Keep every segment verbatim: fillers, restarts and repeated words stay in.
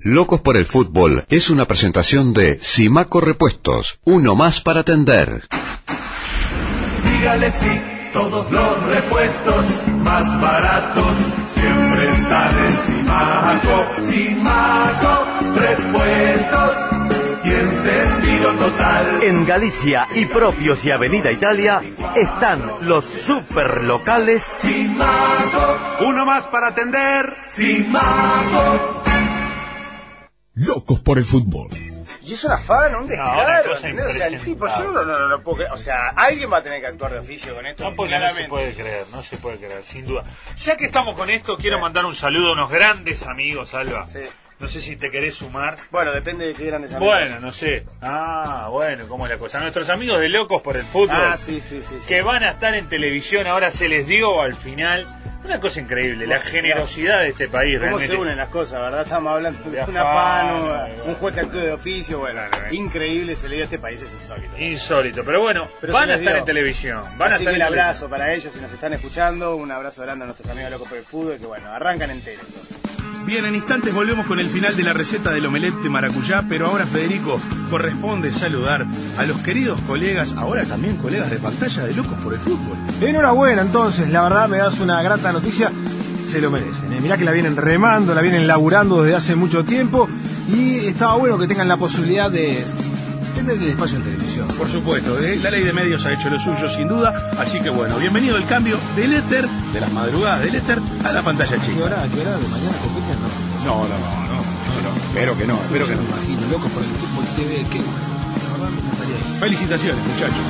Locos por el Fútbol es una presentación de Simaco Repuestos, uno más para atender. Dígale sí, todos los repuestos más baratos siempre están en Simaco. Simaco Repuestos y encendido total. En Galicia y Propios y Avenida Italia están los superlocales Simaco, uno más para atender. Simaco. Locos por el Fútbol. Y es una fan, un descaro, no, ¿entendés? O sea, el tipo, yo no, no, no, no puedo creer. O sea, alguien va a tener que actuar de oficio con esto. No, porque no se puede creer, no se puede creer, sin duda. Ya que estamos con esto, quiero mandar un saludo a unos grandes amigos, Alba. Sí. No sé si te querés sumar. Bueno, depende de qué grandes amigos. Bueno, no sé. Ah, bueno, ¿cómo es la cosa? Nuestros amigos de Locos por el Fútbol. Ah, sí, sí, sí, sí. Que van a estar en televisión, ahora se les dio al final. Una cosa increíble, la generosidad de este país. ¿Cómo realmente se unen las cosas, verdad? Estamos hablando de de una afán, fan, de- un juez que actúe de oficio, bueno, increíble, se le dio a este país, es insólito. Insólito, pero bueno, Pero van se a les estar dio. en televisión. Van a Así estar que en el televisión. abrazo para ellos si nos están escuchando, un abrazo grande a nuestros amigos locos por el fútbol, que bueno, arrancan enteros. Bien, en instantes volvemos con el final de la receta del omelette de maracuyá, pero ahora, Federico, corresponde saludar a los queridos colegas, ahora también colegas de pantalla de Locos por el Fútbol. Enhorabuena, entonces, la verdad me das una grata noticia, se lo merecen. ¿eh? Mirá que la vienen remando, la vienen laburando desde hace mucho tiempo y estaba bueno que tengan la posibilidad de tener el espacio en televisión. Por supuesto, ¿eh? La ley de medios ha hecho lo suyo, sin duda, así que bueno, bienvenido el cambio del éter, de las madrugadas del éter, a la pantalla ¿Qué chica. hora, qué hora de mañana compiten? No, No, no, no, no, pero espero que no, espero que me no. imagino, Locos por el Fútbol T V, que la verdad me encantaría ir. Felicitaciones, muchachos.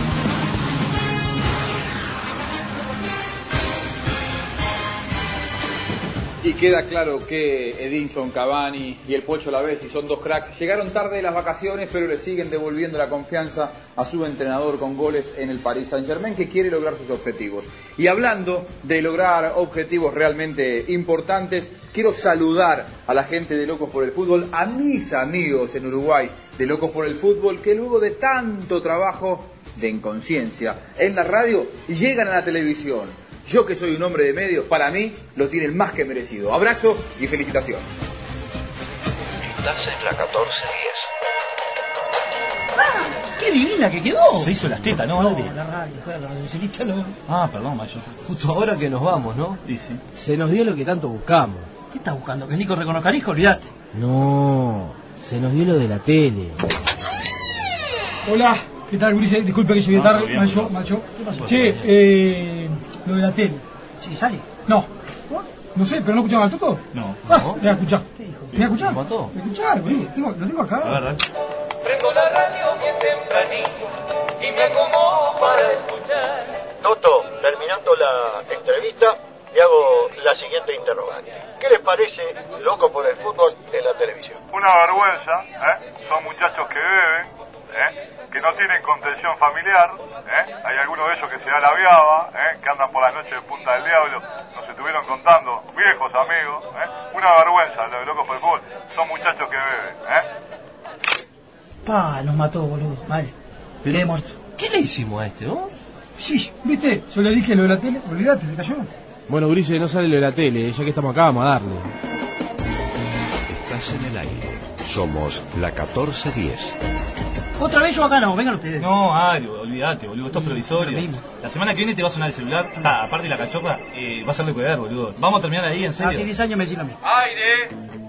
Y queda claro que Edinson Cavani y el Pocho Lavezzi son dos cracks. Llegaron tarde de las vacaciones, pero le siguen devolviendo la confianza a su entrenador con goles en el Paris Saint-Germain, que quiere lograr sus objetivos. Y hablando de lograr objetivos realmente importantes, quiero saludar a la gente de Locos por el Fútbol, a mis amigos en Uruguay de Locos por el Fútbol, que luego de tanto trabajo de inconsciencia en la radio, llegan a la televisión. Yo, que soy un hombre de medios, para mí lo tienen más que merecido. Abrazo y felicitación. Estás en la catorce diez. ¡Ah! ¡Qué divina que quedó! Se hizo las tetas, ¿no, Adri? La radio, joder, la radiocelista no. Ah, perdón, mayo. Justo ahora que nos vamos, ¿no? Sí, sí. Se nos dio lo que tanto buscamos. ¿Qué estás buscando? ¿Que Nico reconozca hijo? Olvídate. No, se nos dio lo de la tele. Hola, ¿qué tal, Gurice? Disculpe que llegué No, tarde, todo bien, macho, todo bien. macho. ¿Qué pasó? Che, eh, lo de la tele. Sí, sale. No. No sé, pero no escuchaba al Toto. No. Ah, ¿No? te voy a escuchar. ¿Qué dijo? ¿Te voy a escuchar? ¿Lo mató? ¿Te voy a escuchar, boludo? Tengo- Lo tengo acá. A ver, dale. Prendo la radio bien tempranito y me acomodo para escuchar. Toto, terminando la entrevista, le hago la siguiente interrogante. ¿Qué les parece Loco por el Fútbol en la televisión? Una vergüenza, ¿eh? Son muchachos que beben, ¿eh? Que no tienen contención familiar, ¿eh? Hay algunos de ellos que se da la viaba, ¿eh? Que andan por las noches de Punta del Diablo, nos estuvieron contando, viejos amigos, ¿eh? Una vergüenza, lo de Locos por el Fútbol, son muchachos que beben, ¿eh? Pa, nos mató, boludo. Mal. Quedé muerto. ¿Qué le hicimos a este, no? Sí, ¿viste? Yo le dije lo de la tele. Olvídate, se cayó. Bueno, Gurice, no sale lo de la tele, ya que estamos acá, vamos a darle. Estás en el aire. Somos la catorce diez. Otra vez yo acá no, vengan ustedes. No, Ari, olvídate, boludo, esto es provisorio. Lo mismo. La semana que viene te va a sonar el celular. Está, aparte de la cachopa, eh, va a ser de cuidar, boludo. Vamos a terminar ahí, en serio. Hace diez años me decís lo mismo. ¡Aire!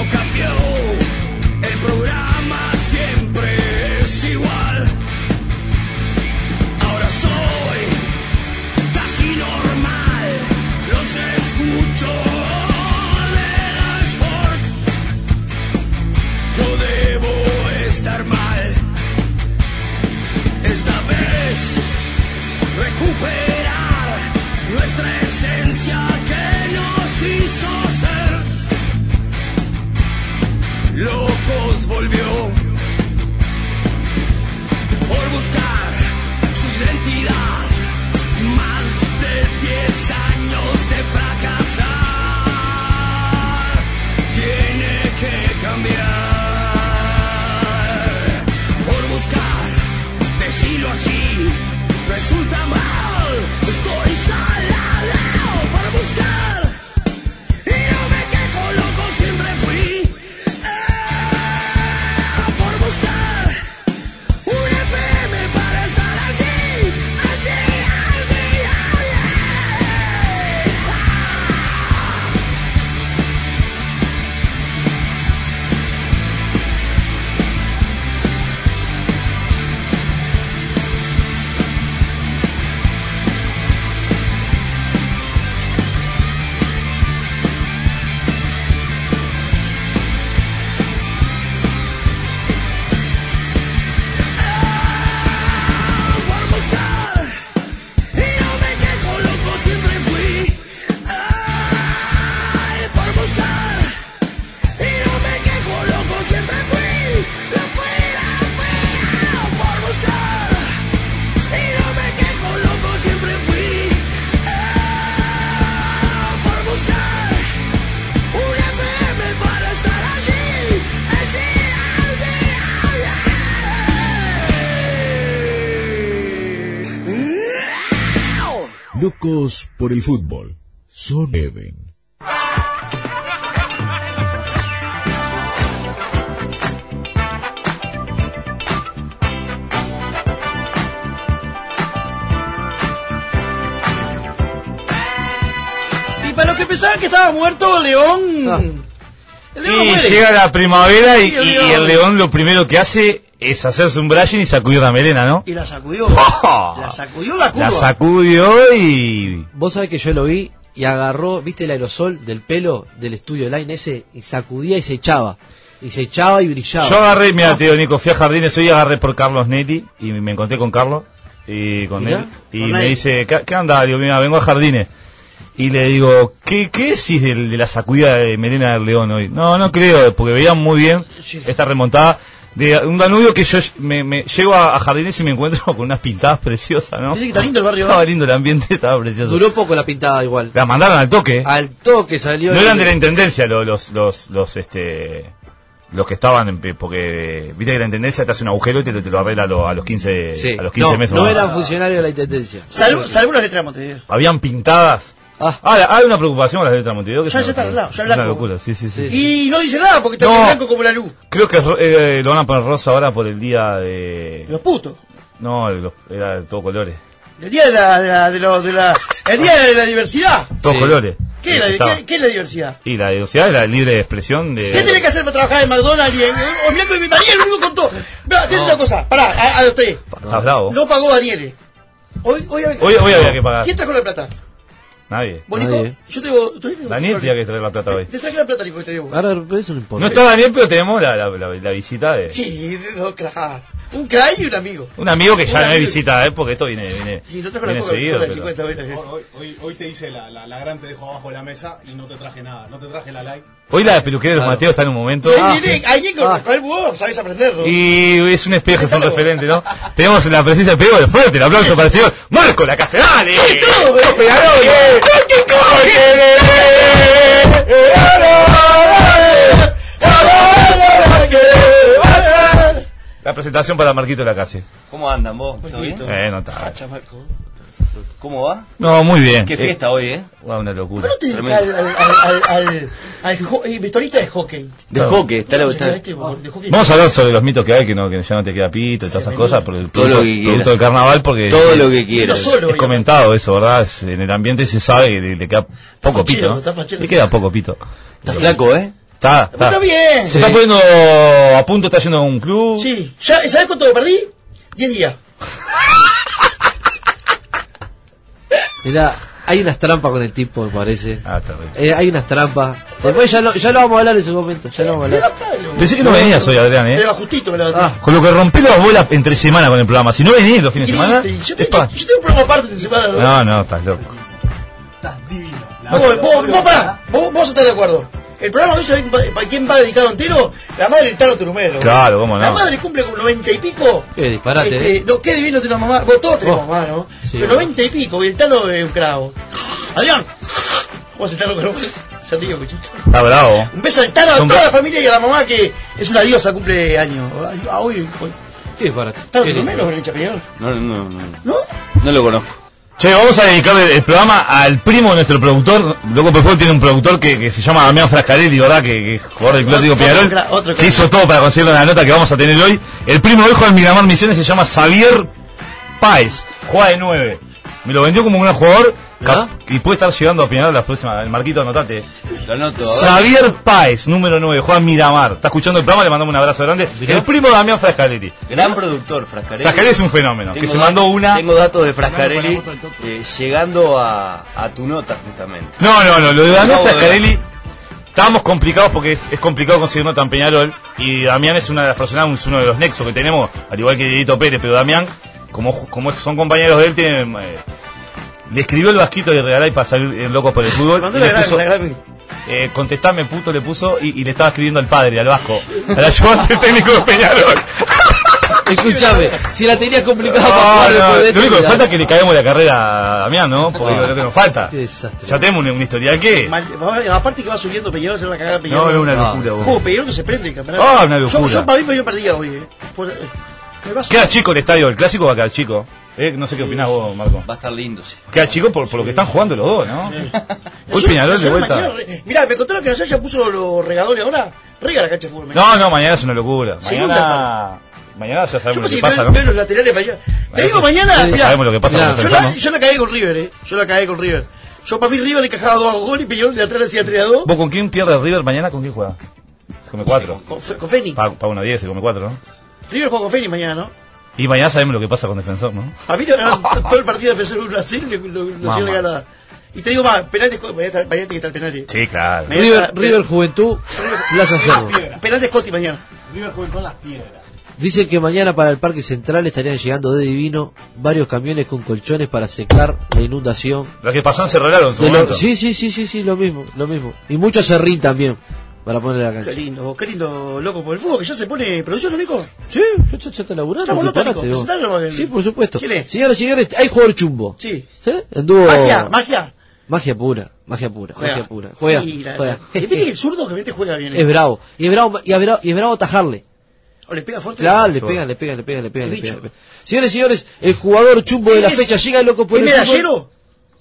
cambió, el programa siempre es igual. Ahora soy casi normal, los escucho de la Sport. Yo debo estar mal, esta vez recuperar nuestra esencia que nos hizo ser. Locos volvió por buscar su identidad, más de diez años de fracasar. Tiene que cambiar por buscar, decirlo así, resulta mal. Estoy salado por buscar y no me quejo, loco, siempre fui. Locos por el fútbol. Son Eden. Y para los que pensaban que estaba muerto, León... El León Y muere. llega la primavera y, Y el y- León. y el león lo primero que hace es hacerse un brushing y sacudir la melena, ¿no? Y la sacudió. ¡Oh! La sacudió la curva. La sacudió y... Vos sabés que yo lo vi y agarró, viste el aerosol del pelo del estudio Line ese y sacudía y se echaba. Y se echaba y brillaba. Yo agarré, mira, tío Nico, fui a Jardines hoy, agarré por Carlos Nelly y me encontré con Carlos y con Mirá, él y con me Nelly. dice, ¿qué, qué anda? Digo, mira, vengo a Jardines. Y le digo, ¿qué, qué decís de, de la sacudida de Melena del León hoy? No, no creo, porque veían muy bien esta remontada de un Danubio que yo me, me llego a, a Jardines y me encuentro con unas pintadas preciosas, ¿no? Dice que está lindo el barrio. Estaba lindo el ambiente, estaba precioso. Duró poco la pintada igual. La mandaron al toque. Al toque salió. No el- eran de la intendencia los, los, los, los, este, los que estaban, en- porque viste que la intendencia te hace un agujero y te, te lo arregla a, lo- a los quince, Sí. a los quince no, meses. no más. eran funcionarios de la intendencia. Salvo, salvo las letras de Montevideo. Habían pintadas. Ah, hay una preocupación con las letras de Montevideo. que Ya, es ya una está locura. arreglado, ya Es una blanco. locura, sí, sí, sí. Y no dice nada porque está No. blanco como la luz. Creo que eh, lo van a poner rosa ahora por el día de... Los putos. No, el- era de todo colores. El día de la, de la, de lo- de la- el día de la diversidad. Todos Sí. colores. ¿Qué es, la, Estaba. qué, qué es la diversidad? Y la diversidad es la libre expresión de... ¿Qué tiene que hacer para trabajar en McDonald's y en o blanco y Daniel? Uno contó. Mira, te digo una cosa. Pará, a, a los tres. Estás bravo. No pagó Daniel. Hoy, hoy, Hoy- hoy había que pagar. ¿Quién trajo la plata? Nadie. ¿Vos, Nico? Yo te digo. tú- Daniel tenía que traer la plata hoy. Te traje la plata, Nico, te digo. Ahora eso no importa. No está Daniel, pero tenemos la, la, la, la visita de... Sí, de dos crack. Un crack y un amigo. Un amigo que ya Un no es amigo. visita, ¿eh? Porque esto viene, viene, Sí, no trajo la viene coca, seguido. la pero- cincuenta, bueno. Hoy, hoy, hoy te hice la, la, la gran, te dejo abajo de la mesa y no te traje nada. No te traje la like. Hoy la peluquera de los Claro. Mateos está en un momento... Y ahí viene, ahí viene con, con el vos, sabés aprenderlo. Y es un espejo, es un referente, ¿no? Tenemos la presencia de Pedro fuerte, el aplauso para el señor Marco La Casedale. ¡Los Peñaroles! La presentación para Marquito La Case. ¿Cómo andan vos? ¿Todo bien? Eh, no está. ¿Cómo va? No, muy bien. Qué fiesta Eh, hoy, ¿eh? Wow, una locura. ¿Cómo te dedicas al, al, al, al, al jo- eh, vestuarista de hockey? De hockey, está la ¿Cómo se está. llama este? De hockey. Vamos a hablar sobre los mitos que hay, que, no, que ya no te queda pito y todas esas cosas, porque el Todo producto, lo que quiera. producto del carnaval, porque Todo lo que quiera. No solo, es comentado eso, ¿verdad? Es- en el ambiente se sabe que le, le queda poco fachero, pito, ¿no? está fachero, Le sí. queda poco pito. Está flaco, ¿eh? Está, está. Está bien. Se está poniendo a punto, está yendo a un club. Sí. ¿Ya, ¿Sabes cuánto me perdí? diez días. Mirá, hay unas trampas con el tipo, me parece. Ah, terrible. Eh, hay unas trampas. Después ya lo, ya lo vamos a hablar en ese momento. Ya lo vamos a hablar. Pensé que no venías hoy, Adrián, Me ¿eh? va justito, me la Ah, Con lo que rompí las bolas entre semana con el programa. Si no venís los fines de semana. Yo, te- yo tengo un programa aparte de semana. ¿no? No, no, estás loco. Vos, vos, vos, pará, vos, vos estás de acuerdo. El programa de hoy, ¿sabés para quién va dedicado entero? La madre del Tano Turumero. Claro, cómo no. La madre cumple como noventa y pico. qué disparate, Este, eh. no, qué divino tiene una mamá. Vos todos tenemos Oh. mamá, ¿no? Sí, Pero noventa y pico, y el Tano es un cravo. Adrián, ¿cómo se está loco? Se ríe, muchacho. Está bravo. Un beso al Tano a Son toda bra- la familia y a la mamá que es una diosa, cumple años. Ay, ah, hoy, hoy. Qué disparate. ¿Tano Qué Turumero, lindo. Berenice Peñarol? No, no, no. ¿No? No lo conozco. Che, vamos a dedicarle el programa al primo de nuestro productor. Loco por Fútbol tiene un productor que, que se llama Damián Frascarelli, ¿verdad? Que, que es jugador del Club Atlético Otro Peñarol. cra- otro Que cra- hizo todo para conseguir la nota que vamos a tener hoy. El primo de hijo del Miramar Misiones se llama Xavier Páez. Juega de nueve. Me lo vendió como un gran jugador. cap- Y puede estar llegando a Peñarol las próximas. El Marquito, anotate. Lo anoto. Xavier Páez, número nueve, juega en Miramar. Está escuchando el programa, le mandamos un abrazo grande. El primo de Damián Frascarelli. Gran productor, Frascarelli. Frascarelli es un fenómeno. Tengo Que se da- mandó una. Tengo datos de Frascarelli eh, llegando a, a tu nota, justamente. No, no, no, lo de Damián Acabo de Frascarelli. Estábamos complicados porque es, es complicado conseguir nota en Peñarol. Y Damián es una de las personas, es uno de los nexos que tenemos, al igual que Dieguito Pérez. Pero Damián, como, como son compañeros de él, tienen. Eh, le escribió el Vasquito de Regalay para salir en Locos por el Fútbol. Mandó y la le gra- puso, la gra- eh, contestame puto le puso y, y le estaba escribiendo al padre, al Vasco, al ayudante técnico de Peñarol. Escúchame, si la tenías complicada No, para jugar no, después de lo único que esto, falta es que le caigamos la carrera a Damián, ¿no? Porque Ah. es lo que nos falta. Qué desastre. Ya tenemos una, una historia. ¿Qué? Mal- aparte que va subiendo Peñarol, se va a cagar Peñarol. No, es una locura, vos. Uh, Peñarol que se prende el campeonato. Ah, una locura. Yo, yo para mí Peñarol perdía hoy, eh. Por- eh, me va a Queda chico el estadio, el clásico va a quedar chico. Eh, no sé qué opinás vos, Marco. Va a estar lindo, sí. Queda chico por, por lo que están jugando los dos, ¿no? Hoy Yo- Peñarol de yo vuelta. mañana re- Mirá, me contaron que Nasaya puso los regadores ahora. Rega la cancha de fútbol. No, no, mañana es una locura. Se Mañana. Mañana ya Yo sabemos lo pensé que que pasa, veo ¿no? los laterales para allá. Te digo sí. mañana, Sí, mirá, sabemos lo que pasa mirá, con los yo, la, enfermos. yo la cagué con River, eh. Yo la cagué con River. Yo para mí River le encajaba dos goles y Peñarol de atrás hacía tres a dos. ¿Vos con quién pierde River mañana? ¿Con quién juega? Se come cuatro. Con, Fe- con Feni. Paga pa uno diez, se come cuatro, ¿no? River juega con Feni mañana, ¿no? Y mañana sabemos lo que pasa con Defensor, ¿no? A mí no, no, todo el partido de Defensor uno a cero y lo, lo, lo Mamá. hicieron ganada. Y te digo más, penal de Scott, mañana está- mañana tiene que estar el penal. eh. Sí, claro. Mañana River, está- River Juventud, Plaza Cerro. Penal de Scotty mañana. River juega con las piedras. Dicen que mañana para el Parque Central estarían llegando de Divino varios camiones con colchones para secar la inundación. Los que pasaron se arreglaron en su De lo- momento. sí, sí, sí, sí, sí, lo mismo, lo mismo. Y mucho serrín también, para poner la Qué cancha. lindo, qué lindo loco por el fútbol, que ya se pone producción, ¿no, Nico? Sí, ya, ya, ya está laburando. Estamos ¿qué locos, parate, Nico. vos? Presentalo, que- Sí, por supuesto. ¿Quién es? Señores y señores, hay jugador chumbo. Sí. ¿Sí? Anduvo... Magia, magia. Magia pura, magia pura, Juega. magia pura. Juega, Y la- juega. y viste que el zurdo que mete juega bien. eh. Es bravo. Y es bravo, y es bravo, y es bravo atajarle. O le pega fuerte. Claro, le Suave. pegan, le pegan, le pegan, le pegan, Qué le pegan. bicho. le pegan. Señores y señores, el jugador chumbo de la ¿Es- fecha llega loco por ¿Es el fútbol. medallero?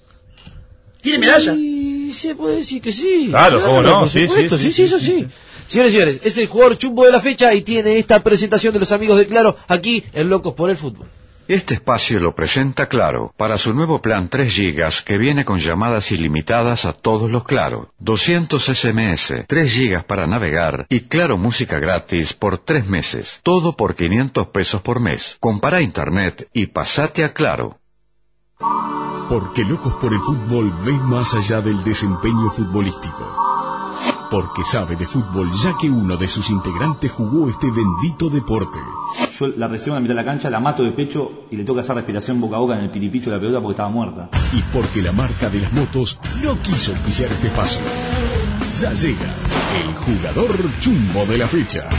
¿Tiene medalla? Y se puede decir que sí. Claro, ¿cómo no? por Sí, supuesto, sí, sí, sí, eso sí. Señores y señores, es el jugador chumbo de la fecha y tiene esta presentación de los amigos de Claro aquí en Locos por el Fútbol. Este espacio lo presenta Claro, para su nuevo plan tres gigas que viene con llamadas ilimitadas a todos los Claro, doscientos ese eme ese, tres gigas para navegar y Claro Música gratis por tres meses, todo por quinientos pesos por mes. Compara internet y pasate a Claro. Porque Locos por el Fútbol ven más allá del desempeño futbolístico. Porque sabe de fútbol ya que uno de sus integrantes jugó este bendito deporte. Yo la recibo en la mitad de la cancha, la mato de pecho y le toca hacer respiración boca a boca en el piripicho de la pelota porque estaba muerta. Y porque la marca de las motos no quiso auspiciar este espacio. Ya llega el jugador chumbo de la fecha.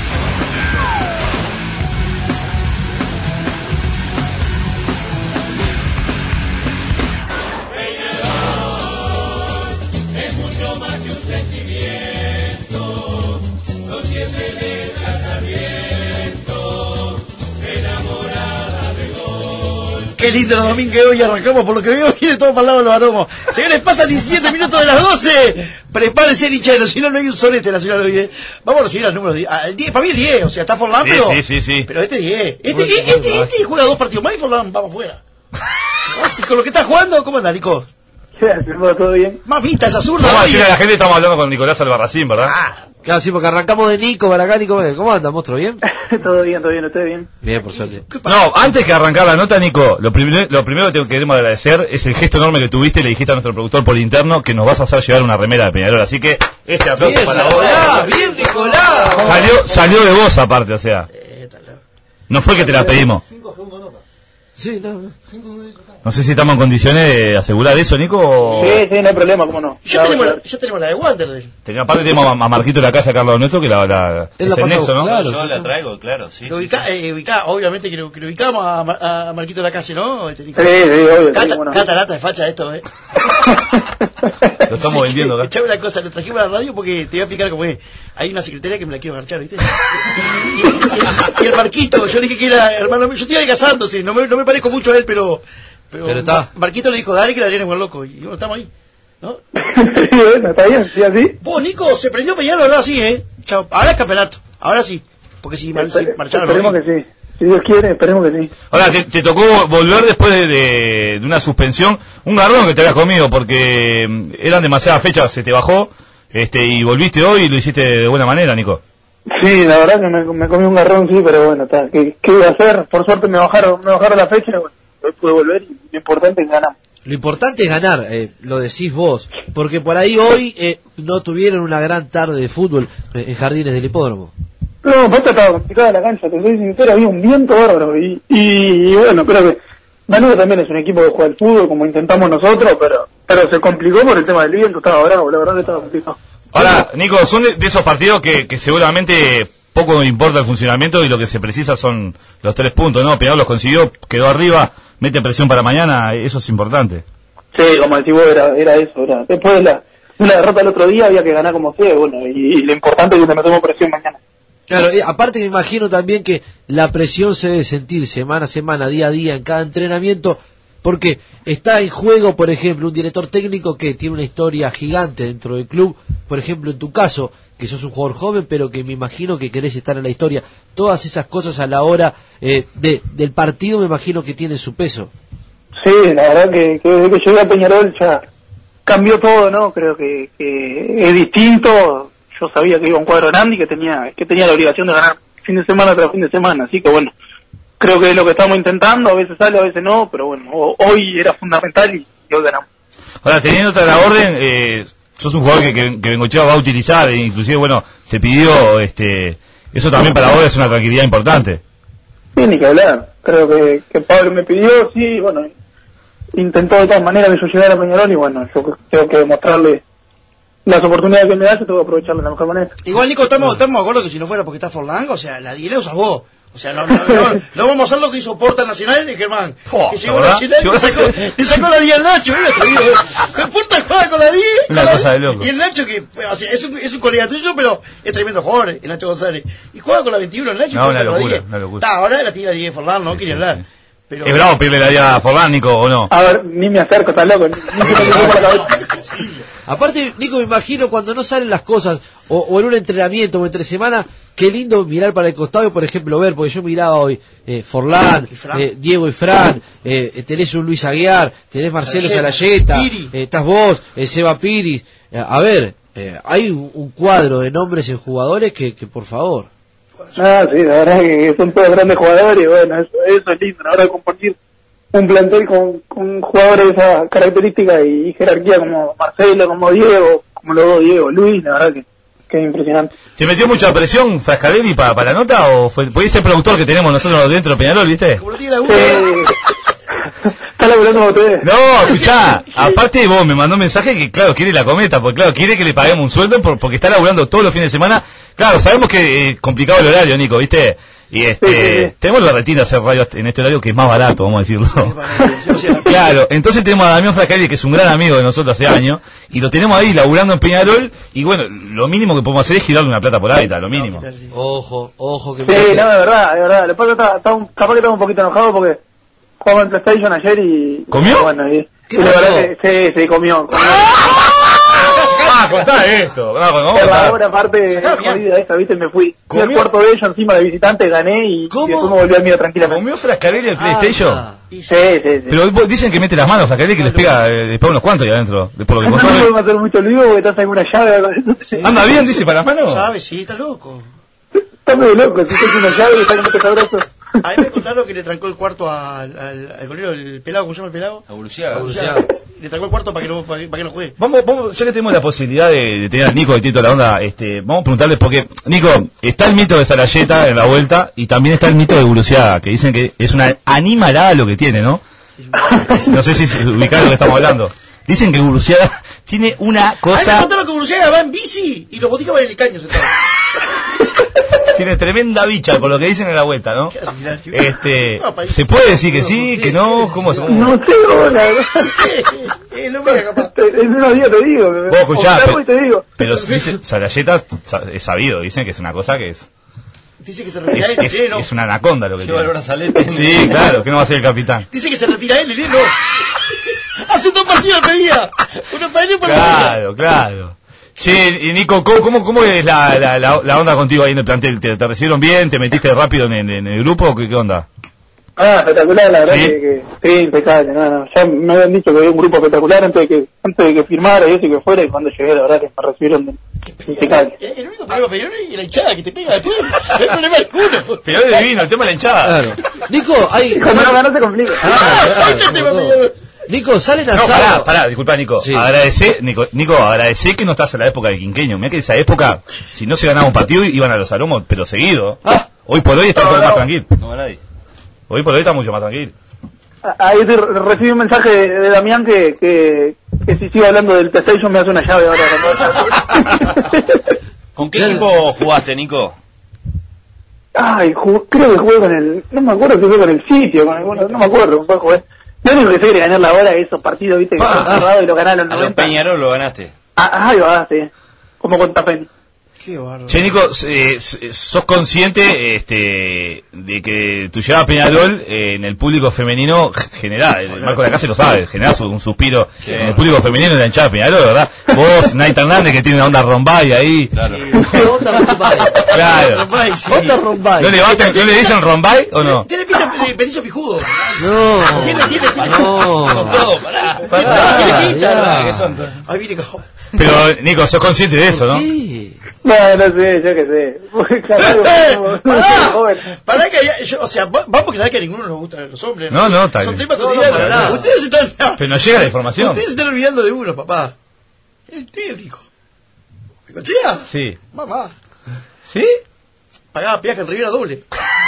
Es mucho más que un sentimiento, son siete letras al viento, enamorada de gol. Qué lindo los domingos que hoy arrancamos, por lo que veo viene todo para el lado de los aromos. Señores, pasan diecisiete minutos de las doce. Prepárense el hinchero, si no, no hay un solete nacional hoy. eh. Vamos a recibir al número diez. Ah, el diez, para mí el diez, o sea, está Forlán, Sí, pero... sí, sí, sí. Pero este diez. Este, Bueno, este, este, bueno, este juega dos partidos más y Forlán vamos fuera. Y con lo que está jugando, ¿cómo anda, Nico? todo bien. Mamita, esa zurda. Vamos a decirle a la gente que estamos hablando con Nicolás Albarracín, ¿verdad? Ah, claro, sí, porque arrancamos de Nico para acá, Nico. ¿Cómo anda, monstruo? ¿Bien? Todo bien, todo bien, ¿usted bien? Bien, por suerte. No, antes que arrancar la nota, Nico, lo, prim lo primero que te queremos agradecer es el gesto enorme que tuviste. Le dijiste a nuestro productor por interno que nos vas a hacer llegar una remera de Peñarol. Así que este aplauso Bien, para vos. Nicolás, bien, Nicolás. Salió, salió de vos aparte, o sea. No fue que te la pedimos. Sí, no, no. No sé si estamos en condiciones de asegurar eso, Nico. O... Sí, sí, no hay problema, cómo no. Ya, tenemos, la, ya tenemos la de Wanderlei. Tenía, aparte tenemos a, a Marquito de la casa, Carlos Nuestro, que la, la, es el nexo, ¿no? Claro, yo la traigo, claro, sí. Lo ubica, sí, sí. Eh, ubica, obviamente que lo, que lo ubicamos a, a Marquito de la casa, ¿no? Este, sí, sí, obvio. Cata, sí, bueno. Catarata de facha esto, ¿eh? Lo estamos sí, vendiendo acá. Echame una cosa, lo trajimos a la radio porque te voy a explicar cómo es. Hay una secretaria que me la quiero garchar, ¿viste? Y, y, y, y el Marquito, yo le dije que era hermano mío. Yo estoy casándose, no me, no me parezco mucho a él, pero... Pero, pero está. Marquito le dijo, dale que la arena es buen loco. Y bueno, estamos ahí, ¿no? Sí, bueno, está bien, sí, así. Vos, Nico, se prendió Peñarol, ahora sí, ¿eh? Chao. Ahora es campeonato, ahora sí. Porque si, mar, si marcharon... Esperemos que sí. Si Dios quiere, esperemos que sí. Ahora, te, te tocó volver después de, de, de una suspensión. Un garrón que te habías comido porque eran demasiadas fechas, se te bajó. este Y volviste hoy y lo hiciste de buena manera, Nico. Sí, la verdad que me, me comí un garrón, sí, pero bueno, está. ¿Qué, qué iba a hacer? Por suerte me bajaron, me bajaron la fecha, bueno, hoy pude volver y lo importante es ganar. Lo importante es ganar, eh, lo decís vos, porque por ahí hoy eh, no tuvieron una gran tarde de fútbol eh, en Jardines del Hipódromo. No, aparte estaba complicada la cancha, te soy sincero, había un viento bárbaro y, y, y bueno, creo que Danubio también es un equipo que juega al fútbol como intentamos nosotros, pero pero se complicó por el tema del viento, estaba bravo, la verdad que estaba complicado. Ahora, Nico, son de, de esos partidos que, que seguramente poco importa el funcionamiento y lo que se precisa son los tres puntos, ¿no? Peñarol los consiguió, quedó arriba, mete presión para mañana, eso es importante. Sí, como decís vos, era, era eso, era. Después de la, de la derrota el otro día había que ganar como sea, bueno, y, y lo importante es que le metemos presión mañana. Claro, y aparte me imagino también que la presión se debe sentir semana a semana, día a día, en cada entrenamiento, porque está en juego, por ejemplo, un director técnico que tiene una historia gigante dentro del club, por ejemplo, en tu caso, que sos un jugador joven, pero que me imagino que querés estar en la historia. Todas esas cosas a la hora eh, de, del partido me imagino que tienen su peso. Sí, la verdad que, que desde que llegué a Peñarol ya cambió todo, ¿no? Creo que, que es distinto. Yo sabía que iba un cuadro grande y que tenía que tenía la obligación de ganar fin de semana tras fin de semana, así que bueno, creo que es lo que estamos intentando, a veces sale, a veces no, pero bueno, hoy era fundamental y, y hoy ganamos. Ahora, teniendo otra la orden, eh, sos un jugador que, que, que Bengochea va a utilizar, e inclusive, bueno, te pidió, este eso también para vos es una tranquilidad importante. Sí, ni que hablar, creo que, que Pablo me pidió, sí, bueno, intentó de todas maneras que yo llegara a Peñarol y bueno, yo tengo que demostrarle las oportunidades que me da, yo tengo que aprovecharlas de la mejor manera. Igual, Nico, estamos, estamos de acuerdo que si no fuera porque está Forlán, o sea, la diez la usas vos. O sea, no, no, no, no vamos a hacer lo que hizo Porta Nacional de Germán. Oh, que llegó Nacional y le sacó, le sacó la diez al Nacho, ¿eh? El Porta juega con la diez. Una cosa de loco. Y el Nacho, que o sea, es, un, es un colega tuyo, pero es tremendo jugador, el Nacho González. Y juega con la veintiuno el Nacho. No, y una locura, con la diez. una locura. Está, ahora la tira diez Forlán, no sí, quiere sí, hablar. Sí. Pero... ¿Es bravo pedirle la diez a Forlán, Nico, o no? A ver, ni me acerco, está loco. Ni, ni me por la Aparte, Nico, me imagino cuando no salen las cosas, o, o en un entrenamiento o entre semana, qué lindo mirar para el costado y, por ejemplo, ver, porque yo miraba hoy eh, Forlán, eh, Diego y Fran, eh, tenés un Luis Aguiar, tenés Marcelo Salayeta, eh, estás vos, eh, Seba Piris. Eh, a ver, eh, hay un, un cuadro de nombres en jugadores que, que por favor. Ah, sí, la verdad que son todos grandes jugadores y bueno, eso, eso es lindo, la verdad, compartir un plantel con, con jugadores de esa característica y, y jerarquía como Marcelo, como Diego, como luego Diego, Luis, la verdad que, que es impresionante. ¿Te metió mucha presión Frascarelli para pa la nota o fue, fue ese productor que tenemos nosotros dentro de Peñarol, viste? Como lo tiene la está laburando con ustedes. No, escuchá, aparte vos me mandó un mensaje que claro, quiere la cometa, porque claro, quiere que le paguemos un sueldo por, porque está laburando todos los fines de semana. Claro, sabemos que es eh, complicado el horario, Nico, ¿viste? Y este, sí, sí, sí. tenemos la retina de hacer radio en este horario que es más barato, vamos a decirlo. Claro, entonces tenemos a Damián Frascarelli, que es un gran amigo de nosotros hace años, y lo tenemos ahí laburando en Peñarol, y bueno, lo mínimo que podemos hacer es girarle una plata por hábitat, lo mínimo. Ojo, ojo que sí, me... no, de verdad, de verdad. Después está, está un, capaz que estaba un poquito enojado porque jugamos en PlayStation ayer y... ¿Comió? Y, bueno, y, ¿Qué y la verdad que sí, sí, comió. comió. Ah, contá esto. Bravo, no, Por la contá. hora aparte jodida esa, viste, me fui. Fui al cuarto de ellos encima de visitante, gané y, y después me volví al mío tranquilamente. ¿Comió Frascarelli el PlayStation? Ah, sí, sí, sí. Pero vos- dicen que mete las manos Frascarelli que les pega, eh, les pega unos cuantos ahí adentro. de- Por lo que No contó. me puedo hacer mucho lío porque estás alguna llave. algo de eso. ¿Anda bien, dice, para las manos? ¿Sabes? Sí, está loco. Está medio loco, si estás una llave y está como te sabroso. A mí me contaron que le trancó el cuarto al, al, al golero, el pelado, ¿cómo se llama el pelado? A Buruciaga. A Buruciaga. Le trancó el cuarto para que no, para que, para que no juegue. Vamos, vamos, ya que tenemos la posibilidad de, de tener a Nico de Tito la onda, este, vamos a preguntarle porque, Nico, está el mito de Sarayeta en la vuelta y también está el mito de Buruciaga, que dicen que es una animalada lo que tiene, ¿no? No sé si se ubica lo que estamos hablando. Dicen que Buruciaga tiene una A mí me cosa, contaron que Buruciaga va en bici y los boticas van en el caño sentados. tiene tremenda bicha, por lo que dicen en la vuelta, ¿no? Este, ¿se puede decir que sí, que no? ¿Cómo es? No sé, vos, la verdad. Eh, no me haga capaz. En unos días te digo. Vos escuchá, observo pero, y te digo. pero dice, Sarayeta sa- es sabido, dicen que es una cosa que es, Dice que se retira es, él, es, el ¿no? es una anaconda lo que Lleva el tiene. brazalete. Sí, claro, que no va a ser el capitán. Dice que se retira él, el no. Hace dos partidos de pedida. Uno para él y para el Claro, claro. Che, y Nico, ¿cómo, cómo, cómo es la, la, la, la onda contigo ahí en el plantel? ¿Te, te recibieron bien? ¿Te metiste rápido en, en, en el grupo? ¿Qué, qué onda? Ah, espectacular, la verdad ¿Sí? que, que sí, impecable, no, no, ya me habían dicho que había un grupo espectacular antes de que antes de que firmara y eso y que fuera y cuando llegué la verdad que me recibieron de- impecable. El único problema Peñarol es la hinchada que te pega después. No hay problema alguno. Pero es divino, el tema de la hinchada. Claro. Nico, hay... Cuando no ganó se complica. Ahí está el tema Peñarol. Nico, salen No, asados. pará, pará, disculpa Nico. Sí. Agradecé, Nico, Nico, agradecé que no estás en la época del quinqueño. Mirá que esa época, si no se ganaba un partido, iban a los aromos, pero seguido. Ah. Hoy por hoy está No, todo no. más tranquilo. No va nadie. Hoy por hoy está mucho más tranquilo. Ahí te re- recibí un mensaje de, de Damián que, que, que si sigo hablando del PlayStation me hace una llave ahora. ¿Con qué equipo jugaste, Nico? Ay, ju- creo que jugué con el, no me acuerdo si jugué con el sitio, con alguno, no me acuerdo, con cuál jugué. Lo único que sé que ganar la hora es esos partidos, viste, que Ah. están cerrados y lo ganaron A los noventa. Peñarol lo ganaste. Ah, ahí va, sí. Como con Tapeni. Qué bárbaro. Che, Nico, eh, s- ¿sos consciente este, de que tu llegada a Peñarol eh, en el público femenino genera, el Marco de acá se lo sabe, genera su- un suspiro en el público femenino de la hinchada de Peñarol, ¿verdad? Vos, Naita Hernández, que tiene una onda Rombay ahí. Claro. Onda Rombay. Claro. Rombay, sí. Onda Rombay. ¿No le, baten- ¿No le dicen Rombay o no? Tiene pinta de Benicio Pijudo. No. Tiene, tiene pinta. No. Son todos, pará. Pará, tiene pinta. ya. ¿verdad? Que son todos. Ahí viene como... Pero, Nico, sos consciente de eso, ¿no? Sí. No, no sé, yo qué sé. Porque cada uno somos- somos Pará, jóvenes. pará que haya- yo, o sea, va- vamos a creer que a ninguno nos gustan los hombres. No, no, está Son bien. temas No, no, cotidianos. para nada. Ustedes se están... Pero no llega la información. Ustedes se están olvidando de uno, papá. El técnico. ¿Me cochea? Sí. Mamá. ¿Sí? Pagaba peaje en Rivera doble.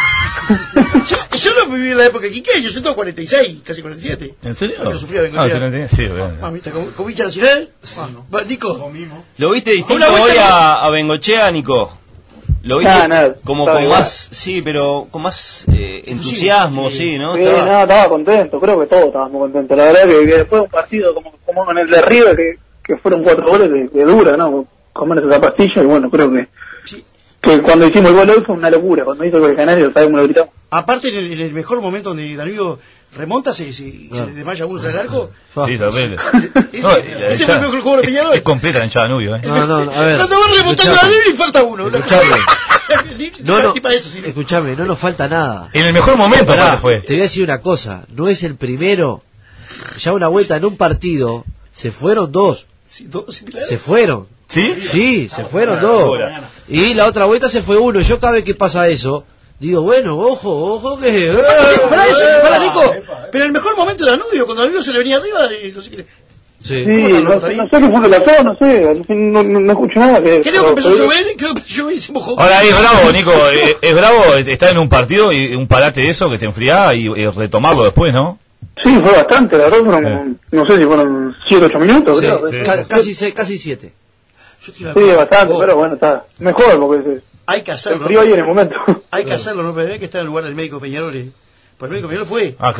yo, yo no viví en la época de Quique, yo tengo cuarenta y seis, casi cuarenta y siete. ¿En serio? Porque lo sufría Ah, Bengochea. ¿tú no entendés? Sí, bueno. Mamita, ¿con, con hincha nacional? Ah, no. Va, Nico. ¿Lo viste distinto Una vuelta hoy que- a, a Bengochea, Nico? ¿Lo viste Nada, nada, como estaba con igual. más, sí, pero con más eh, entusiasmo, sí, ¿no? Sí, Estaba- no, estaba contento, creo que todos estábamos contentos. La verdad que, que después de un partido como, como con el de River, que, que fueron cuatro goles, que, que dura, ¿no? Comerse esa pastilla, y bueno, creo que, que cuando hicimos el gol hoy fue una locura. Cuando hizo el gol Canario, sabemos lo gritamos. Aparte, en el, en el mejor momento donde Danubio remonta, se, se, se le desmaya uno tras el arco. Sí, terrible. Ese, No, ese la fue el hinchada- mejor jugador de es, Peñarol. es completa la hinchada de Danubio, ¿eh? No, no, no, a ver. Cuando va remontando a Escuchame. Danubio y falta uno. Escuchame. Ni- No, no, ni para eso, sí. escuchame, no nos falta nada. En el mejor momento, Pará, ¿cuál fue? te voy a decir una cosa, no es el primero. Ya una vuelta en un partido, se fueron dos. Sí, dos similares. Se fueron. ¿Sí? Sí, se fueron dos. Y la otra vuelta se fue uno. Yo cada vez que pasa eso, digo, bueno, ojo, ojo que... Para eso, para Nico. Pero el mejor momento de Danubio, cuando Danubio se le venía arriba, y no sé qué. Sí. Sí, ¿Cómo está, no, Loco, ahí? no sé qué fue que la pasó, no sé, al fin no, no, no escucho nada. Que, Creo que empezó a llover, creo que empezó a llover y se mojó. Ahora es bravo, Nico, es, es bravo estar en un partido y un parate de eso que te enfriaba y, y retomarlo después, ¿no? Sí, fue bastante, la verdad, fueron, como, no sé si fueron siete, ocho minutos, Sí, creo. sí. Ca- casi, se- casi siete. Yo estoy de Sí, acuerdo. bastante, pero bueno, está mejor porque se, Hay que se hacerlo. enfrió ahí en el momento. Hay que hacerlo, no ve que está en el lugar del médico Peñarol. eh. Pues el médico Peñarol fue. Ah, claro.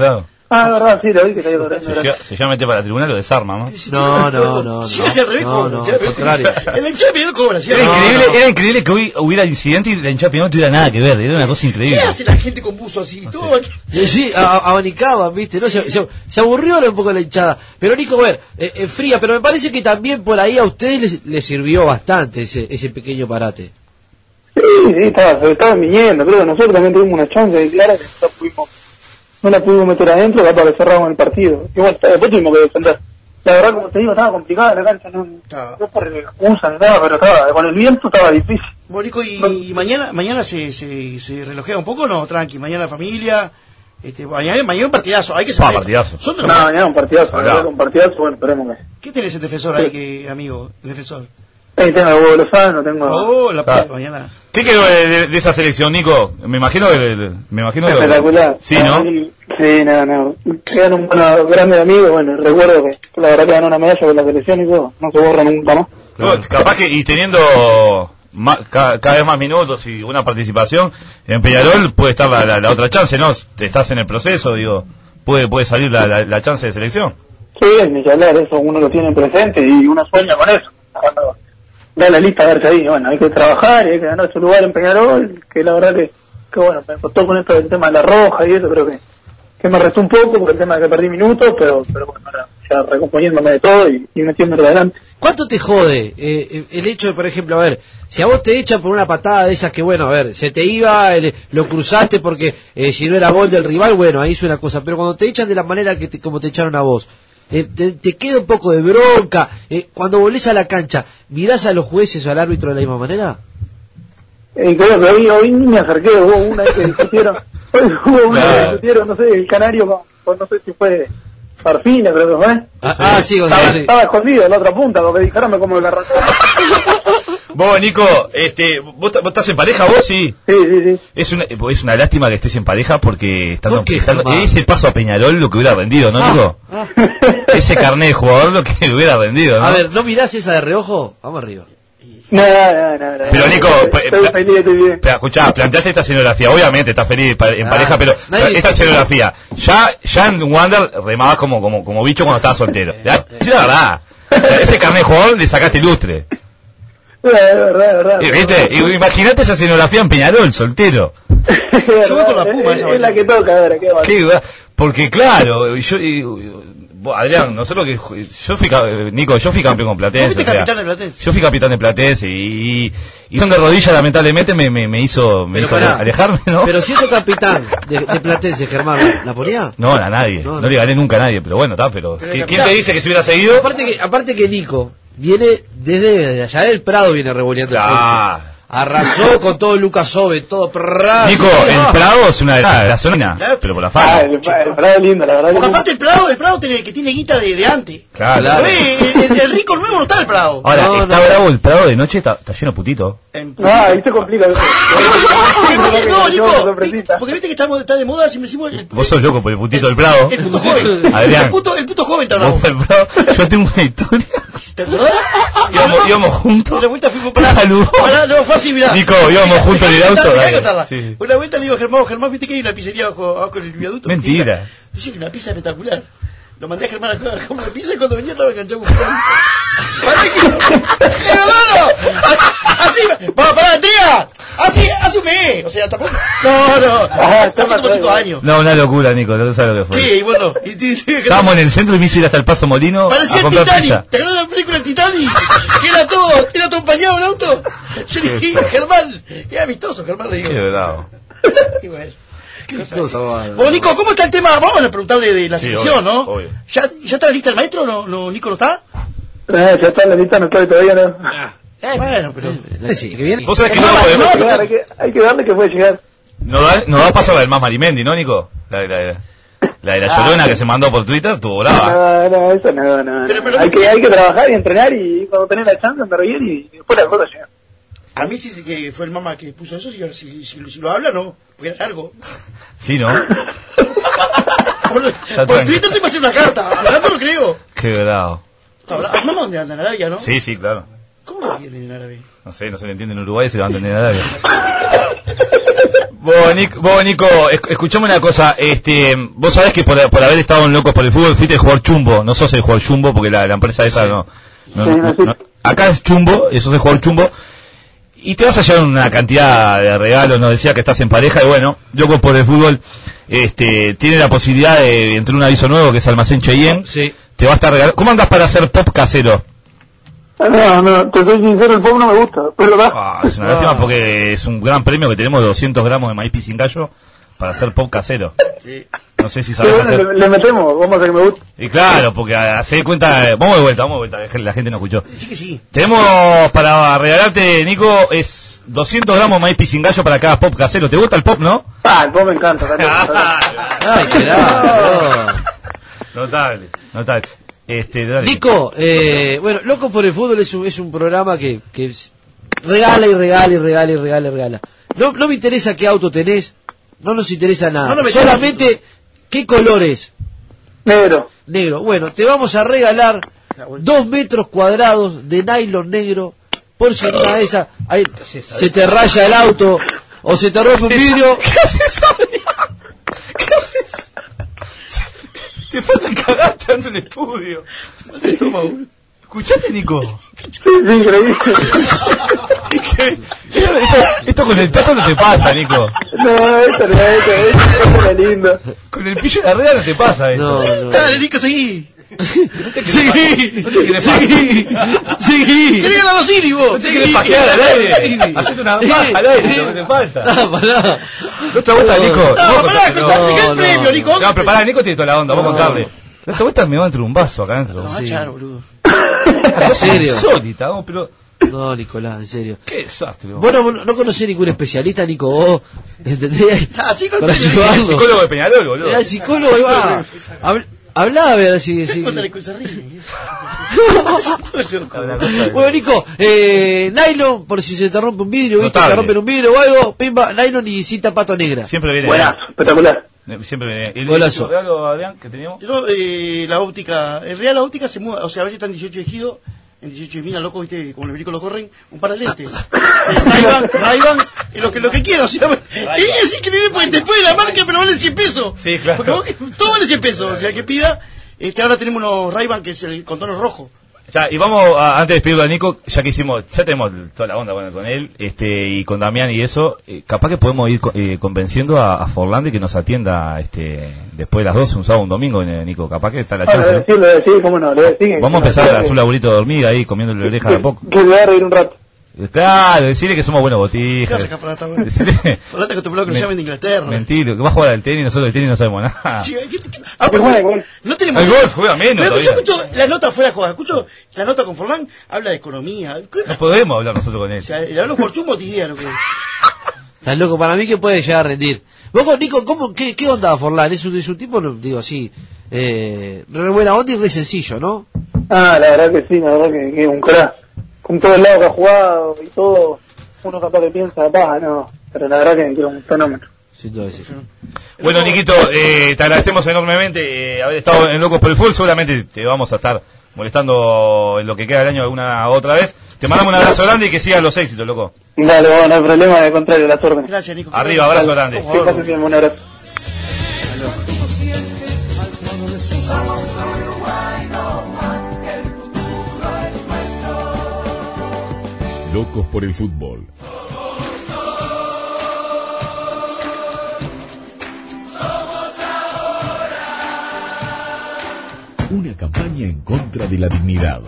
Ah, verdad, sí, lo vi que está corriendo. Se llama, se llama mete para el tribunal, lo desarma, ¿no? No, no, no. Si hace al revés, no, cobra. no, Si al contrario. El hincha de Peñarol cobra. ¿Sí? Era, No, increíble, no. era increíble que hoy hubiera incidente y la hinchada de Peñarol no tuviera nada que ver. Era una cosa increíble. ¿Qué hace la gente con buzo así? No Todo Sí, sí, a- a- abanicaban, ¿viste? No, se, se, se aburrió ahora un poco la hinchada. Pero Nico, a ver, eh, eh, fría, pero me parece que también por ahí a ustedes les, les sirvió bastante ese, ese pequeño parate. Sí, sí, estaba, se estaban viniendo, creo que nosotros también tuvimos una chance de clara que no, pudimos, no la pudimos meter adentro, capaz que cerramos el partido. Y bueno, después tuvimos que defender. La verdad, como te digo, estaba complicada la cancha, no, no por excusa ni nada, pero estaba, con el viento estaba difícil. Mónico, y, y mañana mañana se, se, se relojea un poco, ¿no? Tranqui, mañana familia. Este, mañana, mañana un partidazo, hay que Ah, partidazo. Son de No, los- mañana un partidazo, Acá. mañana un partidazo, bueno, esperemos que... ¿Qué tenés en defensor ahí, que, amigo? El defensor. Ahí tengo a Hugo Lozano, tengo a... Oh, la Claro. puta, mañana. ¿Qué quedó de, de- de esa selección, Nico? Me imagino que... Me imagino que- Espectacular. Sí, ¿no? Sí, no, no. Quedan un bueno, grande amigo, bueno, recuerdo que la verdad que ganó una medalla con la selección y todo, no se borra nunca más. No, capaz que, y teniendo ma- ca- cada vez más minutos y una participación, en Peñarol puede estar la, la- la otra chance, ¿no? Te estás en el proceso, digo, puede puede salir la, la, la chance de selección. Sí, ni que hablar, eso uno lo tiene presente y uno sueña con eso. Cuando da la lista a verse ahí, bueno, hay que trabajar y hay que ganar su lugar en Peñarol, que la verdad que, que bueno, me costó con esto del tema de la roja y eso, creo que, que me restó un poco por el tema de que perdí minutos, pero, pero bueno, ahora ya recomponiéndome de todo y, y metiéndolo adelante. ¿Cuánto te jode eh, el hecho de, por ejemplo, a ver, si a vos te echan por una patada de esas que, bueno, a ver, se te iba, el- lo cruzaste porque eh, si no era gol del rival, bueno, ahí es una cosa, pero cuando te echan de la manera que te- como te echaron a vos, eh, te, te queda un poco de bronca, eh, cuando volvés a la cancha, ¿mirás a los jueces o al árbitro de la misma manera? Y creo que hoy, hoy ni me acerqué, hubo una que discutieron, hoy hubo una Claro. que discutieron, no sé, el canario con, con no sé si fue Parfina, creo que fue. Ah, ah, sí, Gonzalo, estaba, sí. estaba escondido en la otra punta, porque dijeron cómo me arrancó. Vos, Nico, este, ¿vos, vos estás en pareja, vos? Sí. Sí, sí, sí. Es una, es una lástima que estés en pareja porque estando, ¿Por qué, estando- Germán? ese paso a Peñarol lo que hubiera rendido, ¿no, Nico? Ah. Ese carnet de jugador lo que le hubiera rendido, ¿no? A ver, ¿no mirás esa de reojo? Vamos arriba. No, no, no, no. Pero, Nico, estoy, pa- estoy pa- feliz, estoy bien. Pero escuchá, planteaste esta escenografía, obviamente estás feliz pa- en Ah, pareja, pero nadie- esta escenografía, ya, ya en Wander remabas como, como, como bicho cuando estabas soltero. Ya, sí, la verdad. O sea, ese carnet de jugador le sacaste lustre. Es verdad, es verdad. Y, ¿viste? Y Imagínate esa escenografía en Peñarol, soltero. Yo voy con la Puma, es, es la que toca ahora, qué va. Qué va- Porque claro, yo, y- vos, Adrián, nosotros que ju- yo fui, ca- Nico, yo fui campeón con Platense. ¿Vos fuiste o sea, capitán de Platense? Yo fui capitán de Platense y, y son de rodillas lamentablemente me, me, me hizo, me Pero hizo pará. alejarme, ¿no? Pero siendo capitán de, de Platense, Germán, ¿la, la ponía? No, a nadie, No, no, no. le gané nunca a nadie, pero bueno, está, pero, Pero ¿qui- el ¿quién capitán- te dice que se hubiera seguido? Aparte que, aparte que Nico viene desde, desde allá del Prado, viene revoleando el Ah. Platense. Arrasó con todo Lucas Ove, todo prrrá, Nico, sí, el ah. Prado es una de las la zona, pero por la Ah, falda. el, el Prado es lindo, la verdad. Porque que aparte el Prado, el Prado tiene, que tiene guita de, de antes. Claro. Lo ve, el, el- el rico nuevo no está el Prado. Ahora, No, está no. bravo el Prado de noche, está, está lleno de putito. No, ahí se complica. No, Nico, porque viste que estamos, está de moda, si me decimos el, Vos sos loco por el putito del Prado. el puto joven. Adrián. El puto, el puto joven está bravo. Vos, el Prado, yo tengo una historia. ¿Te acordás? Íbamos, íbamos juntos. Una vuelta fuimos para... Saludó. Pará, no, fue así, mirá. Nico, íbamos juntos en el auto. Dejá de dale. contarla. Sí, sí. Una vuelta le digo a Germán, Germán, viste que hay una pizzería abajo, abajo en el viaducto. Mentira. Yo sí, una pizza espectacular. Lo mandé a Germán a comer una pizza y cuando venía estaba enganchado con un ¡Pará que- ¡Pero no, no! Así, así, para, para, Andrea, así, así un mes, o sea, tampoco, no, no, hace como cinco años. No, una locura, Nico, no sabes lo que fue. Sí, y bueno, y te dice, Estábamos en el centro y me hizo ir hasta el Paso Molino parecía a el comprar Titanic, pizza. ¿te acuerdas de la película El Titanic? Que era todo, era todo empañado en auto. Yo le dije, Germán, era amistoso, Germán le digo. Qué bravo. Y bueno. Qué cosa, bárbaro. Bueno, Nico, ¿cómo está el tema? Vamos a preguntar de, de la Sí, selección, obvio, ¿no? obvio. ¿Ya, ¿Ya está lista el maestro? ¿No, no, Nico no está? Eh, ya está en la lista, no estoy todavía, no. Bueno, pero... Sí, que viene. Vos sabés que no No, podemos. hay que darle que, hay que darle que puede llegar. Nos da, nos da a pasar la del más Marimendi, ¿no, Nico? La, la, la de la Llorona que se mandó por Twitter, estuvo brava. No, no, eso no, no. Pero, no. pero- hay, que, hay que trabajar y entrenar y cuando tenés la chance andar bien y después la cosa llega. A mí sí, sí que fue el mamá que puso eso, si, si, si, si lo habla, no, porque era largo. Sí, ¿no? Por, Está por tranqui. Twitter te pasé una carta, hablando lo creo. Qué bravo. Habla- Mamá, ¿dónde anda? En Arabia, ¿no? Sí, sí, claro. ¿Cómo lo entienden en Arabia? No sé, no se le entiende en Uruguay, se lo va a entender en Arabia. Vos, Nico, vos, Nico, escuchame una cosa, este, vos sabés que por, por haber estado en Locos por el Fútbol fuiste a jugar chumbo, no sos el jugador chumbo porque la, la empresa esa no, no, no, no, no, acá es chumbo, sos el jugador chumbo, y te vas a llevar una cantidad de regalos, nos decía que estás en pareja, y bueno, Locos por el Fútbol, este, tiene la posibilidad de, entre un aviso nuevo que es Almacén Cheyenne, sí. Te va a estar regalando, ¿cómo andas para hacer pop casero? No, no, te soy sincero, el pop no me gusta, pero verdad. Ah, es una lástima porque es un gran premio que tenemos de doscientos gramos de maíz pisingallo para hacer pop casero. Sí. No sé si sabes sí, bueno, hacer. Le, le metemos, vamos a hacer que me guste. Y claro, porque hace de cuenta, vamos de vuelta, vamos de vuelta, la gente no escuchó. Sí que sí. Tenemos para regalarte, Nico, es doscientos gramos de maíz pisingallo para cada pop casero. ¿Te gusta el pop, no? Ah, el pop me encanta. Ay, qué raro. Notable, notable. Este, dale. Nico, eh, bueno, Locos por el Fútbol es un, es un programa que, que es- regala y regala y regala y regala y regala. No, no me interesa qué auto tenés, no nos interesa nada. No, no me Solamente qué colores. Negro. Negro. Bueno, te vamos a regalar dos metros cuadrados de nylon negro por si una de esas ahí se te raya el auto o se te rompe un vidrio. ¿Qué haces, Adrián? ¿Qué haces? Te falta cagarte en el estudio. ¿Escuchaste, Nico? Sí, sí, increíble. ¿Qué? Esto, esto, esto con el tato no te pasa, Nico. No, esto no, esto, esto, esto era lindo. Con el pillo de la rueda no te pasa esto. No, no. Dale, Nico, seguí. Seguí. No te querés Seguí. Seguí. Quería la docini, vos. No te querés pajear al aire. Hacete una paja al aire, lo que te falta. No, pará. No te gusta, Nico. No, pará, no, contame, ¿qué es el no. premio, Nico? No, pero pará, Nico tiene toda la onda, vamos a contarle. Esta vuelta me va entre un vaso acá adentro. No, charo, boludo. ¿En serio? Insólita, vamos, pero... No, Nicolás, en serio. Qué desastre. vos. Bueno, no, no conocés ningún especialista, Nico, vos, ¿entendés? Ah, sí, con Para el ayudarlo. Psicólogo de Peñarol, boludo. Era psicólogo, ahí va. Habl- Hablá a ver si... si... Cuéntale que se ríe. Bueno, Nico, eh, nylon, por si se te rompe un vidrio, viste, Notable. te rompen un vidrio o algo, pimba, nylon y cinta pato negra. Siempre viene Buenas, espectacular. bien. Siempre viene bien. ¿Y Golazo. el regalo, Adrián, que teníamos? Yo, eh, la óptica, en realidad la óptica se mueve, o sea, a veces están dieciocho de Ejido, en dieciocho de Mina, loco, viste, como los vehículos corren, un par de lentes. Eh, Ray-Ban, Ray-Ban, eh, lo que, lo que quiera, o sea, es, es increíble porque después de la marca, pero vale cien pesos. Sí, claro. Porque vos- todo vale cien pesos, o sea, el que pida, este, ahora tenemos unos Ray-Ban que es el con tonos rojos. Ya, y vamos, a- antes de despedirlo a Nico, ya que hicimos, ya tenemos toda la onda bueno, con él, este, y con Damián y eso, eh, capaz que podemos ir co- eh, convenciendo a, a Forlán que nos atienda, este, después de las doce, un sábado, un domingo, eh, Nico, capaz que está la Ah, chance. le ¿no? decir, le decir, cómo no, le decir. Vamos a empezar a hacer un laburito de hormiga ahí, comiéndole la oreja de a poco. Que le voy a reír un rato. Claro, decirle que somos buenos ¿Qué botijas. vas a sacar para esta buena? Decirle, Falate acostumbrado que lo Men- llamen de Inglaterra. mentira, que va a jugar al tenis, nosotros del tenis no sabemos nada. Sí, ¿qué- qué- ah, Que juegue gol. no tenemos. El golf juega menos Pero todavía. yo escucho la nota fuera de juego, escucho la nota con Forlán, habla de economía. ¿Qué- No podemos hablar nosotros con él. O sea, le hablo por chumbo, te idea lo que es. Estás loco, para mí que puede llegar a rendir. Vos, con Nico, ¿cómo, qué, ¿qué onda Forlán? Es un, es un tipo, no, digo así, eh, re buena onda y re sencillo, ¿no? Ah, la verdad que sí, la verdad que, que es un crack. Con todo el lado que ha jugado y todo, uno capaz que piensa, paja, no. Pero la verdad que, que es un fenómeno. Sin duda, sí. Bueno, Niquito, eh, te agradecemos enormemente eh, haber estado en Locos por el Fútbol. Seguramente te vamos a estar molestando en lo que queda del año alguna otra vez. Te mandamos un abrazo grande y que sigan los éxitos, loco. Dale, vos, no hay problema, al contrario, las órdenes. Gracias, Nico. Arriba, abrazo grande. Que pases bien, un abrazo. Locos por el fútbol. Una campaña en contra de la dignidad.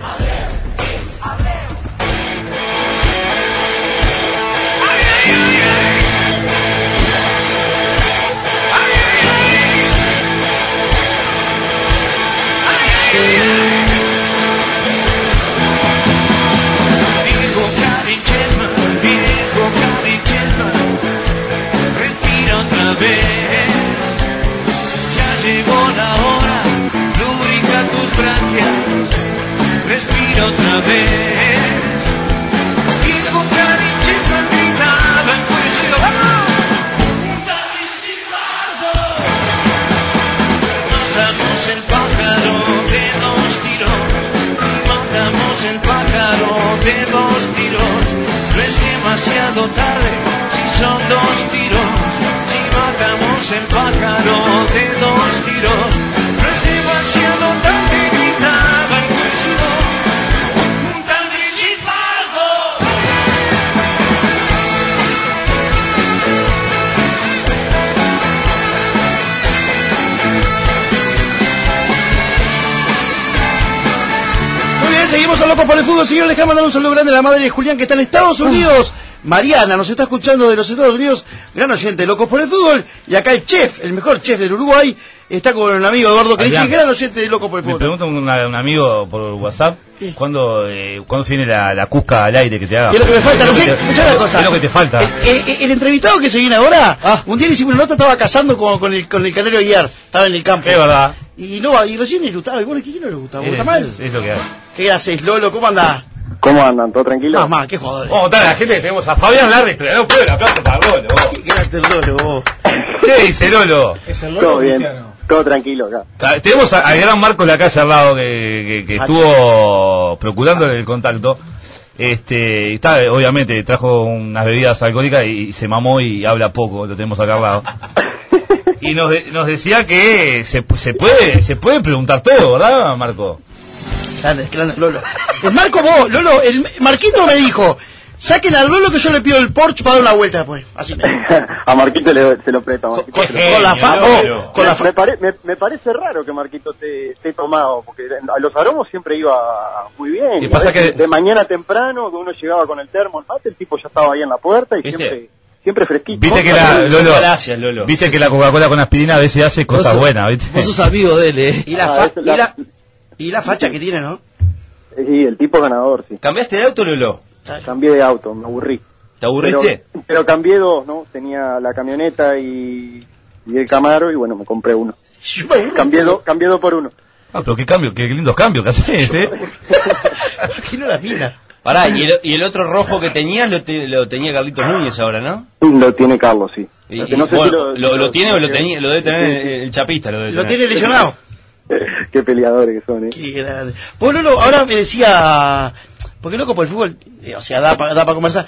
Dijo Gary Chapman, dijo Gary Chapman, respira otra vez. Ya llegó la hora, lubrica tus branquias, respira. Locos por el Fútbol, señor. Les quiero mandar un saludo grande a la madre de Julián, que está en Estados Unidos. Mariana nos está escuchando de los Estados Unidos, gran oyente de Locos por el Fútbol. Y acá el chef, el mejor chef del Uruguay, está con un amigo Eduardo que dice gran oyente de Locos por el Me Fútbol. pregunta un, un amigo por WhatsApp, ¿cuándo, eh, ¿cuándo se viene la, la cusca al aire que te haga? ¿Qué es lo que me falta? No sé, ¿Qué escuchá una cosa. es lo que te falta? Eh, eh, el entrevistado que se viene ahora, un día le hicimos una nota, estaba cazando con, con el, con el Canario Aguiar, estaba en el campo. Es verdad. Y no, y recién le gustaba. Y bueno, ¿qué no le gustaba? ¿Está mal? Es, es lo que hay. ¿Qué haces, Lolo? ¿Cómo andás? ¿Cómo andan? ¿Todo tranquilo? Más, más, qué joder. Vamos a contar a la gente que tenemos a Fabián Larry, historiador. Un aplauso para Lolo. ¿Qué quedaste el Lolo, vos? ¿Qué dice Lolo? ¿Es el Todo Lolo bien, Cristiano? todo tranquilo acá. Ah, Tenemos a- al gran Marco de la casa al lado que, que, que estuvo procurando el contacto. Este, está, obviamente, trajo unas bebidas alcohólicas y, y se mamó y habla poco, lo tenemos acá al lado. Y nos, de- nos decía que se, se puede se puede preguntar todo, ¿verdad, Marco? Grande, grande, Lolo. Es Marco, vos, Lolo, el Marquito me dijo, saquen al Lolo que yo le pido el Porsche para dar una vuelta después. Así me dijo. A Marquito le, se lo presto. A Marquito. Con, con la fa, vos, con la fa. Me, pare- me- me parece raro que Marquito te esté tomado, porque a los aromos siempre iba muy bien. Y Y pasa a veces que- de mañana temprano, que uno llegaba con el termo, el mate, el tipo ya estaba ahí en la puerta y ¿Viste? siempre siempre fresquito. Viste que la, Lolo, Gracias, Lolo. viste que la Coca-Cola con aspirina a veces hace cosas Vos sos- buenas, ¿viste? Vos sos amigo de él, ¿eh? Y la, Ah, fa, eso, y, la- la, y la facha que tiene, ¿no? Sí, el tipo ganador, sí. ¿Cambiaste de auto, Lolo? Cambié de auto, me aburrí. ¿Te aburriste? Pero, pero cambié dos, ¿no? Tenía la camioneta y, y el Camaro y bueno, me compré uno. Cambié dos, cambié dos por uno. Ah, pero qué cambio, qué lindos cambios que haces, ¿eh? Imagino las minas. Pará, y el, y el otro rojo que tenías lo, te- lo tenía Carlitos Núñez ahora, ¿no? Lo tiene Carlos, sí. Y, Lo que y, no sé si bueno, lo- lo, lo si tiene o lo si tenía, lo debe tener sí, el, el chapista, lo debe Lo tener. tiene lesionado. Qué peleadores que son, ¿eh? Qué grande. Vos, Lolo, ahora me decía, porque loco por el fútbol, eh, o sea, da para da pa conversar.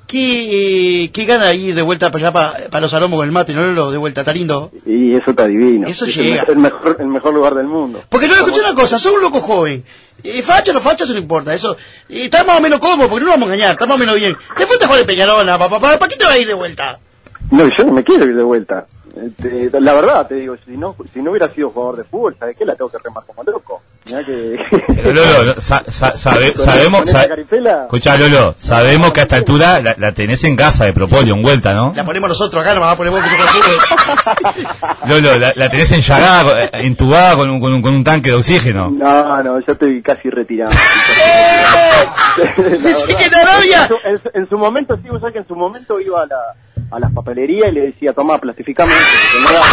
¿Qué, eh, qué gana de ir de vuelta para allá, para, para los aromos con el mate, no, Lolo? De vuelta, está lindo. Y eso está divino. Eso es llega. El, me- el mejor, el mejor lugar del mundo. Porque no, escuché una cosa, sos un loco joven. Eh, facha o no facha, eso no importa. Eso, eh, está más o menos cómodo, porque no nos vamos a engañar, está más o menos bien. Después te juegas de Peñarona, papá, ¿para, para qué te vas a ir de vuelta? No, yo no me quiero ir de vuelta. Eh, te- la verdad, te digo, si no si no hubiera sido jugador de fútbol, ¿sabes qué? La tengo que remar como loco. Mirá que... Pero Lolo, sa- sa- sabe- Con- sabemos... con esa sa- caripela. Escuchá, Lolo, sabemos que a esta altura la, la tenés en casa de propóleo, en vuelta, ¿no? La ponemos nosotros acá, nos vamos a poner vos que te consigue. Lolo, la, la tenés enllagada, eh, entubada con un, con, un, con un tanque de oxígeno. No, no, yo estoy casi retirado. Dice que en Arabia... En su, en su- en su momento, sí, vos sabés que en su momento iba a la a las papelerías y le decía, tomá, plastificame esto, porque no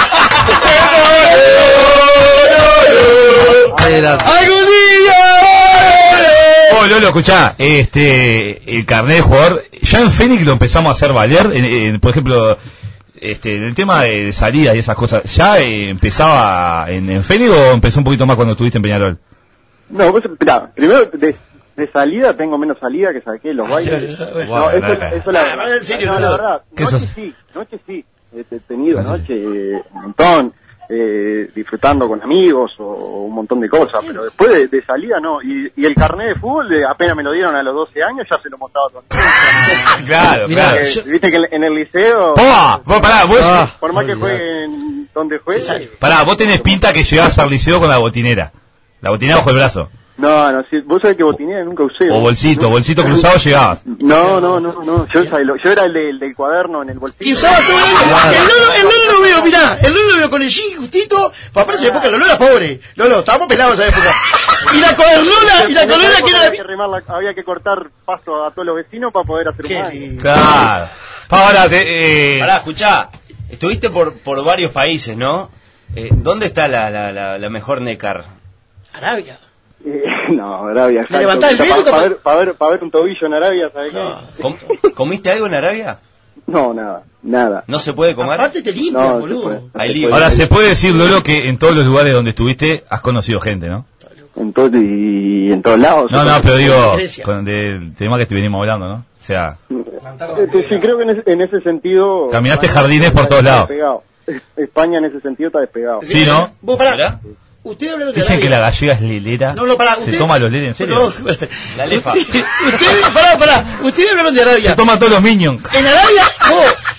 daba trabajo. ¡Algún día! Oh, Lolo, escuchá, este, el carnet de jugador, ya en Fénix lo empezamos a hacer valer, en, en, por ejemplo, este, en el tema de salidas y esas cosas, ¿ya eh, empezaba en, en Fénix o empezó un poquito más cuando estuviste en Peñarol? No, pues, mirá, primero de, de salida tengo menos salida que saqué los bailes. No, Bueno, eso, no, eso la, Ah, en serio, no, no, la no. verdad, ¿Qué noche sos? sí, noche sí, he tenido noche eh, un montón, eh, disfrutando con amigos o, o un montón de cosas, pero después de, de salida no, y, y el carnet de fútbol eh, apenas me lo dieron a los doce años, ya se lo mostraba todo. Claro, Mirá, claro. yo- Viste que en el liceo, ¡Pua! Vos, pará, vos, Ah. por más que olvidate. juegue en donde juegue, pará, vos tenés pinta que llegás al liceo con la botinera. La botinera bajo el brazo. no, no, sí, vos sabés que botinera nunca usé. O bolsito, ¿no? bolsito cruzado llegabas. No, no, no, no, yo, sabés lo- yo era el del, del cuaderno en el bolsillo. Y usaba todo el año. El Lolo, el Lolo lo veo, mirá, el Lolo lo veo con el jean justito, para aparecer esa época, el Lolo era pobre. Lolo, estábamos pelados en esa época. Y la cuadernona, y la En esa cuadernona que época era... había que remar la- había que cortar pasto a todos los vecinos para poder hacer un Qué baño. lindo. Claro. Ahora, te, eh, Pará, escuchá, estuviste por, por varios países, ¿no? Eh, ¿Dónde está la, la, la, la mejor Necar? Arabia. Eh, no, Arabia. ¿Le levantás el Para velo, capaz? ver, pa ver, pa ver un tobillo en Arabia, ¿sabes No. ¿Com- ¿Comiste algo en Arabia? qué? No, nada, nada. ¿No se puede comer? Aparte te limpian, No, se boludo. puede. Hay lío. ahora se puede decir, Lolo, que en todos los lugares donde estuviste has conocido gente, ¿no? En todo, y en todos lados. No, no, pero digo, Grecia. con, del tema que te venimos hablando, ¿no? O sea, Este, sí, creo que en ese, en ese sentido... Caminaste España jardines por está todos lados. despegado. España en ese sentido está despegado. sí, ¿no? Vos, pará, ¿Mirá? ustedes hablaron de Dicen Arabia. que la gallega es lelera. No, no, pará, ¿Se usted- toma los leles en serio? No, La lefa. ustedes, pará, pará, ustedes hablaron de Arabia. Se toma todos los minions. En Arabia, vos,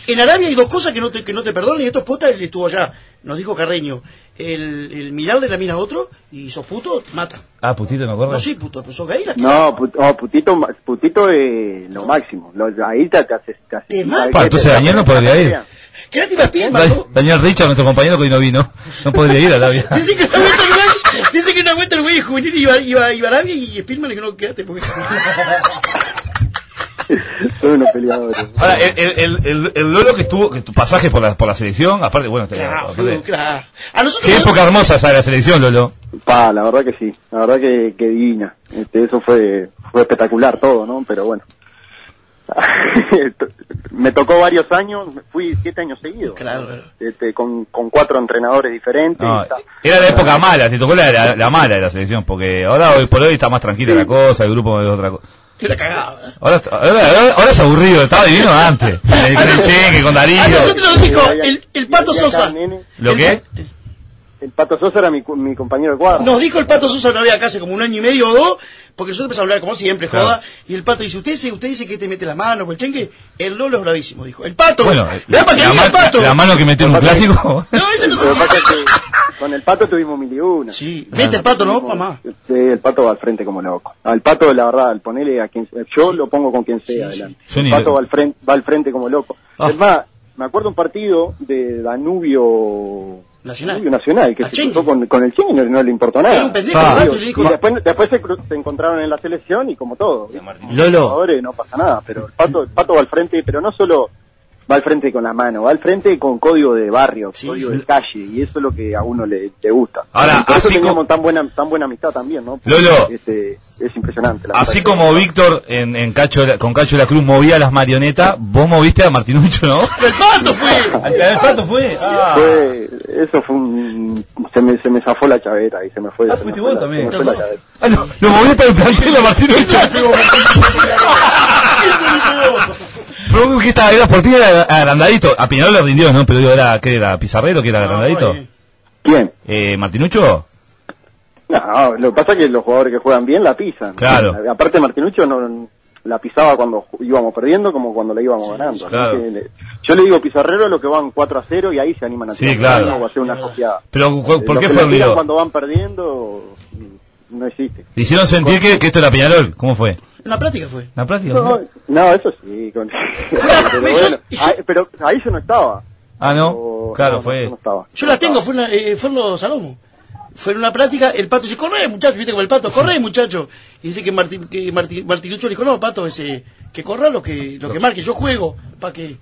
En Arabia hay dos cosas que no te, que no te perdonan, y esto es puta, él estuvo allá, nos dijo Carreño, el, el mirarle la mina a otro, y sos puto, mata. Ah, putito, ¿no corre? No, sí, puto, pero sos gay, la No, put- oh, putito, ma- putito es lo máximo. Lo, ahí te, te haces... Te haces Pa, entonces Daniel no podría ir. ¿Qué te ibas bien, Da- Daniel Richard, nuestro compañero que hoy no vino, no podría ir a Arabia. Dice que una vuelta el güey, dice que una vuelta el güey juvenil iba, iba, iba a Arabia y Spielman le dijo, no, quédate porque... Son unos peleadores. Ahora, el, el, el, el, el Lolo que estuvo, que tu pasaje por la, por la selección, aparte, bueno, te- aparte- Claro. A nosotros qué época hermosa esa de la selección, Lolo. Pa, la verdad que sí, la verdad que, que divina. Este, eso fue, fue espectacular todo, ¿no? Pero bueno. Me tocó varios años, fui siete años seguidos. Claro. Este, con, con cuatro entrenadores diferentes. No, y ta- era la época mala, te tocó la, la, la mala de la selección, porque ahora hoy por hoy está más tranquila la cosa, el grupo es otra cosa. Era cagado. Ahora, ahora, ahora, ahora es aburrido, estaba divino antes. Con el Chenque, con Darío. A nosotros nos dijo el, el Pato Sosa. ¿Lo qué? El Pato Sosa era mi, cu- mi compañero de cuadro. Nos dijo el Pato Sosa una vez acá hace como un año y medio o dos, porque nosotros empezamos a hablar como siempre, Claro. joda, y el Pato dice, usted dice, usted dice que te mete la mano por el chenque, el Lolo es bravísimo, dijo. El Pato, Bueno, le da para que la, diga el ma- Pato. la mano que metió en un clásico. No, eso no Lo que pasa es que con el Pato tuvimos mil y una. Sí, mete el Pato, ¿no, mamá? Sí, el Pato va al frente como loco. Al Pato, la verdad, al ponerle a quien yo lo pongo con quien sea adelante. Yo El ni- Pato va al frente, va al frente como loco. Ah. Es más, me acuerdo un partido de Danubio Nacional, Danubio Nacional que A se Chengue. cruzó con, con el Chengue y no, no le importó nada. Era un pendejo, Ah. ¿verdad? Y le dijo- Y después, después se, cru- se encontraron en la selección y como todo. Lolo. Los jugadores no pasa nada, pero el Pato, el Pato va al frente, pero no solo va al frente con la mano, va al frente con código de barrio, código sí. de calle, y eso es lo que a uno le, le gusta. Ahora, Y por eso así teníamos tan buena tan buena amistad también, ¿no? Porque, Lolo. este, es impresionante. la Así verdad como Víctor en, en Cacho, de la- con Cacho de la Cruz movía las marionetas, vos moviste a Martinucho, ¿no? ¡El Pato fue! ¿El Pato fue? que Ah. fue, eso fue un, se me, se me zafó la chaveta y se me fue. Ah, se me fuiste fue vos la- también. se me fue la chaveta. Ah, no, lo movió todo el plantel a Martinucho. Pero que estaba, era por ti, era agrandadito. A Peñarol le rindió, ¿no? Pero digo, era, ¿qué era? ¿Pizarrero que era agrandadito? ¿Quién? Eh, ¿Martinucho? No, lo que pasa es que los jugadores que juegan bien la pisan. Claro. Aparte Martinucho no la pisaba cuando ju- íbamos perdiendo como cuando la íbamos ganando. Así claro. que le- yo le digo pizarrero a los que van cuatro a cero y ahí se animan a Sí, tirar claro. algo o hacer una copiada. Pero, ¿por Eh, por los qué que fue la el tiran lío? cuando van perdiendo no existe. Le hicieron sentir que, que esto era Peñarol. ¿Cómo fue? En la práctica fue. ¿La práctica? No, no, eso sí. con- pero, bueno, ahí, pero ahí yo no estaba. Ah, ¿no? O- Claro, no, fue. yo no estaba. Yo la tengo, fue en, la- eh, fue en los Salomos. Fue en una práctica, el Pato dice, corre muchacho, viste como el Pato, corre muchacho. Y dice que, Martín, que Martín, Martinucho le dijo, no, Pato, ese, que corra lo que, lo que marque, yo juego, para que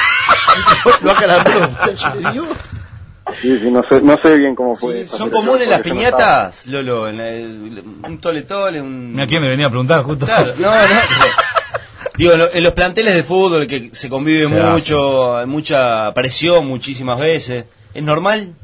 lo haga la mano, muchacho, le digo. Sí, sí, no sé, no sé bien cómo fue. esa ¿Son selección, comunes las porque yo no estaba. piñatas, Lolo? En el- un tole tole, un... Mira quién me venía a preguntar justo. Claro, no, no. Digo, en lo- en los planteles de fútbol que se convive Se mucho, hay mucha presión muchísimas veces. ¿Es normal?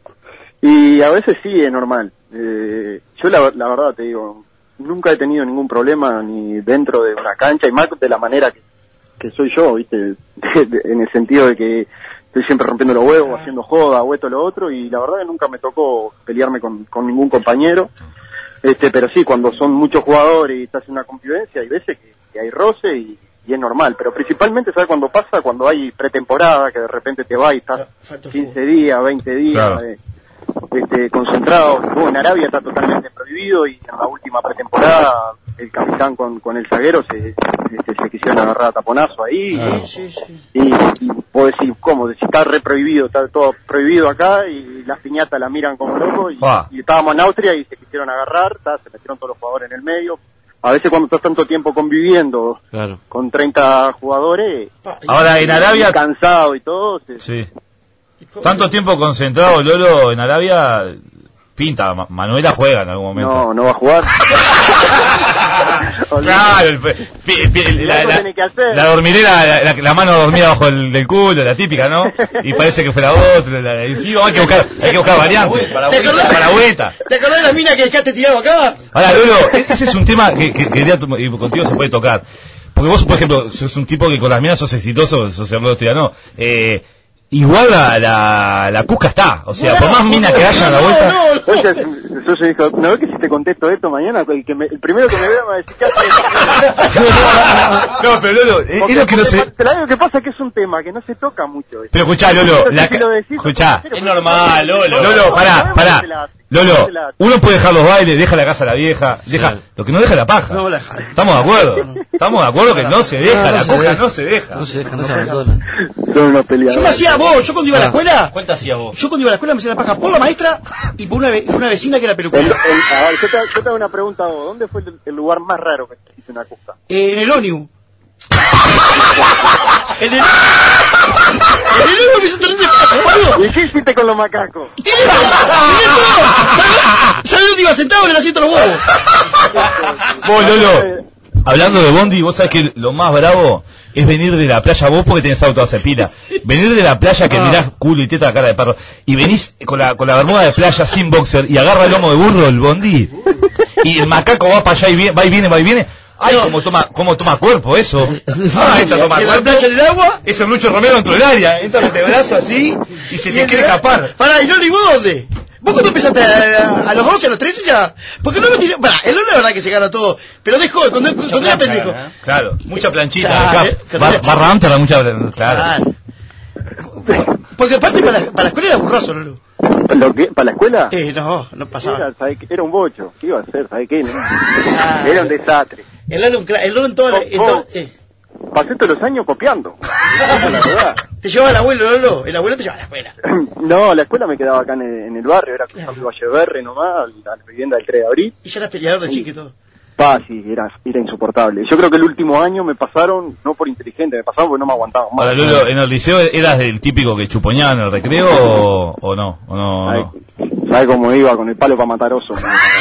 Y a veces sí es normal. Eh, yo la, la verdad te digo, nunca he tenido ningún problema ni dentro de una cancha y más de la manera que, que soy yo, ¿viste? De- de- en el sentido de que estoy siempre rompiendo los huevos, haciendo joda, o esto, lo otro, y la verdad que nunca me tocó pelearme con, con ningún compañero. Este, pero sí, cuando son muchos jugadores y estás en una convivencia, hay veces que, que hay roce y, y es normal. Pero principalmente, ¿sabes cuándo pasa? Cuando hay pretemporada, que de repente te vas y estás quince días, veinte días, Claro. eh, este, concentrado. Bueno, en Arabia está totalmente prohibido y en la última pretemporada el capitán con, con el zaguero se, este, se quisieron agarrar a taponazo ahí. Sí, sí, sí. Y, y puedo decir, ¿cómo? Si está re prohibido, está todo prohibido acá y las piñatas la miran como locos. Y, Ah. y estábamos en Austria y se quisieron agarrar, ta, se metieron todos los jugadores en el medio. A veces cuando estás tanto tiempo conviviendo Claro. con treinta jugadores, Ahora, en Arabia- y cansado y todo, se- Sí. Tanto tiempo concentrado Lolo en Arabia, pinta. Ma- Manuela juega en algún momento. no, no va a jugar. Claro, el- pi- pi- la, Algo la- tiene que hacer. la dormilera, la, la- la mano dormida bajo el del culo, la típica, ¿no? Y parece que fue la otra. La, la- y sí, hay que buscar, hay que buscar variantes. ¿Te acordás? Para la vuelta. ¿Te acordás de la mina que dejaste tirado acá? Ahora, Lolo, e- ese es un tema que, que quería tu- y contigo se puede tocar. Porque vos, por ejemplo, sos un tipo que con las minas sos exitoso, sos Ernesto Tirano. Eh, igual la, la, la Cusca está. O sea, por más mina que haya a la vuelta. Oye, yo se dijo, no, que si te contesto esto mañana, el, que me, el primero que me vea me va a decir, ¿qué haces? No, pero Lolo, es Porque, lo que no se... Lo que pasa es que es un tema que no se toca mucho. Pero escuchá, Lolo, la, si escuchá. Es normal, Lolo. Lolo, pará, pará. Lolo, uno puede dejar los bailes, deja la casa a la vieja, deja, sí. Lo que no deja es la paja. No la deja. Estamos de acuerdo. Estamos de acuerdo que no se deja, no, no la se coca deja. no se deja. No se deja, no se abandona. Son unos peleadores. Yo me hacía vos, yo cuando iba a la Ah. escuela, ¿Cuánto hacías vos? yo cuando iba a la escuela me hacía la paja por la maestra y por una, ve- una vecina que era El- peluquera. el- a ver, yo, te, yo te hago una pregunta a vos. ¿Dónde fue el, el lugar más raro que hiciste una Cusca? Eh, en el ONU. en el en el ONU me hizo tener de ¿Y qué hiciste con los macacos? ¡Tiene todo! ¡Tiene todo! ¿Sabés- ¿Sabés dónde iba sentado en el asiento de los huevos? Vos, Lolo, hablando de Bondi, vos sabés que lo más bravo es venir de la playa, vos porque tenés auto hace pila, venir de la playa que mirás culo y teta a cara de perro, y venís con la, con la bermuda de playa sin boxer y agarra el lomo de burro el Bondi, y el macaco va para allá y viene, va y viene, va y viene. Ay, cómo toma, cómo toma cuerpo eso. Ah, entra a tomar ¿Y en la cuerpo. playa en el agua? Es el Lucho Romero dentro del área. Entra de brazo así y se, ¿Y se en quiere el- escapar. Pará, ¿y no ni vos dónde? ¿Vos cuando empezaste a, a, a los doce, a los trece ya? Porque no me tiró... Pará, el Lolo la verdad que se gana todo. Pero dejó, cuando, cuando era pendejo. Claro, mucha planchita. Claro, acá. eh, Bar- barra Amsterdam, mucha. Claro. Claro. Porque aparte para la, para la escuela era burrazo, Lolo. ¿Lo que, ¿Para la escuela? Eh, no, no pasaba. Era, ¿sabés qué? Era un bocho. ¿Qué iba a hacer? ¿Sabés qué? No? Era un desastre. El Lolo, un cra- el Lolo en toda la... en Oh, todo- eh. Pasé todos los años copiando. La verdad. Te llevaba el abuelo, Lolo. El abuelo te llevaba a la escuela. No, la escuela me quedaba acá en el, en el barrio, era cruzando Valleverre nomás, la vivienda del tres de abril. Y ya eras peleador de chique y todo. Pa, sí, era, era insoportable. Yo creo que el último año me pasaron, no por inteligente, me pasaron porque no me aguantaba más. Ahora, Lolo, ¿en el liceo eras del típico que chupoñaba en el recreo o, o no? ¿O no, no? ¿Sabes cómo iba con el palo para matar oso?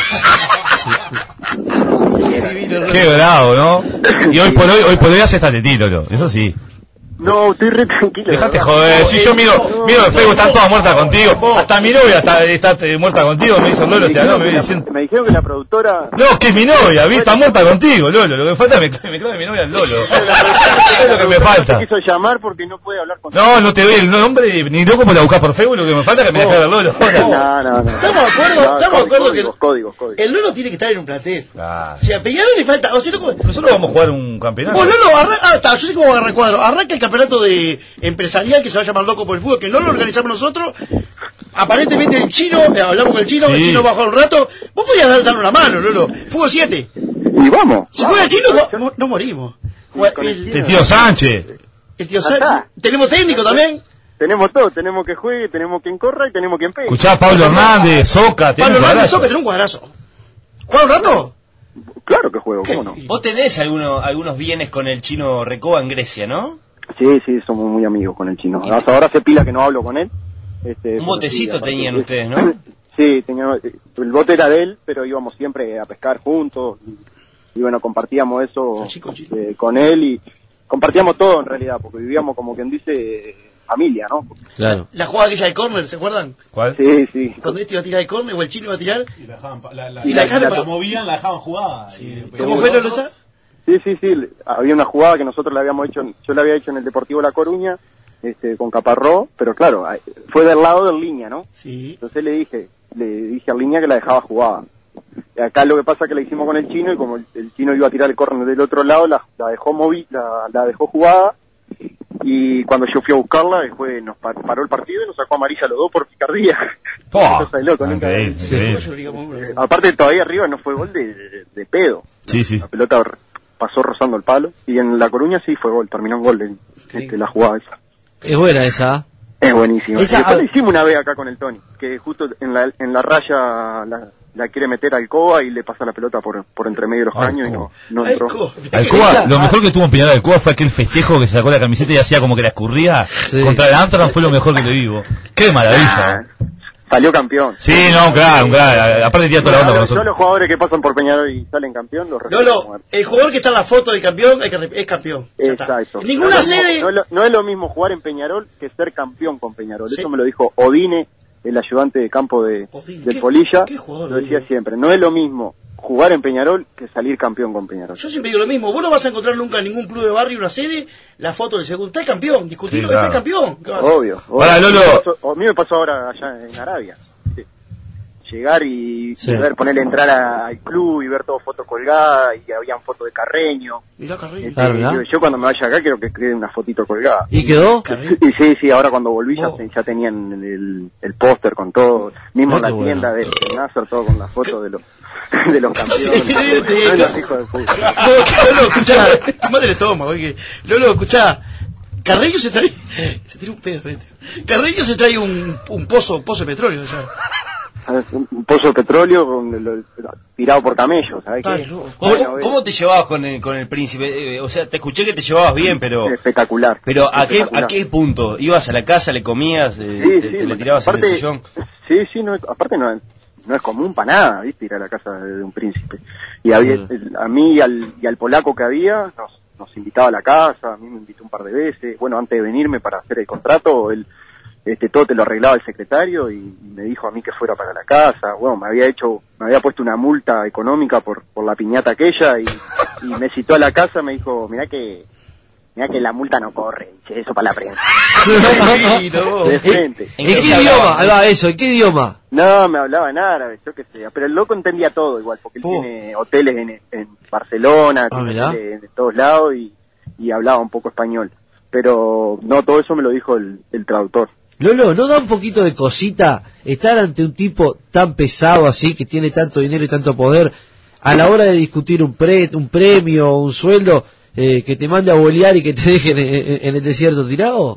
Qué bravo, ¿no? Y hoy por hoy, hoy por hoy hace esta tetito, Lolo. Eso sí. No, estoy re tranquilo. Dejate joder, si yo miro, miro en Facebook, están todas muertas contigo, hasta mi novia está, está eh, muerta contigo, me dice Lolo, te habló, me viene diciendo, Me dijeron que la productora... no, que es mi novia, ¿viste? Está muerta contigo, Lolo, lo que falta es que me clave mi novia al Lolo, es lo que me falta. Me quiso llamar porque no puede hablar con... No, no te doy el nombre, ni loco por la buscar por Facebook, lo que me falta es que me deje al Lolo. No, no, no. Estamos de acuerdo, No, estamos de acuerdo códigos, que códigos, códigos. el Lolo tiene que estar en un plantel. Claro. Si a Peñarol le falta... O sea, no, Nosotros vamos a jugar un campeonato. vos, Lolo, arranca... Ah, está, yo sé cómo agarra el cuadro. Arranca el campeonato de empresarial que se va a llamar Loco por el Fútbol, que no lo organizamos nosotros. Aparentemente el chino, eh, hablamos con el chino, Sí. el chino va a jugar un rato. Vos podías dar- darnos la mano, Lolo. Fútbol siete. Y vamos. Si juega el chino, no, no- no morimos. Juega el, El tío Sánchez. el tío Sánchez. Tenemos técnico también. Tenemos todo, tenemos que juegue, tenemos quien corra y tenemos quien pegue. Escuchá, Pablo Hernández, Soca, Pablo tenés Hernández cuadrazo. Soca, tenemos un cuadrazo. ¿Juega un rato? Claro que juego, ¿cómo no? Vos tenés algunos, algunos bienes con el chino Recoba en Grecia, ¿no? Sí, sí, somos muy amigos con el chino. Hasta ahora hace pila que no hablo con él. Este, Un botecito pero sí, tenían aparte- ustedes, ¿no? Sí, teníamos, el bote era de él, pero íbamos siempre a pescar juntos. Y, y bueno, compartíamos eso eh, con él y compartíamos todo en realidad, porque vivíamos como quien dice familia, ¿no? Claro. La jugada aquella del córner, ¿se acuerdan? ¿Cuál? Sí, sí. Cuando este iba a tirar el córner o el chino iba a tirar. Y la dejaban, pa- la, la, Y la cara la pa- movían, la dejaban jugada. Y- ¿Cómo fue, Lolo? esa? Sí, sí, sí. Había una jugada que nosotros le habíamos hecho, yo la había hecho en el Deportivo La Coruña, este, con Caparró, pero claro, fue del lado del línea, ¿no? Sí. Entonces le dije, le dije al línea que la dejaba jugada. Y acá lo que pasa es que la hicimos con el chino y como el, el chino iba a tirar el córner del otro lado, la, la dejó movi, la, la dejó jugada. Y cuando yo fui a buscarla, después nos par- paró el partido y nos sacó amarilla a los dos por picardía. Oh, Cosa de loco, nunca- increíble, Sí, increíble. Eh, aparte todavía arriba no fue gol de, de, de pedo. Sí, sí. La pelota r- pasó rozando el palo. Y en La Coruña sí fue gol, terminó en gol el- este, la jugada esa. Es buena esa. Es buenísimo. Esa- Y después la hicimos una vez acá con el Tony, que justo en la, en la raya la, la quiere meter al Coba y le pasa la pelota por, por entre medio de los Ay, caños y no, Coba. no Ay, entró. co- Al Cuba, lo mejor que tuvo en Peñarol del Cuba fue aquel festejo que se sacó la camiseta y hacía como que la escurría Sí. contra el Amsterdam, fue lo mejor que le vivo. Qué maravilla. Ah, salió campeón. Sí, no, un crack, un crack. Aparte tenía toda la onda con Yo nosotros. los jugadores que pasan por Peñarol y salen campeón los respeto. Lolo, el jugador que está en la foto del campeón hay que rep- es campeón. Ya está. Exacto. En ninguna no, es lo sede. mismo- no, es lo, no es lo mismo jugar en Peñarol que ser campeón con Peñarol. Sí. Eso me lo dijo Odine, el ayudante de campo de, Odine, del ¿qué- Polilla. qué jugador, Lo decía Odine? siempre. No es lo mismo jugar en Peñarol que salir campeón con Peñarol. Yo siempre digo lo mismo, vos no vas a encontrar nunca en ningún club de barrio una sede la foto del segundo. Está el campeón, discutirlo Sí, que está claro. el campeón. ¿Qué vas a Obvio. hacer? obvio. Pará, Lolo. A mí me pasó- A mí me pasó ahora allá en Arabia. ¿viste? Llegar y, Sí. y ver, ponerle entrar a- al club y ver todo fotos colgadas y habían fotos de Carreño. Mirá Carreño. Este, Claro, ¿verdad? yo, yo cuando me vaya acá quiero que quede una fotito colgada. ¿Y quedó? Y sí, sí, ahora cuando volví ya, ya tenían el, el póster con todo, mismo Ah, en la qué bueno. tienda de, de Nasser, todo con la foto de los de los campeones. Sí, sí, sí, Ay, sí. los hijos de puta. No, Lolo, escuchá, tu madre el estómago, oye. Lolo, escuchá, Carreño se trae, se tira un pedo, vete. Carreño se trae un, un pozo, pozo de petróleo, ya. Un un pozo de petróleo con el- el- tirado por camellos, ¿sabes qué? ¿Cómo, Bueno, cómo te llevabas con el, con el príncipe? Eh, o sea, te escuché que te llevabas bien, pero... Espectacular. Pero ¿a qué, Espectacular. ¿a qué punto? ¿Ibas a la casa, le comías, eh, Sí, te, sí, te le tirabas en aparte- el sillón? Sí, sí, no, aparte no, no es común para nada, ¿viste? Ir a la casa de un príncipe. Y había, Mm. el- a mí y al, y al polaco que había, nos, nos invitaba a la casa, a mí me invitó un par de veces. Bueno, antes de venirme para hacer el contrato, él, este, todo te lo arreglaba el secretario y, y me dijo a mí que fuera para la casa. Bueno, me había hecho, me había puesto una multa económica por, por la piñata aquella y, y me citó a la casa, me dijo, mirá que, mirá que la multa no corre, che, eso para la prensa. Sí, no. De frente. ¿En qué idioma? Ahí va, eso, ¿en qué idioma? No, me hablaba en árabe, yo qué sé, pero el loco entendía todo igual, porque él Oh. tiene hoteles en, en Barcelona, Ah, tiene mirá. hoteles de todos lados y, y hablaba un poco español. Pero no, todo eso me lo dijo el, el traductor. Lolo, ¿no da un poquito de cosita estar ante un tipo tan pesado así, que tiene tanto dinero y tanto poder, a la hora de discutir un pre, un premio, un sueldo, eh, que te mande a bolear y que te dejen en, en- en el desierto tirado?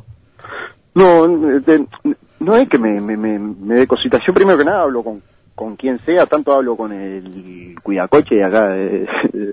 No, de- no es que me, me, me, me dé cositas. Yo primero que nada hablo con, con quien sea, tanto hablo con el cuidacoche de acá, de,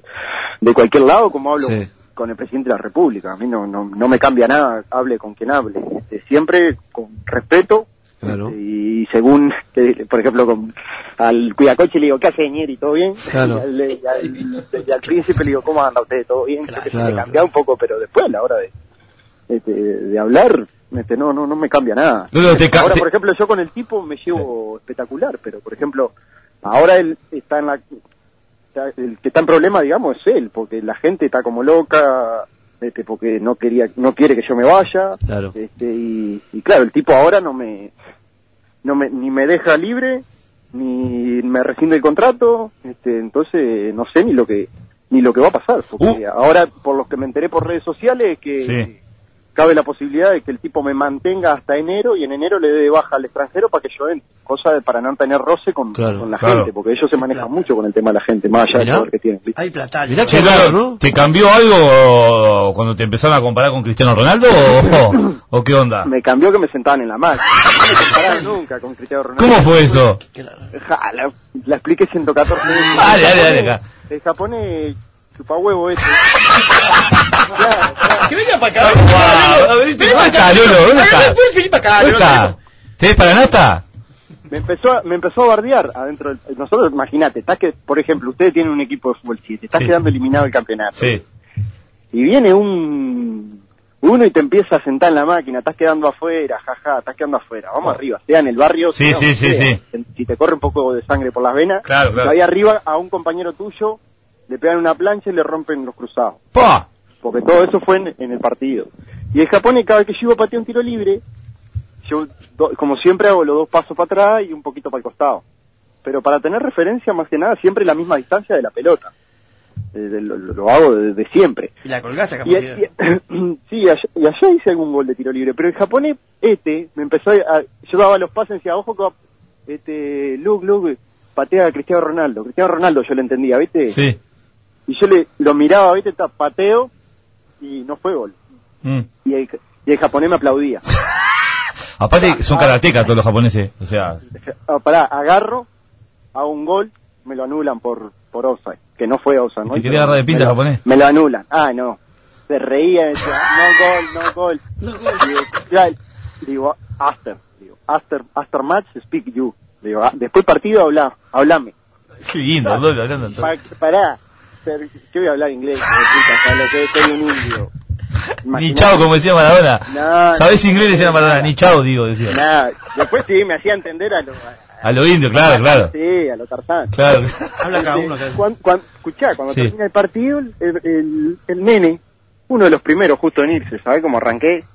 de cualquier lado, como hablo Sí. con el presidente de la República. A mí no, no, no me cambia nada, hable con quien hable. Este, siempre con respeto. Claro. Este, y según, eh, por ejemplo, con, al cuidacoche le digo, ¿qué hace, Ñeri? ¿Todo bien? Claro. Y, al, y al- y al príncipe le digo, ¿cómo anda usted? ¿Todo bien? Creo que se me Claro. cambia un poco, pero después a la hora de, este, de hablar, este, no, no, no me cambia nada. Lolo, te ca- Ahora, te- por ejemplo, yo con el tipo me llevo espectacular, pero por ejemplo, ahora él está en la, está- el que está en problema, digamos, es él, porque la gente está como loca, este, porque no quería, no quiere que yo me vaya, Claro. este, y, y claro, el tipo ahora no me, no me, ni me deja libre, ni me rescinde el contrato, este, entonces no sé ni lo que, ni lo que va a pasar, porque ahora, por lo que me enteré por redes sociales, que Sí. cabe la posibilidad de que el tipo me mantenga hasta enero y en enero le dé baja al extranjero para que yo entre, cosa de para no tener roce con, Claro, con la claro. gente, porque ellos se manejan mucho con el tema de la gente, más allá Mirá. del poder que tienen. ¿viste? Hay platal. Mirá Che, qué Lolo, raro, ¿no? ¿te cambió algo cuando te empezaron a comparar con Cristiano Ronaldo o, o qué onda? Me cambió que me sentaban en la máquina, no me compararon nunca con Cristiano Ronaldo. ¿Cómo fue eso? Ja, la, la expliqué ciento catorce veces. Dale, dale, dale, acá. El japonés chupa huevo este. Que venga para acá. Wow, Vení ¿dónde para está, acá. Lolo? ¿Dónde está? Después vení para acá. ¿Dónde Lolo. está? ¿Tenés para nata? Me empezó, a, me empezó a bardear adentro del, nosotros, imagínate, estás que, por ejemplo, ustedes tienen un equipo de fútbol siete, estás Sí. quedando eliminado del campeonato. Sí. Y viene un uno y te empieza a sentar en la máquina, estás quedando afuera, jaja, estás quedando afuera, vamos arriba, sea en el barrio, Sí, sea sí, donde sí, sea. sí. Si te corre un poco de sangre por las venas, Claro, claro. ahí arriba a un compañero tuyo le pegan una plancha y le rompen los cruzados. ¡Pah! Porque todo eso fue en, en el partido. Y el japonés, cada vez que yo iba a patear un tiro libre, yo, do- como siempre, hago los dos pasos para atrás y un poquito para el costado. Pero para tener referencia, más que nada, siempre la misma distancia de la pelota. Eh, de- lo, lo- lo hago desde siempre. Y la colgaste acá. Y, y- sí, allá, y allá hice algún gol de tiro libre, pero el japonés, este, me empezó a, yo daba los pases y decía, ojo que va, este, Luke, Luke, patea a Cristiano Ronaldo. Cristiano Ronaldo yo le entendía, ¿viste? Sí. Y yo le, lo miraba, ¿viste? Ta- Pateo, y no fue gol. Mm. Y el, y el japonés me aplaudía. Aparte, son karatecas todos los japoneses. O sea, Ah, pará, agarro, hago un gol, me lo anulan por, por offside, que no fue offside, ¿no? ¿te quería agarrar de pinta me lo- japonés? Me lo anulan. Ah, no. Se reía, decía, no gol, no gol. Digo, ya, digo, after, digo, after, after match speak you. Digo, ah, después partido habla, hablame. Qué lindo, Lolo, hablando todo. Pa, pará, ser- ¿qué voy a hablar inglés? hijo de puta? ¿Sabes lo que es? Soy un indio. Ni Imaginate. chao, como decía Maradona. No, ¿Sabés no, inglés? Decía Maradona. Ni chao, digo, decía. Nada, después sí me hacía entender a, lo- a A lo indio, claro, claro. Sí, a lo Tarzán. Claro. Habla cada uno. Cuando, cuando, escuchá, cuando Sí. termina el partido, el, el, el nene, uno de los primeros justo en irse, ¿sabés cómo arranqué?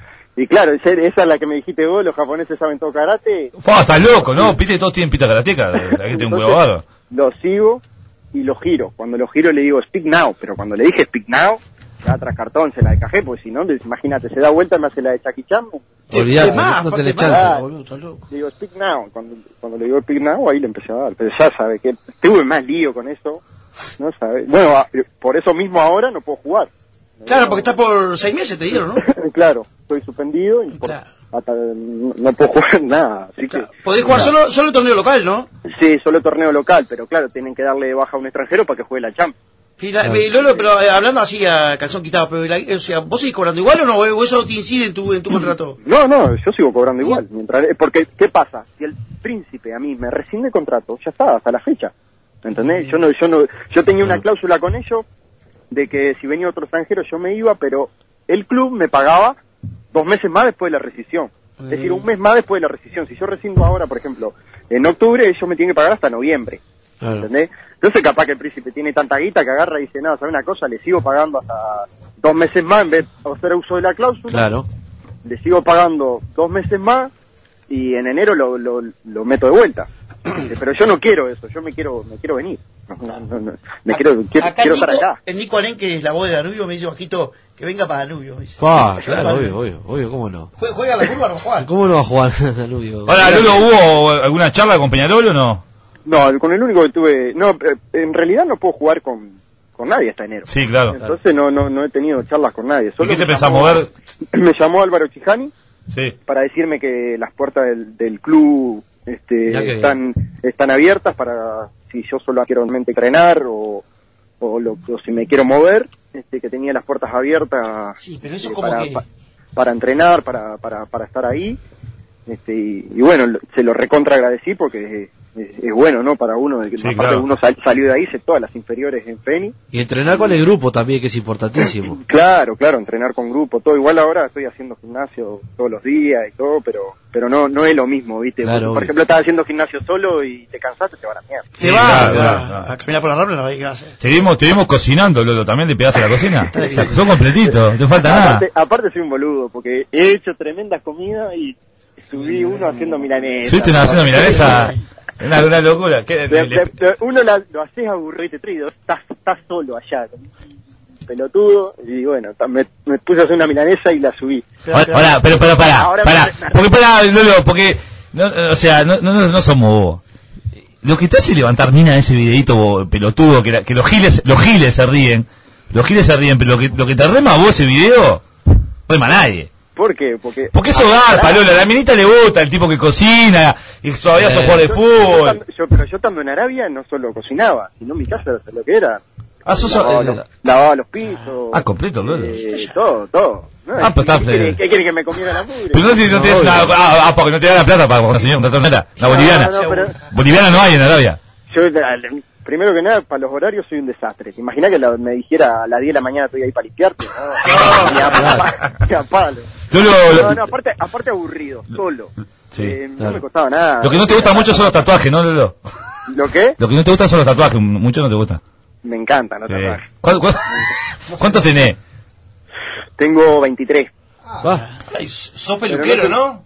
Y claro, esa esa es la que me dijiste vos, los japoneses saben todo karate. Fua, estás loco, ¿no? Viste, todos tienen pita karateca. Aquí tengo un huevo bárbaro. Lo sigo y lo giro. Cuando lo giro le digo speak now, pero cuando le dije speak now, ya tras cartón se la encajé, porque si no, imagínate, se da vuelta y me hace la de Jackie Chan. Olvidate, no, no tenés chance. Ah, le digo speak now, cuando, cuando le digo speak now, ahí le empecé a dar. Pero ya sabe que tuve más lío con eso, no sabe. Bueno, a- por eso mismo ahora no puedo jugar. Claro, porque estás por seis meses, te dieron, ¿no? Claro, estoy suspendido y por- hasta no, no puedo jugar nada. Así que Podés jugar nada. solo, solo el torneo local, ¿no? Sí, solo torneo local, pero claro, tienen que darle de baja a un extranjero para que juegue la Champions. Y la- eh, Lolo, pero eh, hablando así a calzón quitado, pero la- o sea, ¿vos seguís cobrando igual o no? ¿O eso te incide en tu, en tu contrato? No, no, yo sigo cobrando igual. Mientras, porque, ¿qué pasa? Si el príncipe a mí me rescinde contrato, ya está, hasta la fecha. ¿Entendés? Yo no, yo no, yo tenía una cláusula con ellos de que si venía otro extranjero yo me iba, pero el club me pagaba dos meses más después de la rescisión. Es decir, un mes más después de la rescisión. Si yo rescindo ahora, por ejemplo, en octubre, ellos me tienen que pagar hasta noviembre. ¿Entendés? Entonces capaz que el príncipe tiene tanta guita que agarra y dice, no, ¿sabes una cosa? Le sigo pagando hasta dos meses más en vez de hacer uso de la cláusula. Claro. Le sigo pagando dos meses más y en enero lo, lo, lo meto de vuelta. Eh, Pero yo no quiero eso, yo me quiero me quiero venir. No, no, no, no. Me quiero, quiero, Acá quiero Nico, estar acá. el Nico Aren, que es la voz de Danubio, me dice bajito que venga para Danubio. Dice. Ah, Que claro, venga para obvio, Danubio. obvio, obvio, ¿cómo no? Jue- ¿Juega la curva o no juega? ¿Cómo no va a jugar Danubio? Ahora, Lolo, ¿hubo alguna charla con Peñarol o no? No, con el único que tuve... No, eh, en realidad no puedo jugar con, con nadie hasta enero. Sí, claro. Entonces no no no he tenido charlas con nadie. ¿Y Solo qué te me pensás llamó- mover? Me llamó Álvaro Chijani Sí. para decirme que las puertas del, del club este, Mirá que están están abiertas para si yo solo quiero realmente entrenar o, o, lo, o si me quiero mover, este, que tenía las puertas abiertas Sí, pero eso eh, es como para, que... pa- para entrenar, para, para, para estar ahí. Este, y, y bueno, lo- se lo recontra agradecí porque es, es- es bueno, ¿no? Para uno, de que Sí, aparte claro. uno sal- salió de ahí, hice todas las inferiores en Feni. Y entrenar con el grupo también, que es importantísimo. Claro, claro, entrenar con grupo, todo. Igual ahora estoy haciendo gimnasio todos los días y todo, pero pero no no es lo mismo, ¿viste? Claro, por, por obvio. ejemplo, estás haciendo gimnasio solo y te cansaste, te van a mierda. Se va claro, a, claro, claro. a caminar por la rambla, no hay que hacer. Te vimos, te vimos cocinando, Lolo, ¿también le pegaste a la cocina? O sea, son completitos, no te falta nada. Aparte, aparte soy un boludo, porque he hecho tremendas comidas y subí uno haciendo milanesa. ¿Subiste una haciendo milanesa? Una, una locura. ¿Qué, De- le- de- de- uno la- lo haces aburrido y te trae, estás, estás solo allá, con un pelotudo, y bueno, ta- me, me puse a hacer una milanesa y la subí. Ahora, pero, pero, pará, Ahora pará. me- me- Porque, pará, Lolo, porque, no, o sea, no, no, no somos vos. Lo que te hace levantar mina ese videito bo- pelotudo, que, la- que los giles, los giles se ríen, los giles se ríen, pero lo que, lo que te rema a vos ese video, no rema a nadie. ¿Por qué? Porque, Porque eso garpa, Lola, a la minita le gusta el tipo que cocina, y todavía Eh, sos jugador de yo- fútbol. Yo, yo- pero yo estando en Arabia no solo cocinaba, sino mi casa era lo que era. Ah, sos- lavaba, eh, los, lavaba los pisos. Ah, completo, Lolo. eh, todo, todo. ¿No? Ah, pues está- ¿Qué, quiere, qué quiere que me comiera la mugre? Pero no, te- no te das una, ah, ah, porque no te da la plata para conseguir una tornera, la boliviana. No, no, pero- Boliviana no hay en Arabia. Yo, la- la- primero que nada, para los horarios soy un desastre. ¿Te imaginas que la- me dijera a las diez de la mañana estoy ahí para limpiarte? No, ni a, pa- ni a palo. Lolo, No, no, aparte, aparte aburrido, solo. Sí, Eh, no claro. me costaba nada. Lo que no te gusta mucho son los tatuajes, ¿no, Lolo? ¿Lo qué? Lo que no te gusta son los tatuajes, mucho no te gusta. Me encantan los Sí. tatuajes. ¿Cuál- cuál- ¿Cuántos tenés? Tengo veintitrés. Ay, sos Pero peluquero, no te- ¿no?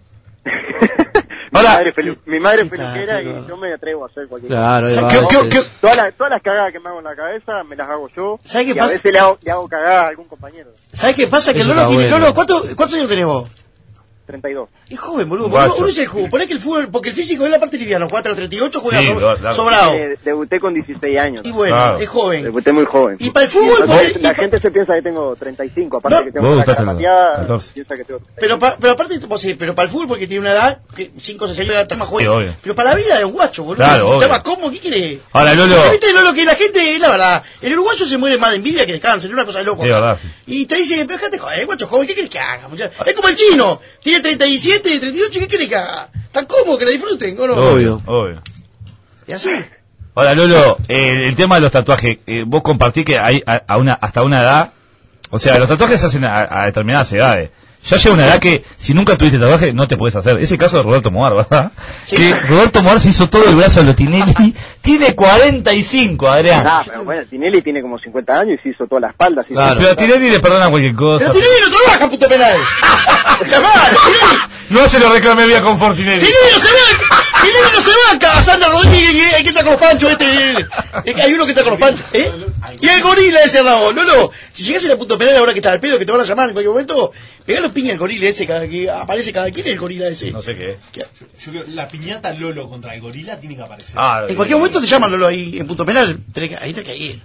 Mi madre, es pelu- mi madre es peluquera y yo me atrevo a hacer cualquier Claro, ahí cosa. va, ¿Qué- ese qué- es. qué- Todas, las, todas las cagadas que me hago en la cabeza me las hago yo. ¿Sabes qué y pasa? a veces le hago, le hago cagadas a algún compañero. ¿Sabes qué pasa? Que el Eso Lolo está tiene... bueno. Lolo, ¿cuánto- ¿cuántos años tenés vos? treinta y dos. Es joven, boludo. Guacho. Uno, uno dice el juego. Ponés que el fútbol, porque el físico es la parte liviana. Juega hasta los treinta y ocho, juega Sí, so- claro. sobrado. Eh, debuté con dieciséis años. Y bueno, Claro. es joven. Debuté muy joven. Y para el fútbol, La, porque- gente- y la pa- gente se piensa que tengo treinta y cinco, aparte No. que tengo Vos la estás cara en los pateada, catorce. piensa que tengo Pero, pa- pero aparte, vos sí, pero para el fútbol, porque tiene una edad, que cinco o seis años está más joven. Sí, obvio. Pero para la vida es un guacho, boludo. Claro, obvio. Está más cómodo, ¿qué querés? Ahora, Lolo. Porque, ¿viste, Lolo? Que la gente, es la verdad, el uruguayo se muere más de envidia que de cáncer, es una cosa de loco. Es verdad, sí. Y te dice, pero déjate joder, guacho joven, ¿qué querés que haga? muchacho? Es como el chino, tiene treinta y siete, treinta y ocho, ¿qué querés que haga? Tan cómodo, que la disfruten, ¿o no? Obvio. Obvio. Y así. Ahora, Lolo, eh, el tema de los tatuajes, eh, vos compartís que hay a, a una, hasta una edad, o sea, los tatuajes se hacen a, a determinadas edades. Ya llega una edad que si nunca tuviste tatuaje no te puedes hacer. Ese caso de Roberto Moar, ¿verdad? Sí. Que Roberto Moar se hizo todo el brazo de Tinelli. Tiene cuarenta y cinco, Adrián. Ah, pero bueno, Tinelli tiene como cincuenta años y se hizo toda la espalda. Claro. Pero a Tinelli le perdonan cualquier cosa. Pero Tinelli no trabaja, puto penal. No se lo reclame vía confort, Tinelli. Tinelli no se va. Tinelli no se va. Sandra Rodríguez, hay que estar con los panchos. Este, hay uno que está con los panchos. ¿Eh? Y el gorila ese Raúl. No, no. Si llegas a la puto penal ahora que está al pedo, que te van a llamar en cualquier momento, pegá los piñas al gorila ese cada, que aparece cada. ¿Quién es el gorila ese? No sé qué es. Yo creo la piñata Lolo contra el gorila tiene que aparecer. Ah, en cualquier momento te llaman Lolo ahí en punto penal. Ahí te caí.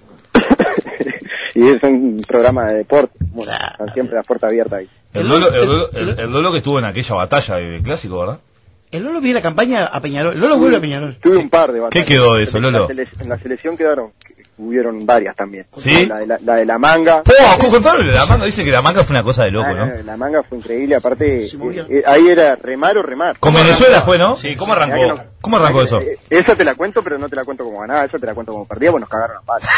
Y es un programa de deporte. Bueno, siempre la puerta abierta ahí. El Lolo, el, Lolo, el, el Lolo que estuvo en aquella batalla de clásico, ¿verdad? El Lolo viene la campaña a Peñarol. El Lolo vuelve a Peñarol. Tuve un par de batallas. ¿Qué quedó de eso, Lolo? En la, en la selección quedaron, hubieron varias también. ¿Sí? La de la, la, de la manga. ¡Oh! Contaron de la manga. Dice que la manga fue una cosa de loco, ah, ¿no? La manga fue increíble. Aparte, eh, eh, ahí era remar o remar. Con Venezuela fue, ¿no? Sí, ¿cómo arrancó? No, ¿Cómo arrancó eso? Eh, esa te la cuento, pero no te la cuento como ganaba. Esa te la cuento como perdía, pues nos cagaron a palos.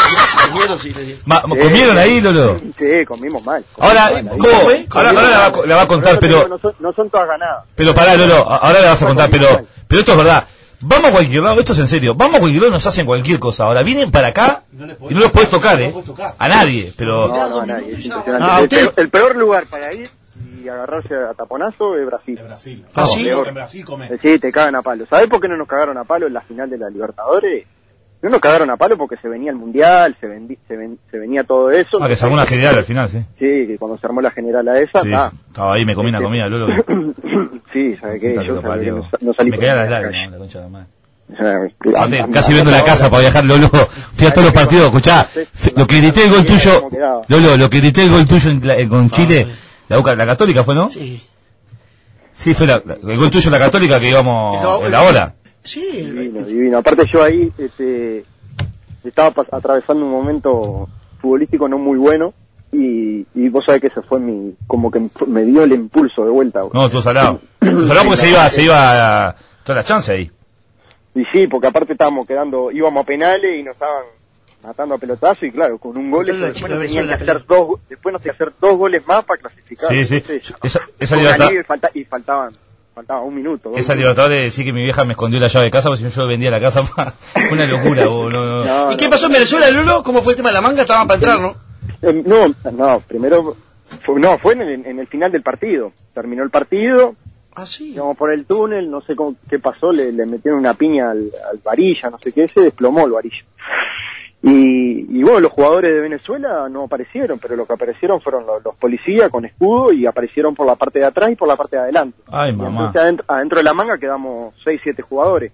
Ma, ¿Comieron ahí, Lolo? Sí, comimos mal. Comimos ahora, mal, ¿cómo? Ahora, ahora la, va, la va a contar, pero... No son, no son todas ganadas. Pero pará, Lolo, ahora la vas a contar, pero... Pero esto es verdad. Vamos a cualquier lado, esto es en serio. Vamos a cualquier lado y nos hacen cualquier cosa. Ahora vienen para acá y no los podés tocar, ¿eh? A nadie, pero... No, no, a nadie. Es impresionante. El, peor, el peor lugar para ir y agarrarse a taponazo es Brasil. De Brasil. Ah, sí, peor. En Brasil comés. Sí, te cagan a palo. ¿Sabés por qué no nos cagaron a palo en la final de la Libertadores? No nos cagaron a palo porque se venía el Mundial, se, vendi, se, ven, se venía todo eso. Ah, que se armó una general al final, sí. Sí, que cuando se armó la general a esa, sí, ah, estaba ahí, me comí una este, comida, Lolo. Sí, ¿sabes qué? Yo sabía que no, no salí me por quedan las la lágrimas, la concha de la madre. Ah, Casi, casi vendo la casa para viajar, Lolo. Fui a todos los partidos, escuchá, lo que grité el gol tuyo, Lolo, lo que grité el gol tuyo en la, en, con Chile, la, la Católica fue, ¿no? Sí. Sí, fue la, el gol tuyo en la Católica que íbamos en la hora. Sí, divino, divino. Aparte yo ahí este, estaba atravesando un momento futbolístico no muy bueno y, y vos sabés que ese fue mi, como que me dio el impulso de vuelta. No, tú salado. Tú salado porque se iba, se iba a, toda la chance ahí. Y sí, porque aparte estábamos quedando, íbamos a penales y nos estaban matando a pelotazo y claro, con un gol después nos tenían que hacer dos, después nos tenían que hacer dos goles más para clasificar. Sí, sí. Entonces, esa esa libertad y, falta, y faltaban faltaba un minuto. Esa libertad de decir que mi vieja me escondió la llave de casa porque si yo vendía la casa, fue una locura. Vos, no, no. No, ¿Y qué pasó en Venezuela, Lolo? ¿Cómo fue el tema de la manga? Estaban para entrar, ¿no? Eh, no, no, primero, fue, no, fue en el, en el final del partido. Terminó el partido. Ah, sí. Íbamos por el túnel, no sé cómo, qué pasó, le, le metieron una piña al, al varilla, no sé qué, se desplomó el varilla. Y, y bueno, los jugadores de Venezuela no aparecieron, pero lo que aparecieron fueron los, los policías con escudo y aparecieron por la parte de atrás y por la parte de adelante. Ay, y mamá. entonces adentro, adentro de la manga quedamos seis, siete jugadores.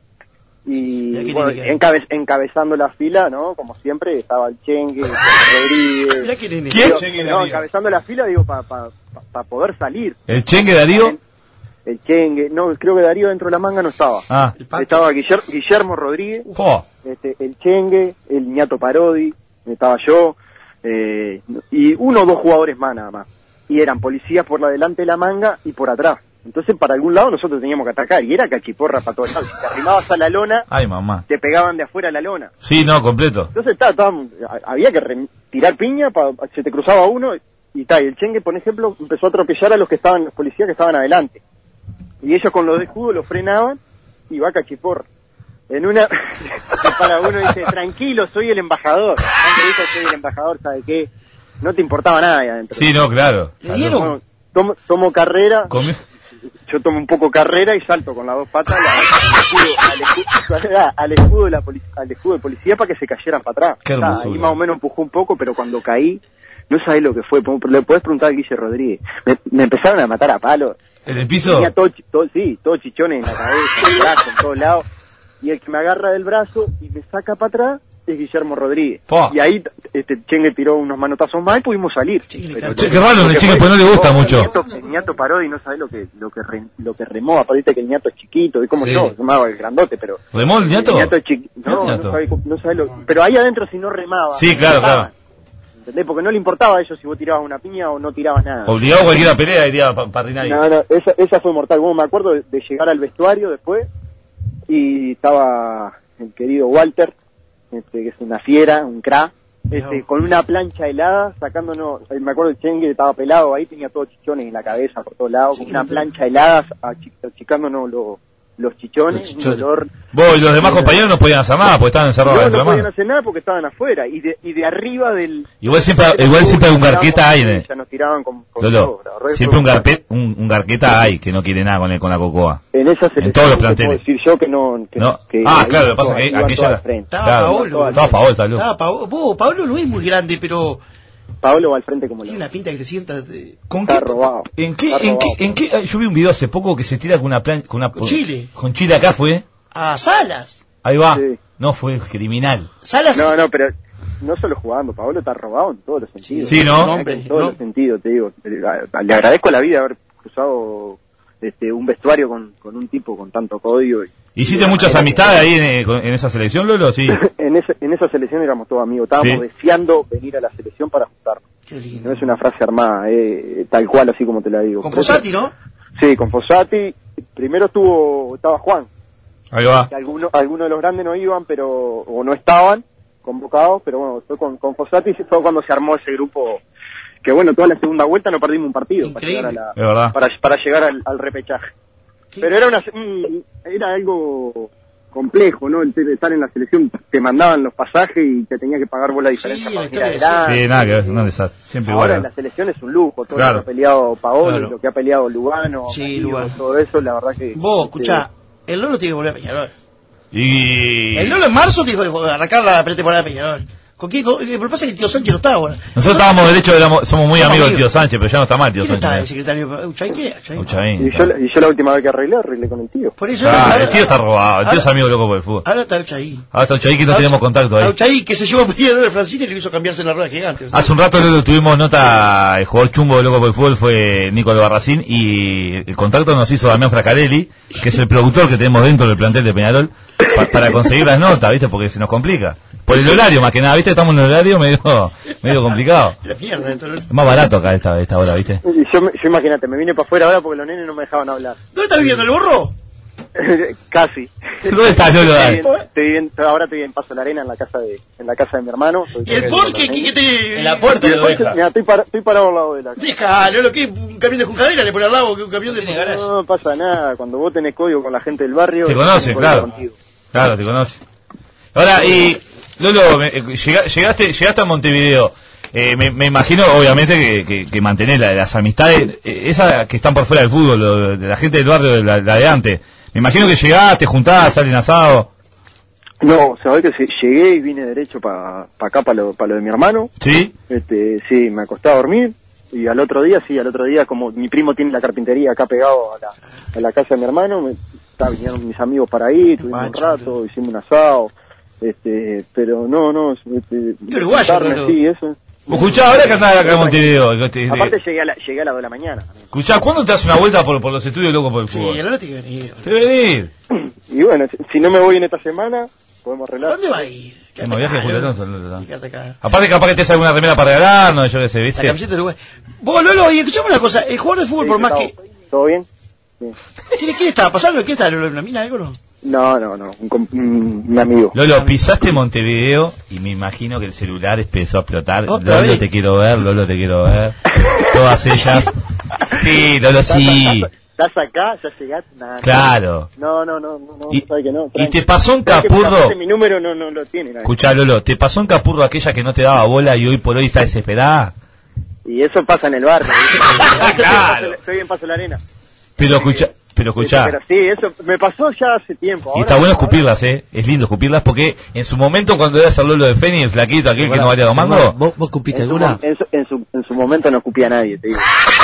Y, y bueno, encabe, encabezando la fila, ¿no? Como siempre, estaba el Chengue, el Rodríguez. ¿Quién? ¿Quién? No, encabezando la fila, digo, para pa, pa, pa poder salir. ¿El Chengue Darío? El Chengue, no, creo que Darío dentro de la manga no estaba. Ah. Estaba Guillermo, Guillermo Rodríguez, oh. este, el Chengue, el Ñato Parodi, estaba yo, eh, y uno o dos jugadores más nada más. Y eran policías por la delante de la manga y por atrás. Entonces, para algún lado nosotros teníamos que atacar, y era cachiporra para todos lados. Si te arrimabas a la lona, ay, mamá, te pegaban de afuera a la lona. Sí, no, completo. Entonces, ta, ta, había que re tirar piña, pa, se te cruzaba uno, y tal. Y el Chengue, por ejemplo, empezó a atropellar a los que estaban, los policías que estaban adelante. Y ellos con los de escudo lo frenaban, y va cachiporra. En una, para uno dice, tranquilo, soy el embajador. Cuando dijo soy el embajador, ¿sabe qué? No te importaba nada ahí adentro. Sí, no, claro. Bueno, tomo, tomo carrera. ¿Comió? Yo tomo un poco carrera y salto con las dos patas al, escudo, al, escudo, al, escudo de la al escudo de policía para que se cayeran para atrás. Qué hermosura. Ahí más o menos empujó un poco, pero cuando caí, no sabés lo que fue. Le podés preguntar a Guille Rodríguez. Me, me empezaron a matar a palo. ¿En el piso? Tenía todo, todo, sí, todo chichones en la cabeza, en el brazo, en todos lados. Y el que me agarra del brazo y me saca para atrás es Guillermo Rodríguez. Po. Y ahí este Chengue tiró unos manotazos más y pudimos salir. Pero, che, qué raro, el Chengue pues no le gusta no, mucho. El Ñato, el Ñato Parodi no sabe lo que lo que re, lo que remó, aparte que el Ñato es chiquito, es como sí. Yo, remaba el grandote, pero ¿remó el Ñato? El Ñato es chiquito. No, no sabe, no sabe lo, pero ahí adentro si no remaba. Sí, claro, remaba, claro. ¿Entendés? Porque no le importaba a ellos si vos tirabas una piña o no tirabas nada. Obligado a cualquiera pelea iría para pa nadie. No, no, esa, esa fue mortal. Bueno, me acuerdo de, de llegar al vestuario después y estaba el querido Walter, este, que es una fiera, un crack, este, con una plancha helada, sacándonos, eh, me acuerdo el Chengue estaba pelado ahí, tenía todos chichones en la cabeza por todos lados, con una plancha helada, achi- achicándonos los, los chichones, Los chichones. un dolor. Vos y los demás compañeros no podían hacer nada porque estaban encerrados No, dentro no de la podían mano. hacer nada porque estaban afuera, y de, y de arriba del... Igual siempre, igual siempre hay un garqueta ahí, ¿eh? Ya nos tiraban con, con Lolo, todo, la verdad, siempre un, fue- garpet, un, un garqueta hay que no quiere nada con, el, con la cocoa. En esa selección, En todos los te puedo planteles. decir yo que no... Que, No. que Ah, ahí claro, lo que pasa iban es que todas- aquella iban era- todas al frente. Estaba Claro, Paolo. estaba Paolo, tal vez. Estaba Paolo. Vos, Paolo no es muy grande, pero Paolo va al frente como tiene lo... una pinta que te sientas de... ¿Con Está qué? robado. ¿En qué, Está en qué, robado. en qué? Yo vi un video hace poco que se tira con una plan, con una Con Chile. Con Chile acá fue. A Salas. Ahí va. Sí. No, fue criminal. Salas. No, no, pero no solo jugando, Paolo está robado en todos los sentidos. Sí, ¿no? En Hombre, todos no. los sentidos, te digo. Le agradezco a la vida haber cruzado este, un vestuario con, con un tipo con tanto código. Y, ¿Hiciste y muchas la- amistades ahí en, eh, con- en esa selección, Lolo? Sí. en, esa, en esa selección éramos todos amigos, estábamos Sí. deseando venir a la selección para juntarnos. Qué lindo. No es una frase armada, eh, tal cual, así como te la digo. Con Pero- Fossati, ¿no? Sí, con Fossati. Primero estuvo, estaba Juan. Ahí va. Que Algunos, algunos de los grandes no iban, pero o no estaban convocados, pero bueno, fue con, con Fossati fue cuando se armó ese grupo, que bueno, toda la segunda vuelta no perdimos un partido para Increíble. llegar, a Es verdad. la, para, para llegar al, al repechaje. ¿Qué? Pero era una un- era algo complejo, ¿no? El de estar en la selección, te mandaban los pasajes y te tenía que pagar vos la diferencia Sí, para la venir historia de adelante. Sí, nada que ver, no desastre. Siempre Ahora igual. en la selección es un lujo, todo Claro. lo que ha peleado Paolo, Claro. lo que ha peleado Lugano, Sí, Castillo, Lugano. todo eso, la verdad que... Vos, este, escuchá, el Lolo tiene que volver a Peñarol. Y El Lolo en marzo tiene que arrancar la pretemporada de Peñarol. ¿Con qué? Con- Lo que pasa es que el tío Sánchez no está ahora. nosotros estábamos derecho, éramos- somos muy Somos amigos del amigos. tío Sánchez, pero ya no está mal el tío ¿Quién está el Sánchez. secretario? ¿Uchay quién era? Uchay. Uchavín, Y yo, y yo la última vez que arreglé, arreglé con el tío. Por eso Ah, ahora- el tío está robado, el tío es ahora- amigo loco por el fútbol. Ahora está Uchay. Ahora está Uchavín que no tenemos contacto A ahí. Uchay que se llevó a Peñarol de Francine y le hizo cambiarse en la rueda gigante. o sea. Hace un rato Lolo, tuvimos nota, el jugador chumbo de Loco por el Fútbol fue Nicolás Barracín y el contacto nos hizo Damián Fracarelli, que es el productor que tenemos dentro del plantel de Peñarol, pa- para conseguir las notas, ¿viste? Porque se nos complica. Por el horario, más que nada, ¿viste? Estamos en un horario medio, medio complicado. La mierda dentro del- Es más barato acá esta, esta hora, ¿viste? Y yo, me- yo imagínate, me vine para afuera ahora porque los nenes no me dejaban hablar. ¿Dónde está viviendo el burro? Casi. ¿Dónde estás, Lolo? Estoy viviendo- estoy viviendo- ahora estoy en Paso de la Arena, en la casa de, en la casa de mi hermano. Estoy- ¿Y el porqué? ¿Qué, qué te... En la puerta Y lo después, deja. mira, estoy, para- estoy parado al lado de la casa. Deja, Lolo, ¿qué? ¿Un camión de Juncadera le pone al lado que un camión de... No pasa nada, cuando vos tenés código con la gente del barrio... Te conoce, tenés código claro. contigo. Claro, te conoce. Ahora, y Lolo, me- eh, llega- llegaste, llegaste a Montevideo. Eh, me, me imagino, obviamente, que, que, que mantenés la- las amistades, eh, esas que están por fuera del fútbol, lo- de la gente del barrio, de la, la de antes. Me imagino que llegaste, juntás, salen asado. No, sabés que sí, llegué y vine derecho para acá, para lo, pa lo de mi hermano. ¿Sí? Este, sí, me acosté a dormir y al otro día, sí, al otro día, como mi primo tiene la carpintería acá pegado a la, a la casa de mi hermano, me, ta, vinieron mis amigos para ahí, tuvimos un rato, hicimos un asado, este, pero no, no, este, Qué uruguayo, carne, Lolo. sí, eso. Escuchá, ahora que andás acá en Montevideo. que te- Aparte llegué a, la, llegué a las dos de la mañana. Escuchá, ¿cuándo te das una vuelta por, por los estudios Loco por el fútbol? Sí, el Lolo tiene que venir. Te voy a venir. Y bueno, si, si no me voy en esta semana, podemos arreglar. ¿Dónde va a ir? Tenemos viaje de acá, Julio Lolo. Alonso, Lolo, ¿no? Quédate acá. Aparte, capaz que te hace alguna remera para regalarnos, yo qué sé, La ¿viste? camiseta de Uruguay. Vos, Lolo, y escuchame una cosa. El jugador de fútbol, por más que... ¿Todo bien? ¿Quién, quién estaba pasando? ¿Quién estaba, Lolo? ¿Una mina algo no? No, no, no, un, com- un, un amigo. Lolo, pisaste Montevideo y me imagino que el celular empezó a explotar. ¿Otra Lolo, vez? te quiero ver, Lolo, te quiero ver. Todas ellas. Sí, Lolo, sí. ¿Estás acá? ¿Ya llegaste? Nah, Claro. No, no, no, no, no, Y- sabe que no. y tranqui. te pasó un Sabe que capurro. aparte mi número no, no lo tiene nadie. Escuchá, Lolo, ¿te pasó un capurro aquella que no te daba bola y hoy por hoy está desesperada? Y eso pasa en el barrio. ¿viste? Claro. Estoy en Paso de la Arena. Pero escucha, pero escuchá. Pero sí, eso me pasó ya hace tiempo. Y Ahora- está bueno escupirlas, ¿eh? Es lindo escupirlas porque en su momento cuando era hacer Lolo de Feni, el flaquito, aquel que no valía dos mangos. ¿Vos, vos escupiste en su, alguna? mo- en, su, en, su, en su momento no escupía a nadie, te digo.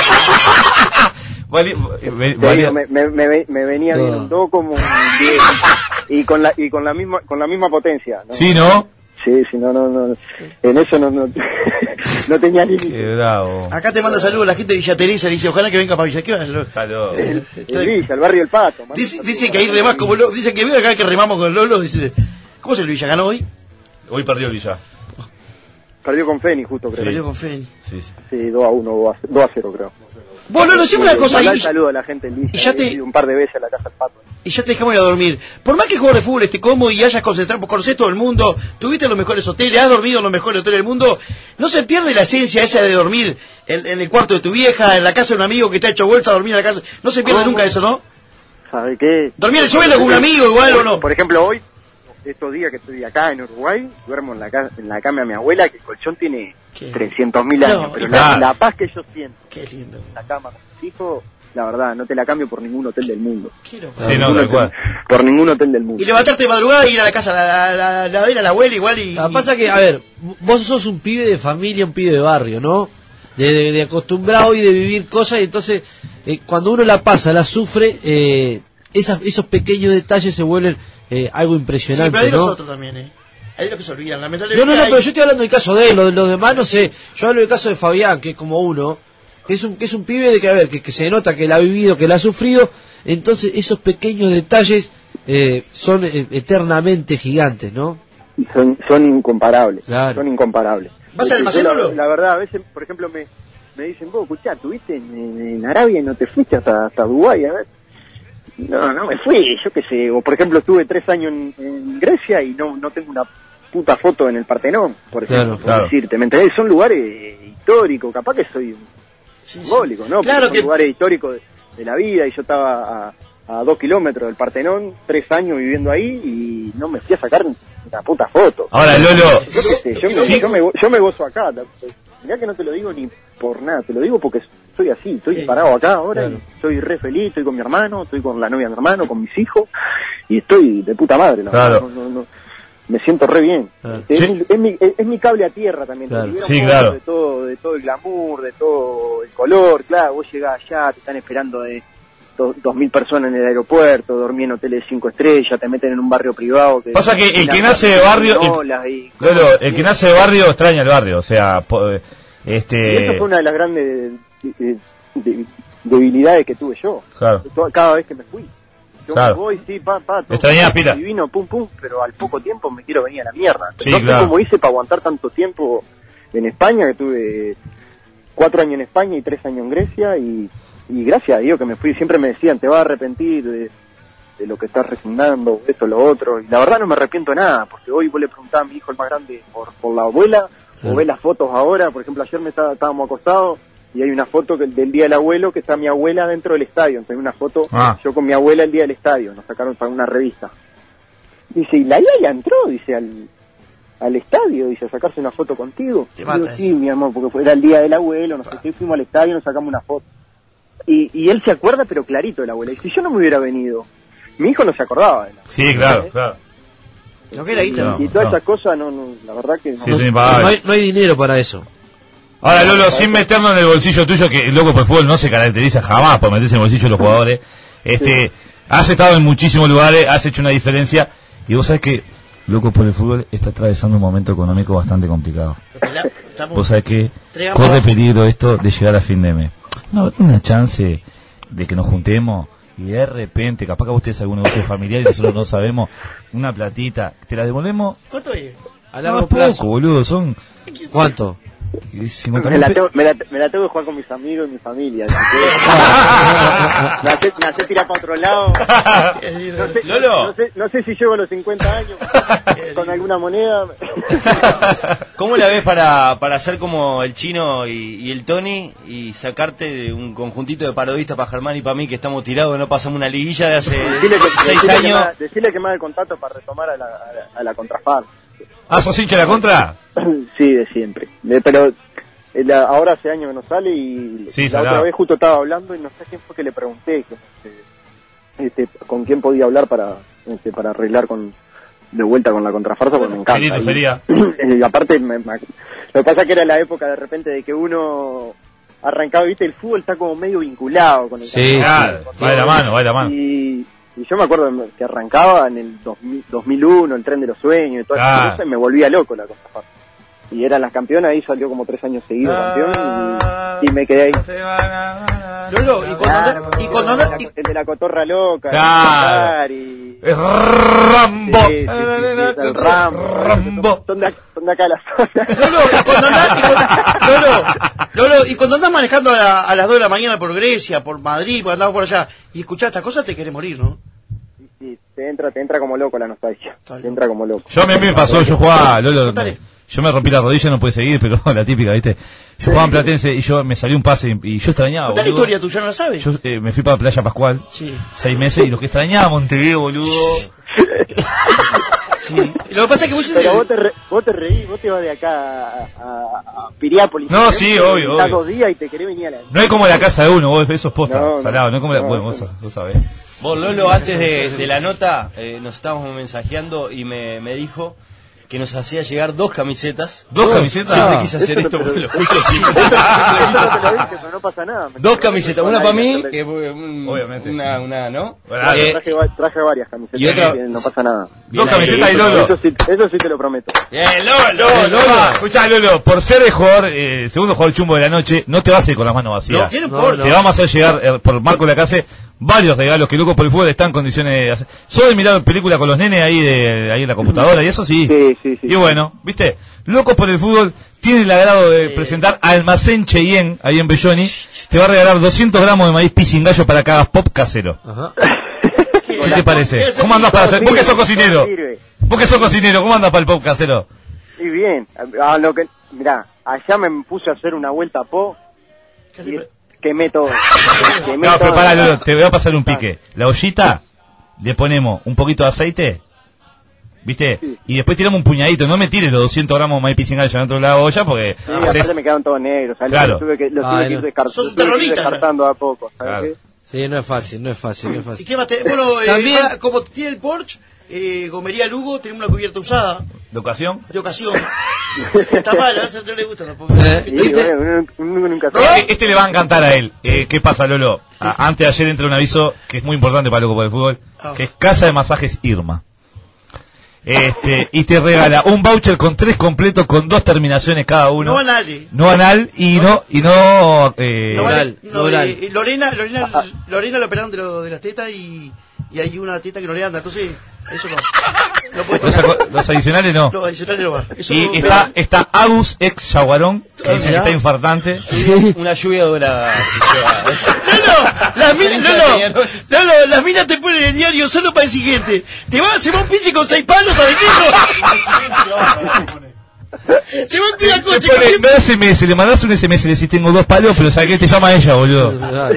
Vali- ve- Te valía- digo, me, me, me, me venía bien No. un dos como un diez. Y con la, y con la misma, con la misma potencia. ¿no? Sí, ¿no? Sí, sí, no, no, no. En eso no, no, no tenía límite. Qué bravo. Acá te manda saludos la gente de Villa Teresa. Dice, ojalá que venga para Villa. ¿Qué va, Lolo? Está loco. El, el Villa, el barrio del Pato. man. Dice, dice que ahí remás como Lolo. Dicen que veo acá que remamos con Lolo. Dice, ¿cómo se el Villa? ¿Ganó hoy? Hoy perdió el Villa. Perdió con Feni, justo, creo. Perdió con Feni. Sí, sí. Sí, dos a uno, dos a cero, creo. Vos, Lolo, siempre una cosa Mandá ahí. el saludo a la gente del Villa. y ya He te- ido un par de veces a la casa del Pato. y ya te dejamos ir a dormir. Por más que el jugador de fútbol esté cómodo y hayas concentrado, conocés todo el mundo, tuviste los mejores hoteles, has dormido en los mejores hoteles del mundo, no se pierde la esencia esa de dormir en, en el cuarto de tu vieja, en la casa de un amigo que te ha hecho bolsa, dormir en la casa, no se pierde ¿Cómo? nunca eso, ¿no? ¿Sabe qué? Dormir en el suelo con un amigo igual o no. Por ejemplo, hoy, estos días que estoy acá en Uruguay, duermo en la, ca- en la cama de mi abuela, que el colchón tiene trescientos mil años, No, pero claro. la, la paz que yo siento Qué lindo. en la cama con mis hijos, la verdad, no te la cambio por ningún hotel del mundo. Quiero. Por Sí, no, ningún tal hotel- cual. Por ningún hotel del mundo. Y levantarte de madrugada y ir a la casa, la, la, la, la, de la abuela igual y... Lo que pasa que, a ver, vos sos un pibe de familia, un pibe de barrio, ¿no? De, de, de acostumbrado y de vivir cosas, y entonces, eh, cuando uno la pasa, la sufre, eh, esas, esos pequeños detalles se vuelven eh, algo Sí, impresionante, pero hay ¿no? nosotros también, ¿eh? Hay los que se olvidan, lamentablemente. No, no, no, hay- pero yo estoy hablando del caso de él, lo de los demás no sé. Yo hablo del caso de Fabián, que es como uno, que es un que es un pibe de que, a ver, que, que se nota que la ha vivido, que la ha sufrido, entonces esos pequeños detalles eh, son eh, eternamente gigantes, ¿no? Y son, son incomparables. Claro. Son incomparables. ¿Vas al Yo, almacén, la, Lolo? la verdad, a veces, por ejemplo, me, me dicen, vos, escuchá, ¿tuviste en, en Arabia y no te fuiste hasta, hasta Dubái? A ver. No, no me fui, yo qué sé. O, por ejemplo, estuve tres años en, en Grecia y no, no tengo una puta foto en el Partenón, por ejemplo, Claro, por claro. decirte. ¿Me entendés? Son lugares históricos, capaz que soy un simbólico, ¿no? Claro Pero son que- lugares históricos de, de la vida y yo estaba a, a dos kilómetros del Partenón, tres años viviendo ahí y no me fui a sacar una puta foto. Ahora, Lolo, Yo, qué sé, yo, me, sí. yo, me, go- yo me gozo acá. Mirá que no te lo digo ni por nada, te lo digo porque estoy así, estoy Sí. parado acá ahora, Claro. y estoy re feliz, estoy con mi hermano, estoy con la novia de mi hermano, con mis hijos, y estoy de puta madre, la Claro. verdad, no, no, no, me siento re bien. Claro. Es, Sí. mi, es, mi, es- es mi cable a tierra también, Claro. te libera Sí, un poco claro. de todo, de todo el glamour, de todo el color, claro, vos llegás allá, te están esperando de do- dos mil personas en el aeropuerto, dormí en hoteles de cinco estrellas, te meten en un barrio privado. Que Pasa que el que las- nace de barrio- el- olas y- Lolo, el que nace de barrio extraña el barrio, o sea, po- Y este... eso fue una de las grandes eh, de- debilidades que tuve yo. Claro. Toda- Cada vez que me fui. Yo Claro. me voy, sí, pa, pa, todo Extrañás pila. divino, pum, pum, pero al poco tiempo me quiero venir a la mierda. Sí, no sé claro. cómo hice para aguantar tanto tiempo en España, que tuve cuatro años en España y tres años en Grecia, y, y gracias a Dios que me fui, siempre me decían, te vas a arrepentir de, de lo que estás resignando, esto, lo otro, y la verdad no me arrepiento de nada, porque hoy vos le preguntás a mi hijo el más grande por, por la abuela, o ves las fotos ahora, por ejemplo, ayer me estaba, estábamos acostados, y hay una foto que, del día del abuelo que está mi abuela dentro del estadio, entonces una foto Ah. yo con mi abuela el día del estadio, nos sacaron para una revista. Dice, y la Yaya entró, dice, al, al estadio, dice, a sacarse una foto contigo. Te Digo, mata sí, eso. mi amor, porque fue, era el día del abuelo, no sé qué, fuimos al estadio y nos sacamos una foto. Y, y él se acuerda, pero clarito, de la abuela. Y si yo no me hubiera venido, mi hijo no se acordaba de la Sí, claro, claro. Lo que era guita, No, Y todas no. esas cosas, no, no, la verdad que no. Sí, sí, No impagable. hay, no hay dinero para eso. Ahora, Lolo, sin meternos en el bolsillo tuyo, que el loco por el fútbol no se caracteriza jamás por meterse en el bolsillo de los jugadores, este, has estado en muchísimos lugares, has hecho una diferencia, y vos sabés que Loco por el Fútbol está atravesando un momento económico bastante complicado. Estamos- Vos sabés que Entregamos corre abajo. peligro esto de llegar a fin de mes. No, hay una chance de que nos juntemos y de repente, capaz que vos tenés algún negocio familiar y nosotros no sabemos, una platita, te la devolvemos. ¿Cuánto es? A No, largo es poco, plazo. boludo, son ¿Cuánto? cincuenta Me mil la, pe- tengo, me, la, me la tengo que jugar con mis amigos y mi familia. así que- me hace, me hace tirar para otro lado. No sé, Lolo. no sé, no sé si llego a los cincuenta años con alguna moneda. ¿Cómo la ves para, para hacer como el Chino y, y el Tony y sacarte de un conjuntito de parodistas para Germán y para mí que estamos tirados, no pasamos una liguilla de hace Decirle que, seis decirle que años? me- decirle que me haga el contacto para retomar a la, a la, a la contrafar. Ah, ¿sos hincha de la contra? Sí, de siempre. De- pero eh, la- ahora hace años que no sale y Sí, la salado. otra vez justo estaba hablando y no sé a quién fue que le pregunté que, este, este, con quién podía hablar para este, para arreglar con de vuelta con la contrafarsa porque me encanta. Qué lindo Y- sería. y aparte, me- me- lo que pasa que era la época de repente de que uno arrancaba, viste, el fútbol está como medio vinculado con el Sí, Claro, con va de la todo. mano, va de la mano. Y, y yo me acuerdo que arrancaba en el dos mil, dos mil uno, el tren de los sueños y todas esas Claro. cosas, y me volvía loco la contrafarsa. Y eran las campeonas, ahí salió como tres años seguidos campeón y, y me quedé ahí. Lolo, y cuando Claro, andás- y cuando andás- y- el de la cotorra loca, Claro. el y, Es Rambo. sí, sí, sí, sí, el Rambo, Rambo. son de, son de acá de la zona. Lolo, y cuando andás, y cuando- Lolo, Lolo, y cuando andás manejando a, la- a las dos de la mañana por Grecia, por Madrid, por andás por allá, y escuchás estas cosas, te querés morir, ¿no? entra, te entra como loco la nostalgia. Te entra como loco. Yo a mí me pasó, yo jugaba, Lolo, me- yo me rompí la rodilla, no pude seguir, pero la típica, ¿viste? Yo jugaba en Platense y yo me salió un pase y, y yo extrañaba, Contá la boludo. historia tuya, ¿no la sabes? Yo eh, me fui para Playa Pascual, Sí. seis meses, y lo que extrañaba Montevideo, boludo. Lo que pasa es que vos... Pero vos te, re, vos te reís, vos te vas de acá a, a, a Piriápolis. No, ¿eh? sí, Te obvio, estás obvio. dos días y te querés venir a la... No es como la casa de uno, vos, eso es posta, No, no. salado, no es como la... No, Bueno, no. vos, vos sabés. Vos, Lolo, antes de, de la nota, eh, nos estábamos mensajeando y me, me dijo que nos hacía llegar dos camisetas. ¿Dos camisetas? Siempre Ah. quise hacer Eso esto no- porque lo pero- escucho Eso siempre. no te lo dije, pero no pasa nada. Dos camisetas, una para mí, que que fue un- Obviamente. una, una, ¿no? Traje, Eh, traje va- traje varias camisetas, y otra- que no pasa nada. Bien Dos ahí. camisetas y Lolo. Eso sí, eso sí te lo prometo. Bien, Lolo, Lolo, Lolo. escuchá, Lolo, por ser el jugador, eh, segundo jugador chumbo de la noche, no te vas a ir con las manos vacías. No, ¿qué no importa? Te vamos a hacer llegar, eh, por Marco Lacase, varios regalos que Locos por el Fútbol está en condiciones de hacer. Solo de mirar película con los nenes ahí, de, ahí en la computadora, y eso sí. Sí, sí, sí. Y bueno, ¿viste? Locos por el Fútbol tiene el agrado de presentar Almacén Cheyenne, ahí en Belloni. Te va a regalar doscientos gramos de maíz pisingallo para que hagas pop casero. Ajá. ¿Qué te parece? ¿Cómo andás para hacer? Vos que sos cocinero. Vos que sos cocinero, ¿cómo andás para el pop casero? Y bien, a, a lo que, mirá, allá me puse a hacer una vuelta a Po, y quemé todo. Quemé No, pero todo. pará, Lolo, te voy a pasar un pique. La ollita, le ponemos un poquito de aceite, ¿viste? Y después tiramos un puñadito. No me tires los doscientos gramos de maíz pisingallo dentro de la olla porque... Sí, haces- aparte me quedaron todos negros, ¿sabes? Claro. Lo tuve que, lo Ah, tuve que ir no. descart- Sos un tuve que ir terrorista, descartando a poco, ¿sabes Claro. qué? Sí, no es fácil, no es fácil, no es ¿Y fácil. qué más te... Bueno, eh, También- ahora, como tiene el Porsche, eh, Gomería Lugo, tenemos una cubierta usada, ¿De ocasión? de ocasión. Está mal, a veces no le gusta tampoco. Eh, Sí, ¿viste? bueno, uno, uno nunca sabe. Este, este le va a encantar a él. Eh, ¿Qué pasa, Lolo? A- antes de ayer entra un aviso que es muy importante para Loco por el Fútbol, que es Casa de Masajes Irma. Este, y te regala un voucher con tres completos con dos terminaciones cada uno. No anal. No anal y no, y no, eh, No, Oral, no, oral. eh, Lorena, Lorena, Lorena la operaron de, lo, de las tetas y, y hay una teta que no le anda, entonces eso no. No puede los, aco- los adicionales no. Los adicionales no va. Eso Y no- está, está Agus ex Yaguarón, que dice que está infartante. Una lluvia dorada. No, no, las minas, no, no, no, no, las minas te ponen el diario solo para el siguiente. Te va, se va un pinche con seis palos, ¿sabes qué? Se va un cuida Te coche. pone, no S M S, le mandás un S M S, le decís tengo dos palos, pero ¿sabes qué? Te llama ella, boludo.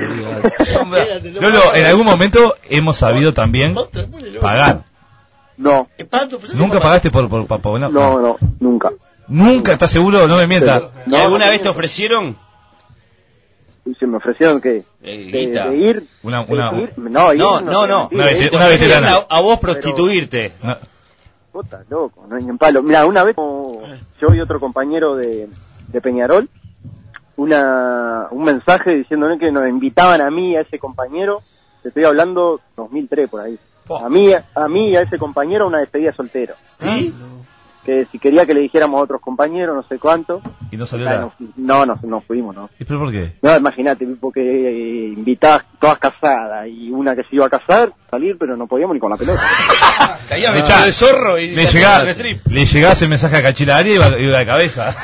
Lolo, en algún momento hemos sabido también pagar. No, ¿Nunca pagaste por, por, por, por- no, no, no, nunca. ¿Nunca? ¿Estás seguro? No me mientas. ¿Y alguna vez te ofrecieron? Y se me ofrecieron que Eh, de, guita. de ir, Una, una, de ir, no, ir, No, no, no. sí, Una vez- ir, Te una ofrecieron veterana. a, a vos prostituirte. no. puta, loco, no hay ni en palo. Mira, una vez como yo y otro compañero de, de Peñarol, una un mensaje diciéndole que nos invitaban a mí, a ese compañero, te estoy hablando dos mil tres por ahí, a mí, a mí y a ese compañero una despedida soltero. ¿Sí? Que si quería que le dijéramos a otros compañeros, no sé cuánto. Y no salió Ah, nada. No, no, no fuimos, no. ¿Y pero por qué? No, imagínate, porque eh, invitadas todas casadas y una que se iba a casar, salir, pero no podíamos ni con la pelota. Caía Ah. vestido de zorro y Le hacía llegás, un strip. le llegás el mensaje a Cachila y iba, iba de cabeza.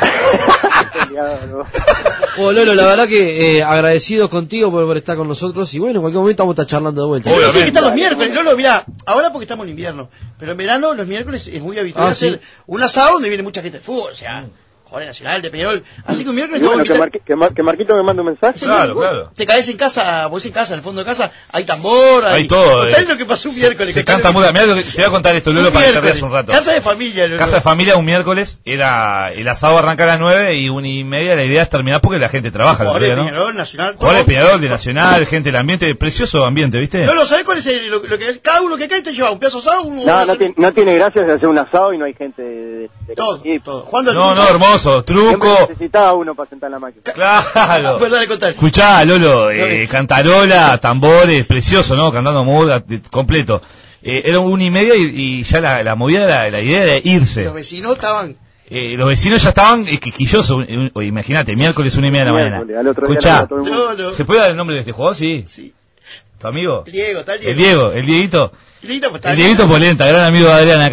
Oh, Lolo, la verdad que eh, agradecido contigo por, por estar con nosotros y bueno, en cualquier momento vamos a estar charlando de vuelta. Tiene que estar los miércoles, Lolo, mirá, ahora porque estamos en invierno, pero en verano los miércoles es muy habitual Ah, hacer sí. un asado donde viene mucha gente de fútbol, o sea, jugadores nacional, de Peñarol, así que un miércoles Y bueno, que, estamos Marqui- que, Mar- que Marquito me mande un mensaje. Claro, claro. te caes en casa, vos en casa, en el fondo de casa, hay tambor, hay, Hay todo, Contale eh. lo que pasó un miércoles. Se contale canta lo muy... que- Mirá lo que te voy a contar esto, Lolo, un para que te miércoles. rías un rato. Casa de familia, Lolo. Casa de familia un miércoles, era el asado arranca a las nueve y una y media la idea es terminar porque la gente trabaja. el otro Jugadores día, de ¿no? Peñarol, Nacional, Jugadores de todo. Peñarol, de Nacional, gente del ambiente, precioso ambiente, ¿viste? Lolo, ¿sabés cuál es el- lo, lo que cada uno que cae te lleva? ¿Un pedazo asado? Un, No, una- no, tiene, no tiene gracia de hacer un asado y no hay gente de, de Todo, todo. Jugando al No, no, truco. hermoso, Siempre truco. necesitaba uno para sentar en la máquina. Claro. Perdón, contar. Escuchá, Lolo, eh, cantarola, tambores, precioso, ¿no? Cantando muda, de- completo. Eh, era una y media y, y ya la, la movida, la, la idea era irse. Los vecinos estaban... Eh, los vecinos ya estaban eh, quisquillosos. un- un- Imagínate, miércoles una y media de la mañana. Miércoles, al otro día Escuchá, la- todo el mundo. No, no. ¿se puede dar el nombre de este jugador? Sí. Sí. ¿Tu amigo? Diego, tal Diego. El Diego, el Dieguito. Dieguito, pues, está El bien. Dieguito Polenta, gran amigo de Adrián acá.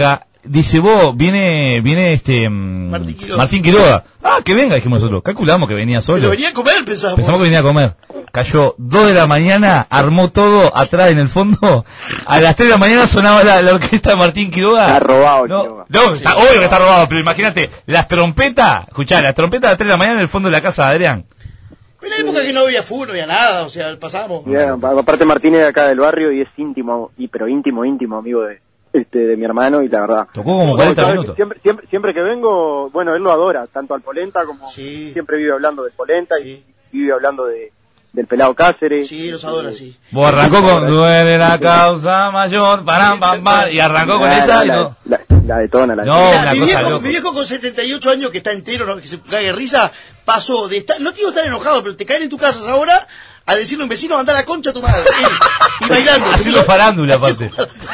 dice, vos, viene, viene este, mm, Martín Quiroga. Martín Quiroga. Ah, que venga, dijimos nosotros. Calculamos que venía solo. Pero venía a comer, pensábamos. Pensamos que venía a comer. Cayó dos de la mañana, armó todo atrás en el fondo. A las tres de la mañana sonaba la, la orquesta de Martín Quiroga. Está robado, No, Quiroga. no, está, obvio que está robado, pero imagínate, las trompetas, escuchá, las trompetas a las tres de la mañana en el fondo de la casa de Adrián. En la época que no había fútbol, no había nada, o sea, pasábamos. Bien, aparte Martín es de acá del barrio y es íntimo, y pero íntimo, íntimo amigo de este de mi hermano y la verdad. Tocó como No, cuarenta sabe que minutos. Siempre, siempre, siempre que vengo, bueno, él lo adora, tanto al Polenta como siempre vive hablando del Polenta y vive hablando de del Pelado Cáceres. Sí, los adora, sí. Vos arrancó con duele la causa mayor, param, pam, pam, y arrancó con La- esa y la, no. la, la detona, la No, detona. una mi, cosa viejo, loca. mi viejo con setenta y ocho años que está entero, ¿no? Que se cae de risa, pasó de estar, no te digo estar enojado, pero te caen en tu casa ahora a decirle a un vecino, anda a la concha a tu madre. Él, y bailando. Haciendo farándula aparte.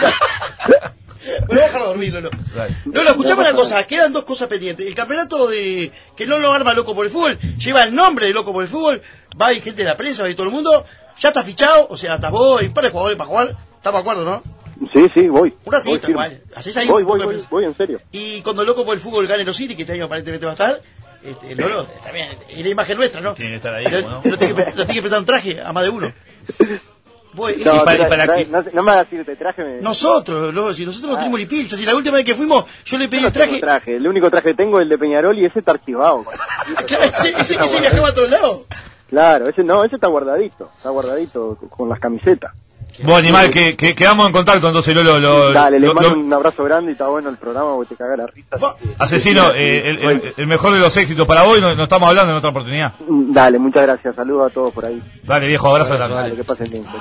Bueno, voy a dejar de dormir, Lolo. No, lo escuchame una cosa, quedan dos cosas pendientes. El campeonato de que no lo arma Loco por el Fútbol, lleva el nombre de Loco por el Fútbol, va a ir gente de la prensa, va a ir todo el mundo, ya está fichado, o sea, está vos y un par de jugadores para jugar, estamos de acuerdo, ¿no? Sí, sí, voy. Un ratito, Voy firme. igual. Hacés ahí Voy, un voy, poco de voy, prensa. voy, en serio. Y cuando Loco por el Fútbol gane los City, que este año aparentemente va a estar, este, el Lolo, también, es la imagen nuestra, ¿no? Tiene que estar ahí, Pero- ¿no? pero tiene que, pero tiene que prestar un traje a más de uno. Voy, No, y para- tra- para tra- que- no, no me hagas decir te traje. Me... Nosotros, Lolo, si nosotros no Ah. tenemos ni pilchas, si la última vez que fuimos, yo le pedí Yo el no tengo traje. traje. El único traje que tengo es el de Peñarol y ese está archivado. Claro, ese, ese que se viajaba a todos lados. Claro, ese no, ese está guardadito. Está guardadito con las camisetas. Vos, animal, que, que quedamos en contacto entonces, Lolo. Lo, Dale, les lo- mando lo- un abrazo grande y está bueno el programa porque te caga la risa. Asesino, eh, el, el- el mejor de los éxitos para hoy, nos, nos estamos hablando en otra oportunidad. Dale, muchas gracias. Saludos a todos por ahí. Dale, viejo, abrazo Dale, grande. que pasen bien. chao,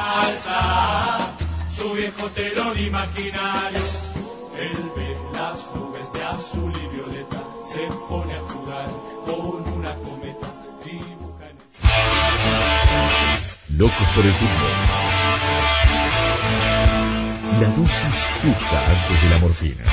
chao. Su viejo telón imaginario, él ve las nubes de azul y violeta, se pone a jugar con una cometa, dibuja en Locos por el fútbol. La dosis justa antes de la morfina.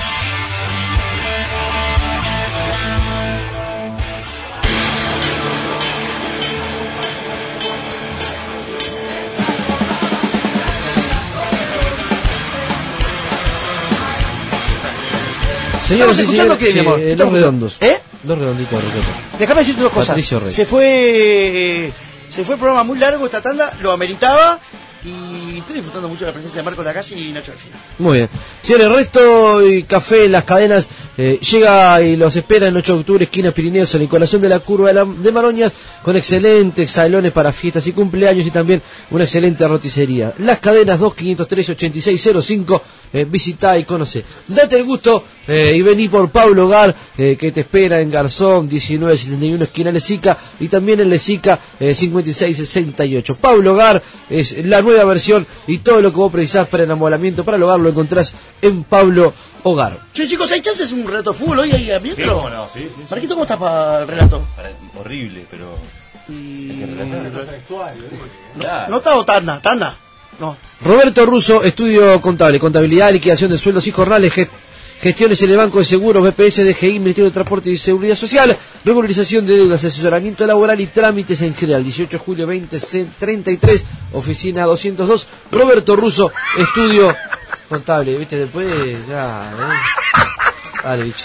Señoras y escuchando señores, qué, mi amor? sí, eh, Estamos- los redondos. ¿Eh? Los redonditos de Roqueta. Déjame decirte dos cosas. Patricio Rey. Se fue se fue el programa muy largo esta tanda, lo ameritaba y estoy disfrutando mucho de la presencia de Marco Lacasi y Nacho Alfino. Muy bien. Señores, Resto y Café Las Cadenas eh, llega y los espera en ocho de octubre, esquina Pirineos, en el corazón de la curva de, la- de Maroñas, con excelentes salones para fiestas y cumpleaños y también una excelente roticería. Las Cadenas, dos quinientos tres, ochenta y seis cero cinco, eh, visitá y conoce. Date el gusto eh, y vení por Pablo Gar, eh, que te espera en Garzón, diecinueve setenta y uno, esquina Lezica, y también en Lezica, eh, cincuenta y seis sesenta y ocho. Pablo Gar es la nueva versión y todo lo que vos precisás para enamoramiento, para el hogar, lo encontrás en Pablo Hogar. Che, chicos, ¿hay chances un relato de fútbol hoy ahí adentro? Sí, cómo no, sí, sí, sí. Marquito, ¿cómo estás para el relato? Para- horrible, pero... Y... Hay que relatar. No, no está o tanda, tanda. No. Roberto Russo, estudio contable, contabilidad, liquidación de sueldos y jornales, ge- gestiones en el Banco de Seguros, B P S, D G I, Ministerio de Transporte y Seguridad Social, regularización de deudas, asesoramiento laboral y trámites en general. dieciocho de julio veinte treinta y tres, oficina doscientos dos. Roberto Russo, estudio contable. ¿Viste? Después, ya. ¿eh? Dale, bicho.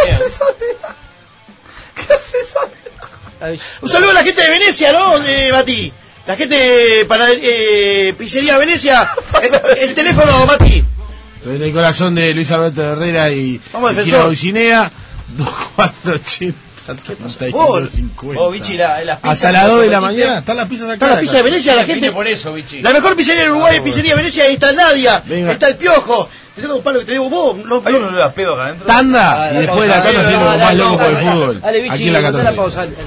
Un saludo a la gente de Venecia, ¿no, eh, Mati? La gente para eh, Pizzería Venecia. El, el teléfono, Mati. En el corazón de Luis Alberto Herrera y Vamos, y defensor. Kira Bolsinea, dos cuatro ochenta treinta y uno cincuenta. Oh, Vichy, la, las pizzas Hasta las dos de la prometiste. mañana, están las pizzas acá. Está la pizza de Venecia, la Vine gente. por eso, Vichy. La mejor pizzería en Uruguay es Pizzería Venecia. Ahí está Nadia, Venga. está el Piojo. Te tengo un palo que te debo vos. No, Hay uno de las pedos acá adentro. Tanda, Ah, y la después de la pausa. tanda Dale, seguimos con dale, más locos por el dale, fútbol. Dale, bichi, Aquí en la mandá la catorce. pausa. dale.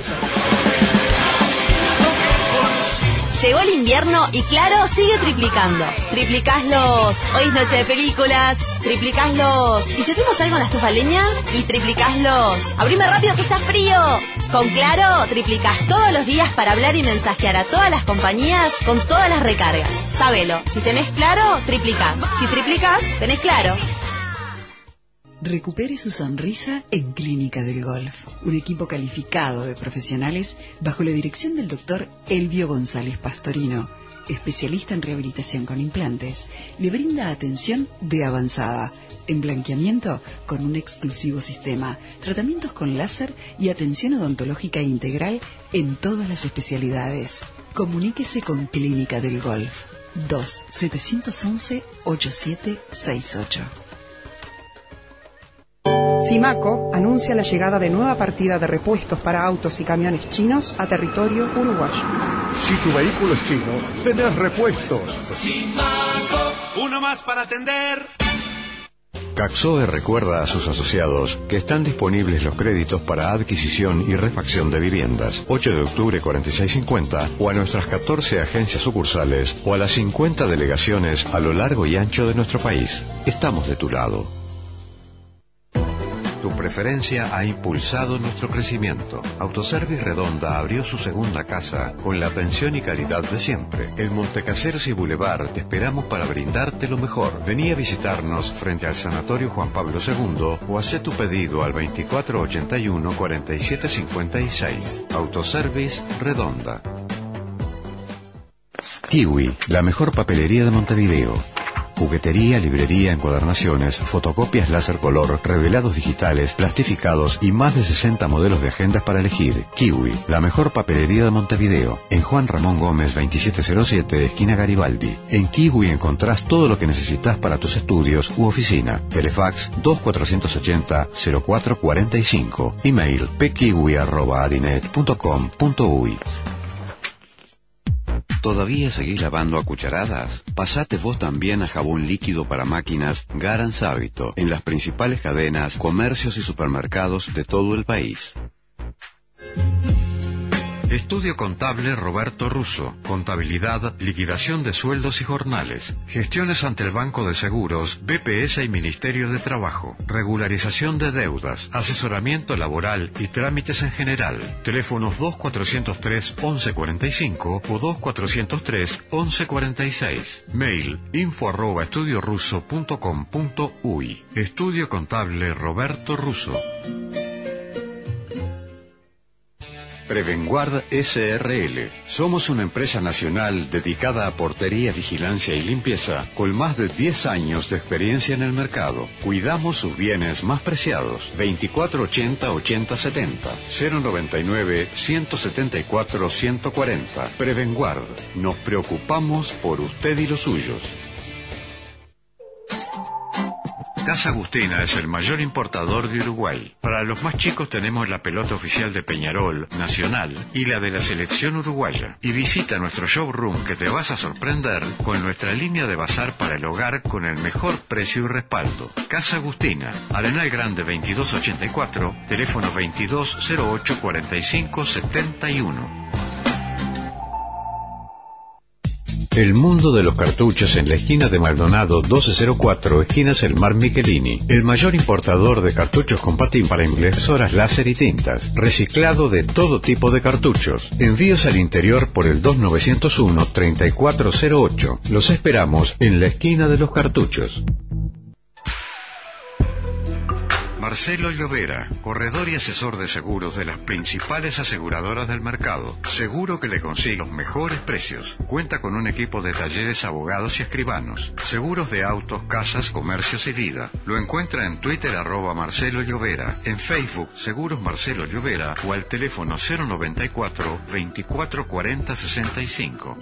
Llegó el invierno y Claro sigue triplicando. Triplicás los hoy es noche de películas, triplicás los ¿y si hacemos algo en la estufa leña? Y triplicás los abrime rápido que está frío. Con Claro triplicás todos los días para hablar y mensajear a todas las compañías con todas las recargas. Sábelo, si tenés Claro, triplicás. Si triplicás, tenés Claro. Recupere su sonrisa en Clínica del Golf, un equipo calificado de profesionales bajo la dirección del doctor Elvio González Pastorino, especialista en rehabilitación con implantes. Le brinda atención de avanzada, En blanqueamiento, con un exclusivo sistema, tratamientos con láser y atención odontológica integral en todas las especialidades. Comuníquese con Clínica del Golf. dos siete once, ocho siete seis ocho. Simaco anuncia la llegada de nueva partida de repuestos para autos y camiones chinos a territorio uruguayo. Si tu vehículo es chino, tenés repuestos. Simaco, uno más para atender. Caxoe recuerda a sus asociados que están disponibles los créditos para adquisición y refacción de viviendas. ocho de octubre cuarenta y seis cincuenta o a nuestras catorce agencias sucursales o a las cincuenta delegaciones a lo largo y ancho de nuestro país. Estamos de tu lado. Tu preferencia ha impulsado nuestro crecimiento. Autoservice Redonda abrió su segunda casa con la atención y calidad de siempre. En Montecaseros y Boulevard te esperamos para brindarte lo mejor. Vení a visitarnos frente al Sanatorio Juan Pablo segundo o hacé tu pedido al veinticuatro ochenta y uno, cuarenta y siete cincuenta y seis. Autoservice Redonda. Kiwi, la mejor papelería de Montevideo. Juguetería, librería, encuadernaciones, fotocopias láser color, revelados digitales, plastificados y más de sesenta modelos de agendas para elegir. Kiwi, la mejor papelería de Montevideo. En Juan Ramón Gómez veintisiete cero siete, esquina Garibaldi. En Kiwi encontrás todo lo que necesitas para tus estudios u oficina. Telefax dos cuatrocientos ochenta, cero cuatro cuarenta y cinco. Email pkiwi arroba adinet punto com punto uy. ¿Todavía seguís lavando a cucharadas? Pasate vos también a jabón líquido para máquinas Garance Hábito en las principales cadenas, comercios y supermercados de todo el país. Estudio Contable Roberto Russo. Contabilidad, liquidación de sueldos y jornales. Gestiones ante el Banco de Seguros, B P S y Ministerio de Trabajo. Regularización de deudas, asesoramiento laboral y trámites en general. Teléfonos dos cuatrocientos tres, once cuarenta y cinco o dos cuatrocientos tres, once cuarenta y seis. Mail info arroba estudiorusso punto com punto uy. Estudio Contable Roberto Russo. Prevenguard S R L. Somos una empresa nacional dedicada a portería, vigilancia y limpieza con más de diez años de experiencia en el mercado. Cuidamos sus bienes más preciados. veinticuatro ochenta, ochenta setenta. cero noventa y nueve, ciento setenta y cuatro, ciento cuarenta. Prevenguard. Nos preocupamos por usted y los suyos. Casa Agustina es el mayor importador de Uruguay. Para los más chicos tenemos la pelota oficial de Peñarol, Nacional y la de la selección uruguaya. Y visita nuestro showroom que te vas a sorprender con nuestra línea de bazar para el hogar con el mejor precio y respaldo. Casa Agustina, Arenal Grande veintidós ochenta y cuatro, teléfono veintidós cero ocho cuarenta y cinco setenta y uno. El mundo de los cartuchos en la esquina de Maldonado doce cero cuatro, esquina Selmar Michelini. El mayor importador de cartuchos compatibles para impresoras láser y tintas. Reciclado de todo tipo de cartuchos. Envíos al interior por el dos nueve cero uno, treinta y cuatro cero ocho. Los esperamos en la esquina de los cartuchos. Marcelo Llovera, corredor y asesor de seguros de las principales aseguradoras del mercado. Seguro que le consigue los mejores precios. Cuenta con un equipo de talleres, abogados y escribanos. Seguros de autos, casas, comercios y vida. Lo encuentra en Twitter arroba Marcelo Llovera, en Facebook Seguros Marcelo Llovera o al teléfono cero noventa y cuatro, veinticuatro cuarenta sesenta y cinco.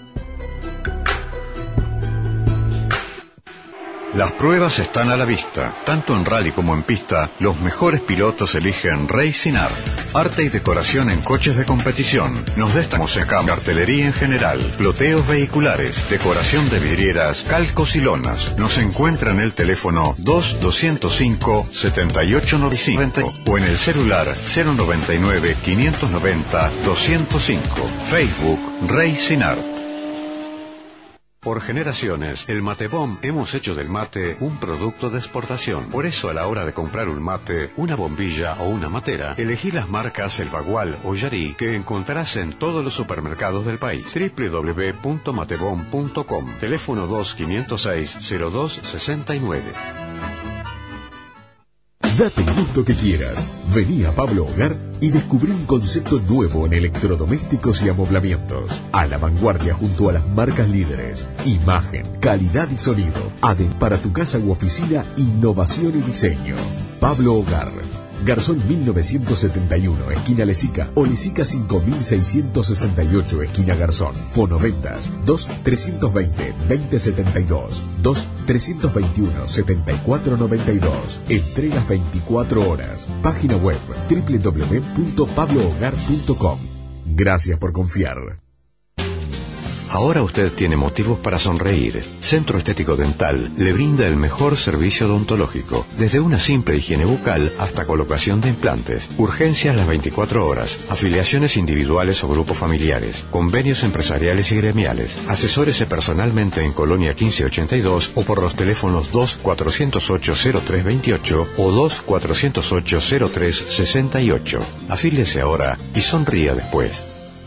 Las pruebas están a la vista. Tanto en rally como en pista, los mejores pilotos eligen Racing Art. Arte y decoración en coches de competición. Nos destacamos en cartelería en general, ploteos vehiculares, decoración de vidrieras, calcos y lonas. Nos encuentra en el teléfono dos doscientos cinco, setenta y ocho noventa y cinco o en el celular cero noventa y nueve, quinientos noventa, doscientos cinco. Facebook Racing Art. Por generaciones, el Matebom hemos hecho del mate un producto de exportación. Por eso, a la hora de comprar un mate, una bombilla o una matera, elegí las marcas El Bagual o Yarí que encontrarás en todos los supermercados del país. doble u doble u doble u punto matebom punto com. Teléfono dos quinientos seis, cero dos sesenta y nueve. Date el gusto que quieras. Vení a Pablo Hogar y descubrí un concepto nuevo en electrodomésticos y amoblamientos. A la vanguardia junto a las marcas líderes. Imagen, calidad y sonido. Adem para tu casa u oficina, innovación y diseño. Pablo Hogar. Garzón mil novecientos setenta y uno, esquina Lesica, o Lesica cinco mil seiscientos sesenta y ocho, esquina Garzón. Fonoventas dos trescientos veinte veinte setenta y dos, dos trescientos veintiuno setenta y cuatro noventa y dos. Entregas veinticuatro horas. Página web doble u doble u doble u punto pablo hogar punto com. Gracias por confiar. Ahora usted tiene motivos para sonreír. Centro Estético Dental le brinda el mejor servicio odontológico, desde una simple higiene bucal hasta colocación de implantes, urgencias las veinticuatro horas, afiliaciones individuales o grupos familiares, convenios empresariales y gremiales. Asesórese personalmente en Colonia quince ochenta y dos o por los teléfonos dos cuatrocientos ocho cero tres veintiocho o dos cuatrocientos ocho cero tres sesenta y ocho. Afíliese ahora y sonría después.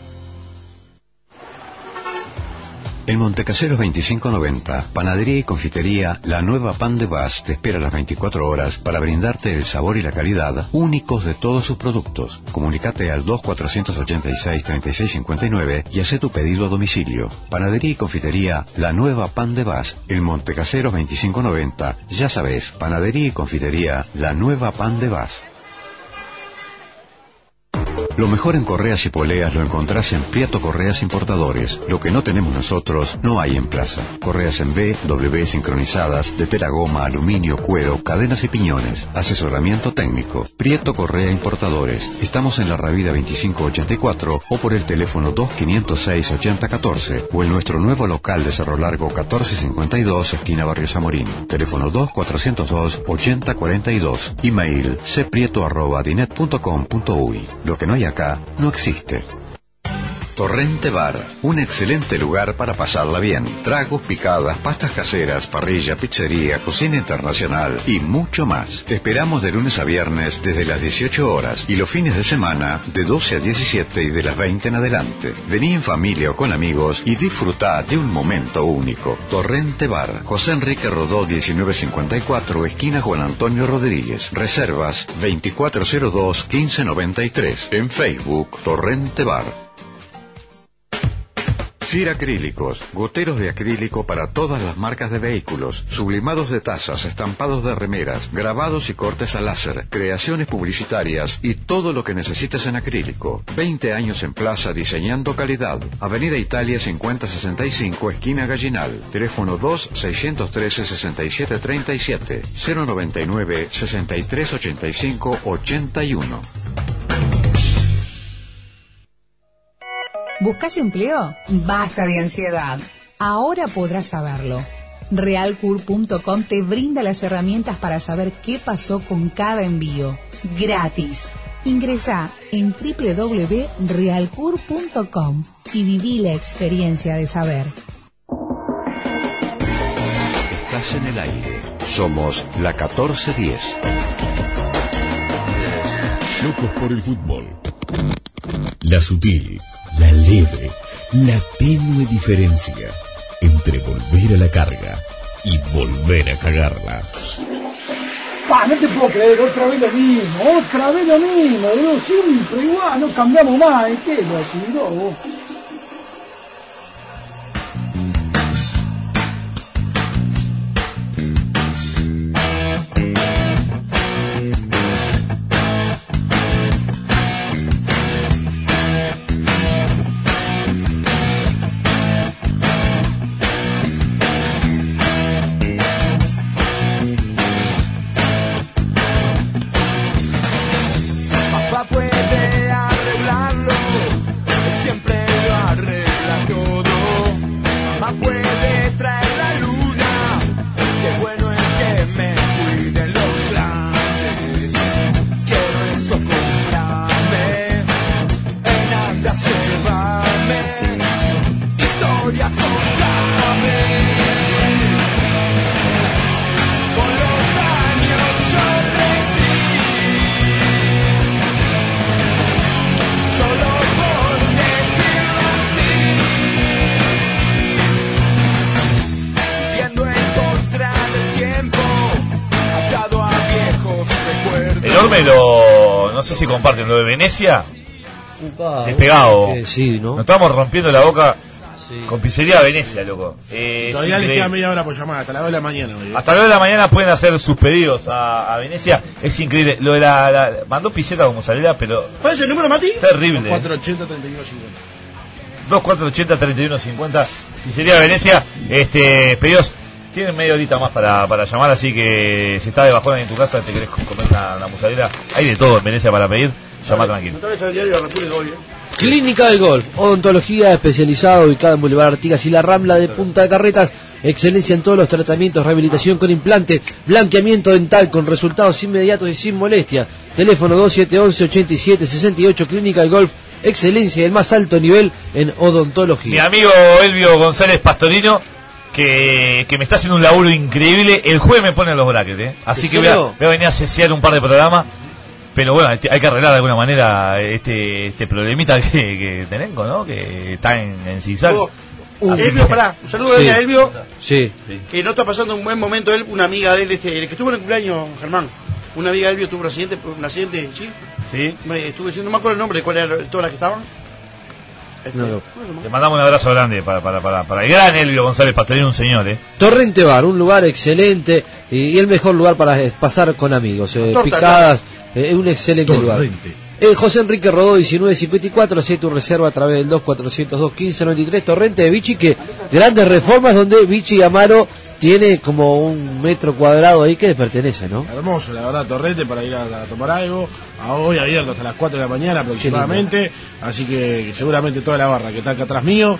En Montecaseros veinticinco noventa, Panadería y Confitería La Nueva Pan de Vaz te espera las veinticuatro horas para brindarte el sabor y la calidad únicos de todos sus productos. Comunicate al dos cuatrocientos ochenta y seis treinta y seis cincuenta y nueve y haz tu pedido a domicilio. Panadería y Confitería La Nueva Pan de Vaz, en Montecaseros veinticinco noventa. Ya sabes, Panadería y Confitería La Nueva Pan de Vaz. Lo mejor en correas y poleas lo encontrás en Prieto Correas Importadores. Lo que no tenemos nosotros no hay en plaza. Correas en B, W sincronizadas, de tela goma, aluminio, cuero, cadenas y piñones. Asesoramiento técnico. Prieto Correa Importadores. Estamos en la Ravida veinticinco ochenta y cuatro o por el teléfono dos quinientos seis ochenta catorce o en nuestro nuevo local de Cerro Largo catorce cincuenta y dos, esquina Barrio Zamorín. Teléfono dos cuatrocientos dos ochenta cuarenta y dos. Email cprieto arroba dinet punto com punto uy. Lo que no hay acá no existe. Torrente Bar, un excelente lugar para pasarla bien. Tragos, picadas, pastas caseras, parrilla, pizzería, cocina internacional y mucho más. Te esperamos de lunes a viernes desde las dieciocho horas y los fines de semana de doce a diecisiete y de las veinte en adelante. Vení en familia o con amigos y disfrutá de un momento único. Torrente Bar, José Enrique Rodó diecinueve cincuenta y cuatro, esquina Juan Antonio Rodríguez. Reservas veinticuatro cero dos quince noventa y tres. En Facebook, Torrente Bar. Cir Acrílicos, goteros de acrílico para todas las marcas de vehículos, sublimados de tazas, estampados de remeras, grabados y cortes a láser, creaciones publicitarias y todo lo que necesites en acrílico. veinte años en plaza diseñando calidad. Avenida Italia cincuenta sesenta y cinco, esquina Gallinal. Teléfono dos seiscientos trece sesenta y siete treinta y siete, cero noventa y nueve sesenta y tres ochenta y cinco ochenta y uno. ¿Buscas empleo? Basta de ansiedad. Ahora podrás saberlo. Realcur punto com te brinda las herramientas para saber qué pasó con cada envío. Gratis. Ingresá en doble u doble u doble u punto realcur punto com y viví la experiencia de saber. Estás en el aire. Somos la catorce diez. Locos por el fútbol. La sutil, la leve, la tenue diferencia entre volver a la carga y volver a cagarla. Pa, no te puedo creer, otra vez lo mismo, otra vez lo mismo, boludo, siempre igual, no cambiamos más, ¿qué es lo que vos? no sé si comparten lo de Venecia. Upa, Despegado. que sí, ¿no? Nos estamos rompiendo la boca con Pizzería Venecia, loco. Eh, Todavía es les increíble. queda media hora por llamar, hasta las dos de la mañana. Hoy, ¿eh? Hasta las dos de la mañana pueden hacer sus pedidos a, a Venecia. Es increíble. Lo de la, la- mandó piseta con mozzarella, pero ¿Cuál es el número, Mati? terrible. cuatro ochenta, treinta y uno cincuenta. dos cuatro ochenta, treinta y uno cincuenta. Pizzería Venecia. Este, pedidos. Tienen media horita más para, para llamar, así que si estás de bajón en tu casa, te querés comer una, una mozzarella, hay de todo en Venecia para pedir, llama tranquilo. Otra vez al diario de la República hoy, ¿eh? Clínica del Golf, odontología especializada ubicada en Boulevard Artigas y la Rambla de Punta de Carretas. Excelencia en todos los tratamientos, rehabilitación con implante, blanqueamiento dental con resultados inmediatos y sin molestia. Teléfono dos siete uno uno, ocho siete seis ocho, Clínica del Golf. Excelencia del más alto nivel en odontología. Mi amigo Elvio González Pastorino, que, que me está haciendo un laburo increíble, el jueves me pone los brackets, ¿eh? Así ¿En que voy a, serio? voy a venir a cesear un par de programas. Pero bueno, hay que arreglar de alguna manera este este problemita que, que tenemos, ¿no? Que está en, en zigzag. Oh, Así Elvio, que- pará, un saludo Sí. a Elvio, Sí. que no está pasando un buen momento él, una amiga de él, este, el que estuvo en el cumpleaños, Germán, una amiga de Elvio tuvo un accidente, un accidente, ¿sí? Sí. Me estuve diciendo, no me acuerdo el nombre, cuál era todas las que estaban. Este, No. Le mandamos un abrazo grande para, para, para, para el gran Elvio González Pastorino, un señor, ¿eh? Torrente Bar, un lugar excelente y, y el mejor lugar para eh, pasar con amigos. Eh, Torta, picadas, eh, es un excelente lugar. Torrente. Eh, José Enrique Rodó, diecinueve cincuenta y cuatro, hace tu reserva a través del dos cuatro cero dos, uno cinco nueve tres, Torrente de Vichy, que grandes reformas donde Vichy y Amaro tiene como un metro cuadrado ahí que les pertenece, ¿no? Hermoso, la verdad, Torrente para ir a, a tomar algo. A hoy abierto hasta las cuatro de la mañana aproximadamente. Así que, que seguramente toda la barra que está acá atrás mío,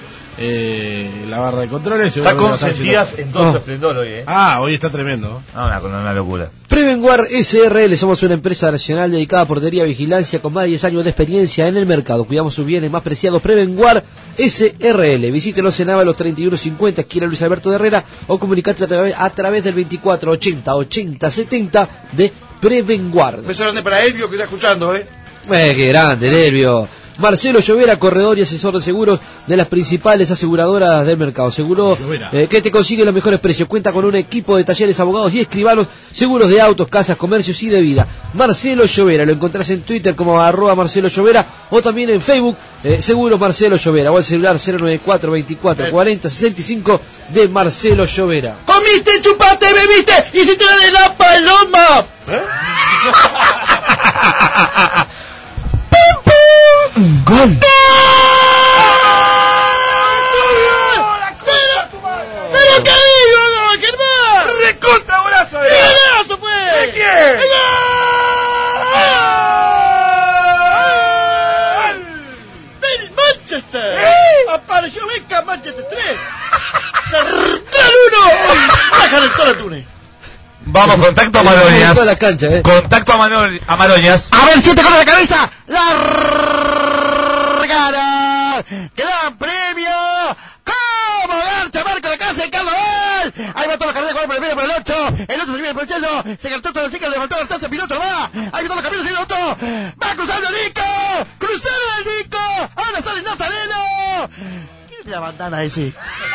eh, la barra de controles. Está seguramente con va a estar Sentías haciendo- en todo su Oh. esplendor hoy, ¿eh? Ah, hoy está tremendo. Ah, una, una locura. Prevenguard S R L, somos una empresa nacional dedicada a portería y vigilancia con más de diez años de experiencia en el mercado. Cuidamos sus bienes más preciados. Prevenguard S R L. Visítenos en Ábalos treinta y uno cincuenta, esquina Luis Alberto de Herrera, o comunicate a través, a través del veinticuatro ochenta ochenta setenta de Prevenguard. Beso grande para Elvio que está escuchando, ¿eh? Eh, qué grande, Nervio. Marcelo Llovera, corredor y asesor de seguros de las principales aseguradoras del mercado. Seguro eh, que te consigue los mejores precios. Cuenta con un equipo de talleres, abogados y escribanos, seguros de autos, casas, comercios y de vida. Marcelo Llovera, lo encontrás en Twitter como arroba Marcelo Llovera o también en Facebook, eh, Seguros Marcelo Llovera, o el celular cero nueve cuatro veinticuatro cuarenta sesenta y cinco de Marcelo Llovera. Comiste, chupaste, bebiste y si te de la paloma. ¡Gol! ¡Pero qué digo, no, Germán! ¡Recontra brazo! ¡Qué golazo fue! ¿De quién? ¡Del Manchester! Apareció Beca Manchester tres. ¡Central uno! ¡Bajan el toro Túnez! Vamos, contacto a Maroñas. Toda la cancha, eh. Contacto a, Manol- a Maroñas. A ver, siete con la cabeza. ¡Largada! ¡Gran premio! ¡Cómo garcha marca la casa de Carnaval! Ahí va toda la carrera, por el medio, por el ocho. El otro se viene por el cielo. Se cartó todo el chico, le faltó la distancia. Piloto va. Ahí va todos los caminos, el otro. Va cruzando el Nico. Cruzando el Nico. Ahora sale Nazareno. ¿Quién es la bandana ese?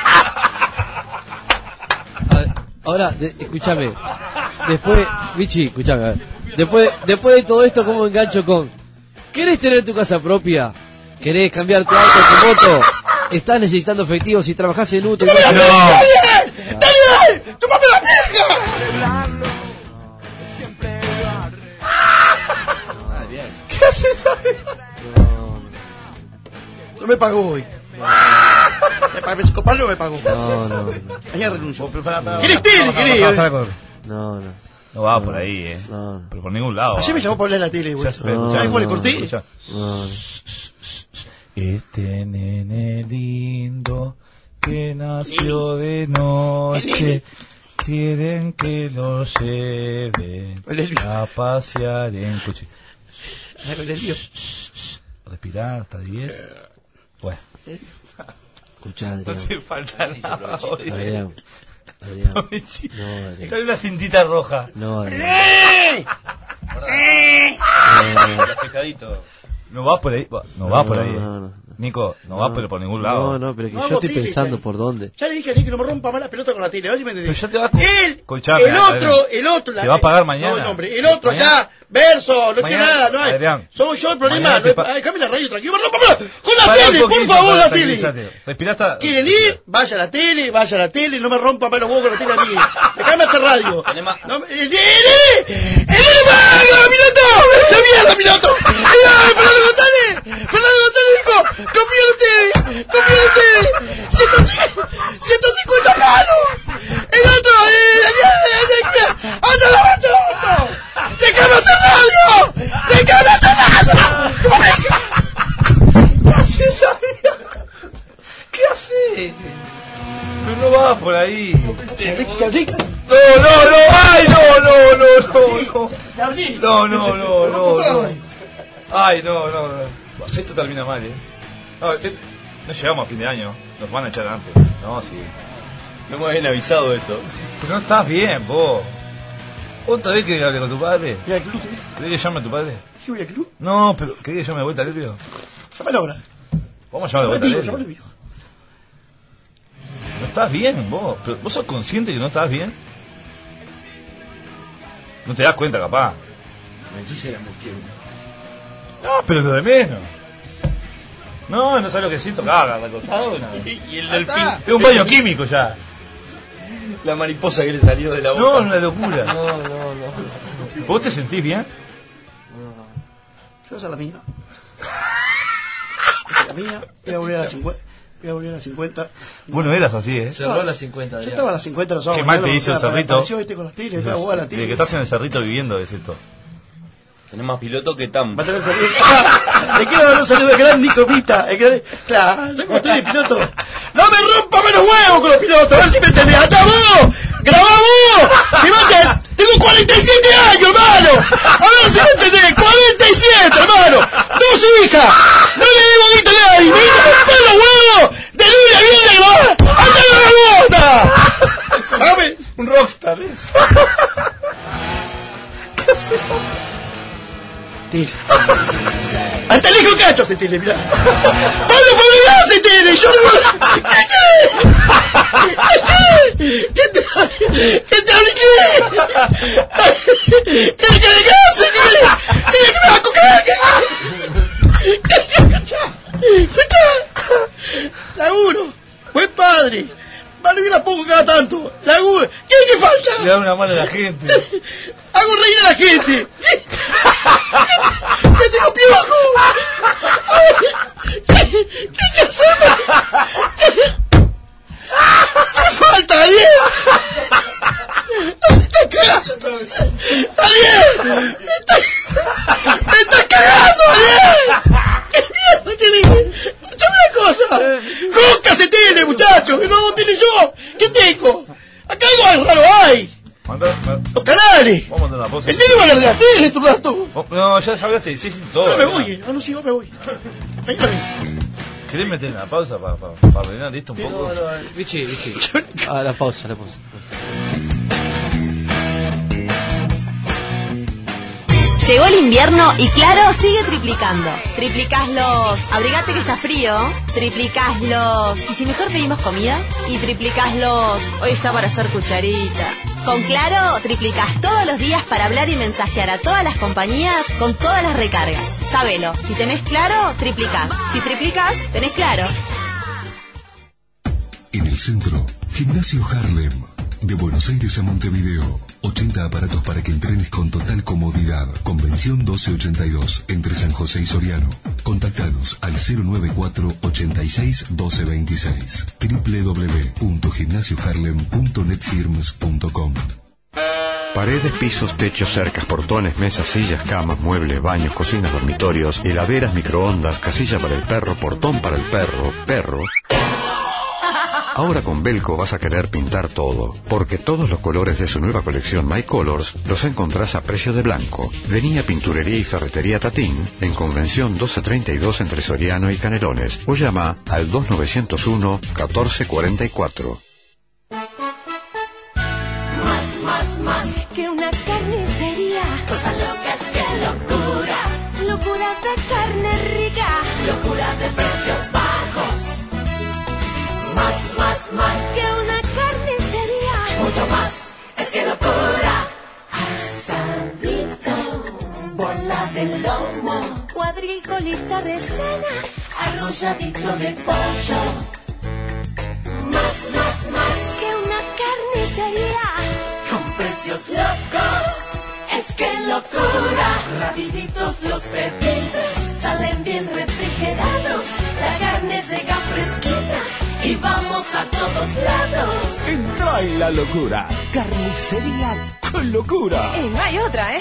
Ahora, de- escúchame. Después, Vichy, escúchame. A ver. Después, después de todo esto, ¿cómo engancho con? ¿Querés tener tu casa propia? ¿Querés cambiar tu auto, tu moto? ¿Estás necesitando efectivo si trabajás en U T E? ¡Está bien! ¡Chupame la vieja! ¿Qué haces? No me pagó hoy. Para psicoparlo me pagó. No, no, no. Ayer renunció. ¿Querés ¿Querés tele? ¿Querés? No, no. No va por ahí, eh. No. Pero por ningún lado. Ayer me va. llamó para hablar en la tele, güey. Ya se ve, ¿Sabes ya. cómo le corté? Escuchá. No, no. Este nene lindo que nació de noche, quieren que lo lleven a pasear en coche. Respirar hasta diez. Bueno. Escuchá, Adrián. No te falta nada hoy. Adrián. Adrián. No, No, Michi. Adrián. Déjale una cintita roja. No, Adrián. ¡Eh! ¡Eh! Pescadito. No va por ahí. va- No va por ahí. eh. No, no, Nico, no va pero por ningún lado. No, no, pero que Vamos, yo estoy tele, pensando tele. por dónde. Ya le dije a Nick que no me rompa más la pelota con la tele, a ver si me entendés. Pero ya te va a... Él, Escuchame, el otro, Adrián. el otro. la- Te va a pagar mañana. No, el hombre, el otro Mañana. ya Verso, no quiero Mañana, nada, no hay. Adrián, Somos yo el problema. mañana No te hay- pa- Ay, déjame la radio tranquilo. Rompa, rompa, con la Pará un tele, por poquito favor, para la tele. tranquilizarte. Respirá hasta... ¿Quieren ir? Vaya a la tele, vaya a la tele, no me rompa más los huevos con la tele a mí. Déjame hacer radio. No me- ¡El nene! ¡El nene va! ¡La piloto! ¡La mierda, piloto! ¡Mira, Fernando González! ¡Fernando González dijo! ¡Confíen ustedes! ¡Confíen ustedes! ¡ciento cincuenta palos! ¡El otro! ¡Eh! ¡Otro, otro, otro! ¡Déjame hacer radio! ¡Déjame hacer radio! ¿Qué haces, Adrián? ¿Qué haces? Pero no vas por ahí. No, no, no, ay, no, no, no, no, no, no, no, no, no, no. Ay, no, no, no. Esto termina mal, eh. No, eh, no llegamos a fin de año, nos van a echar antes. No, sí. No me habían avisado de esto. Pero no estás bien, vos. ¿Otra vez que hable con tu padre? ¿Y al club? ¿Querés que llame a tu padre? ¿Qué voy al club? No, pero ¿querés que llame de vuelta a Lelio? Llámalo ahora. Vamos a llamar de vuelta a Llámalo, Lelio. llámalo, amigo. No estás bien, vos. Pero ¿vos sos consciente que no estás bien? No te das cuenta, capaz. Me ensucia la mosquera. No, pero lo de menos. No, no sabes lo que siento. Caga, recostado. No. Y el delfín. Es un baño químico ya. La mariposa que le salió de la boca. No, es una locura. No, no, no. ¿Vos te sentís bien? Yo a la mía. Esta es la mía. Voy a volver a las cincuenta. Voy a volver a las cincuenta. Bueno, eras así, ¿eh? Cerró a las cincuenta. Yo Adrián. estaba a las cincuenta los sábados. Qué mal mañana, te hizo el me cerrito. apareció, viste, con las tiles, estaba jugando a la Desde tile. que estás en el cerrito viviendo es esto. Tenés más piloto que Tam. Va a tener un saludo. ¡Ah! Le quiero dar un saludo al gran Nico Pita. El gran... Claro, yo como estoy de piloto. ¡No me rompa menos huevos con los pilotos! A ver si me entendés. ¡Anda vos! ¡Grabá vos! ¡Llevate! ¡Tengo cuarenta y siete años, hermano! A ver si me entendés. ¡cuarenta y siete, hermano! ¡Dos hijas! ¡No le debo guita a nadie! ¡Me hizo romper los huevos! ¡De lunes a viernes grabá! ¡Anda a la bota! ¡Dame! Un rockstar, ¿es? ¿Qué haces? Tele. Hasta el hijo Cacho se tele, mirá. Pablo Fabregas se tele. Yo no... ¿Qué te... ¿Qué te... ¿Qué te hablé? ¿Qué? ¿Qué te casa? ¿Qué? ¿Qué te va a coger? ¿Qué? ¿Qué? ¿Escuchá? Laburo. Buen padre. Vale, yo la pongo cada tanto. Laburo. ¿Qué hay que falta? Le da una mano a la gente. Hago reír a la gente. ¡Que tengo piojo! ¿Qué, qué, qué hacemos? ¿Qué falta, Daniel? ¡No se está cagando! ¡Daniel! ¡Me está, me está cagando, Daniel! ¿Qué mierda tiene? Escúchame una cosa. Coca se tiene, muchachos, que no tiene yo. ¿Qué tengo? Acá algo raro hay. Manda, manda. Los canales. Vamos a mandar una pausa. El nene va a largar la tele, tu rato. Oh, no, ya hablaste, sí, sí, todo. No me voy, ah, no, sí, me voy. Venga, ¿Querés meter una pausa para pa, pa ordenar esto un poco? No, no, Vichy, Vichy. A la pausa, la pausa. Llegó el invierno y Claro sigue triplicando. Triplicás los... Abrigate que está frío. Triplicás los... ¿Y si mejor pedimos comida? Y triplicás los... Hoy está para hacer cucharita. Con Claro, triplicás todos los días para hablar y mensajear a todas las compañías con todas las recargas. Sábelo. Si tenés Claro, triplicás. Si triplicás, tenés Claro. En el centro, Gimnasio Harlem. De Buenos Aires a Montevideo. ochenta aparatos para que entrenes con total comodidad. Convención doce ochenta y dos, entre San José y Soriano. Contactanos al cero nueve cuatro, ochenta y seis, doce veintiséis. doble u doble u doble u punto gimnasio harlem punto net firms punto com. Paredes, pisos, techos, cercas, portones, mesas, sillas, camas, muebles, baños, cocinas, dormitorios, heladeras, microondas, casilla para el perro, portón para el perro, perro... Ahora con Belco vas a querer pintar todo, porque todos los colores de su nueva colección My Colors los encontrás a precio de blanco. Vení a Pinturería y Ferretería Tatín, en Convención doce treinta y dos entre Soriano y Canelones, o llama al dos nueve cero uno, catorce cuarenta y cuatro. Más, más, más que una carnicería. Cosas locas, qué locura. Locura de carne rica. Locura de precios bajos. Más, más, más que una carnicería. Mucho más, es que locura. Asadito. cuadril, colita rellena, arrolladito de pollo. Más, más, más que una carnicería, con precios locos. Es que locura, rapiditos los pedidos, salen bien refrigerados, la carne llega fresquita y vamos a todos lados. Entra en la locura, carnicería con locura. Y no hay otra, ¿eh?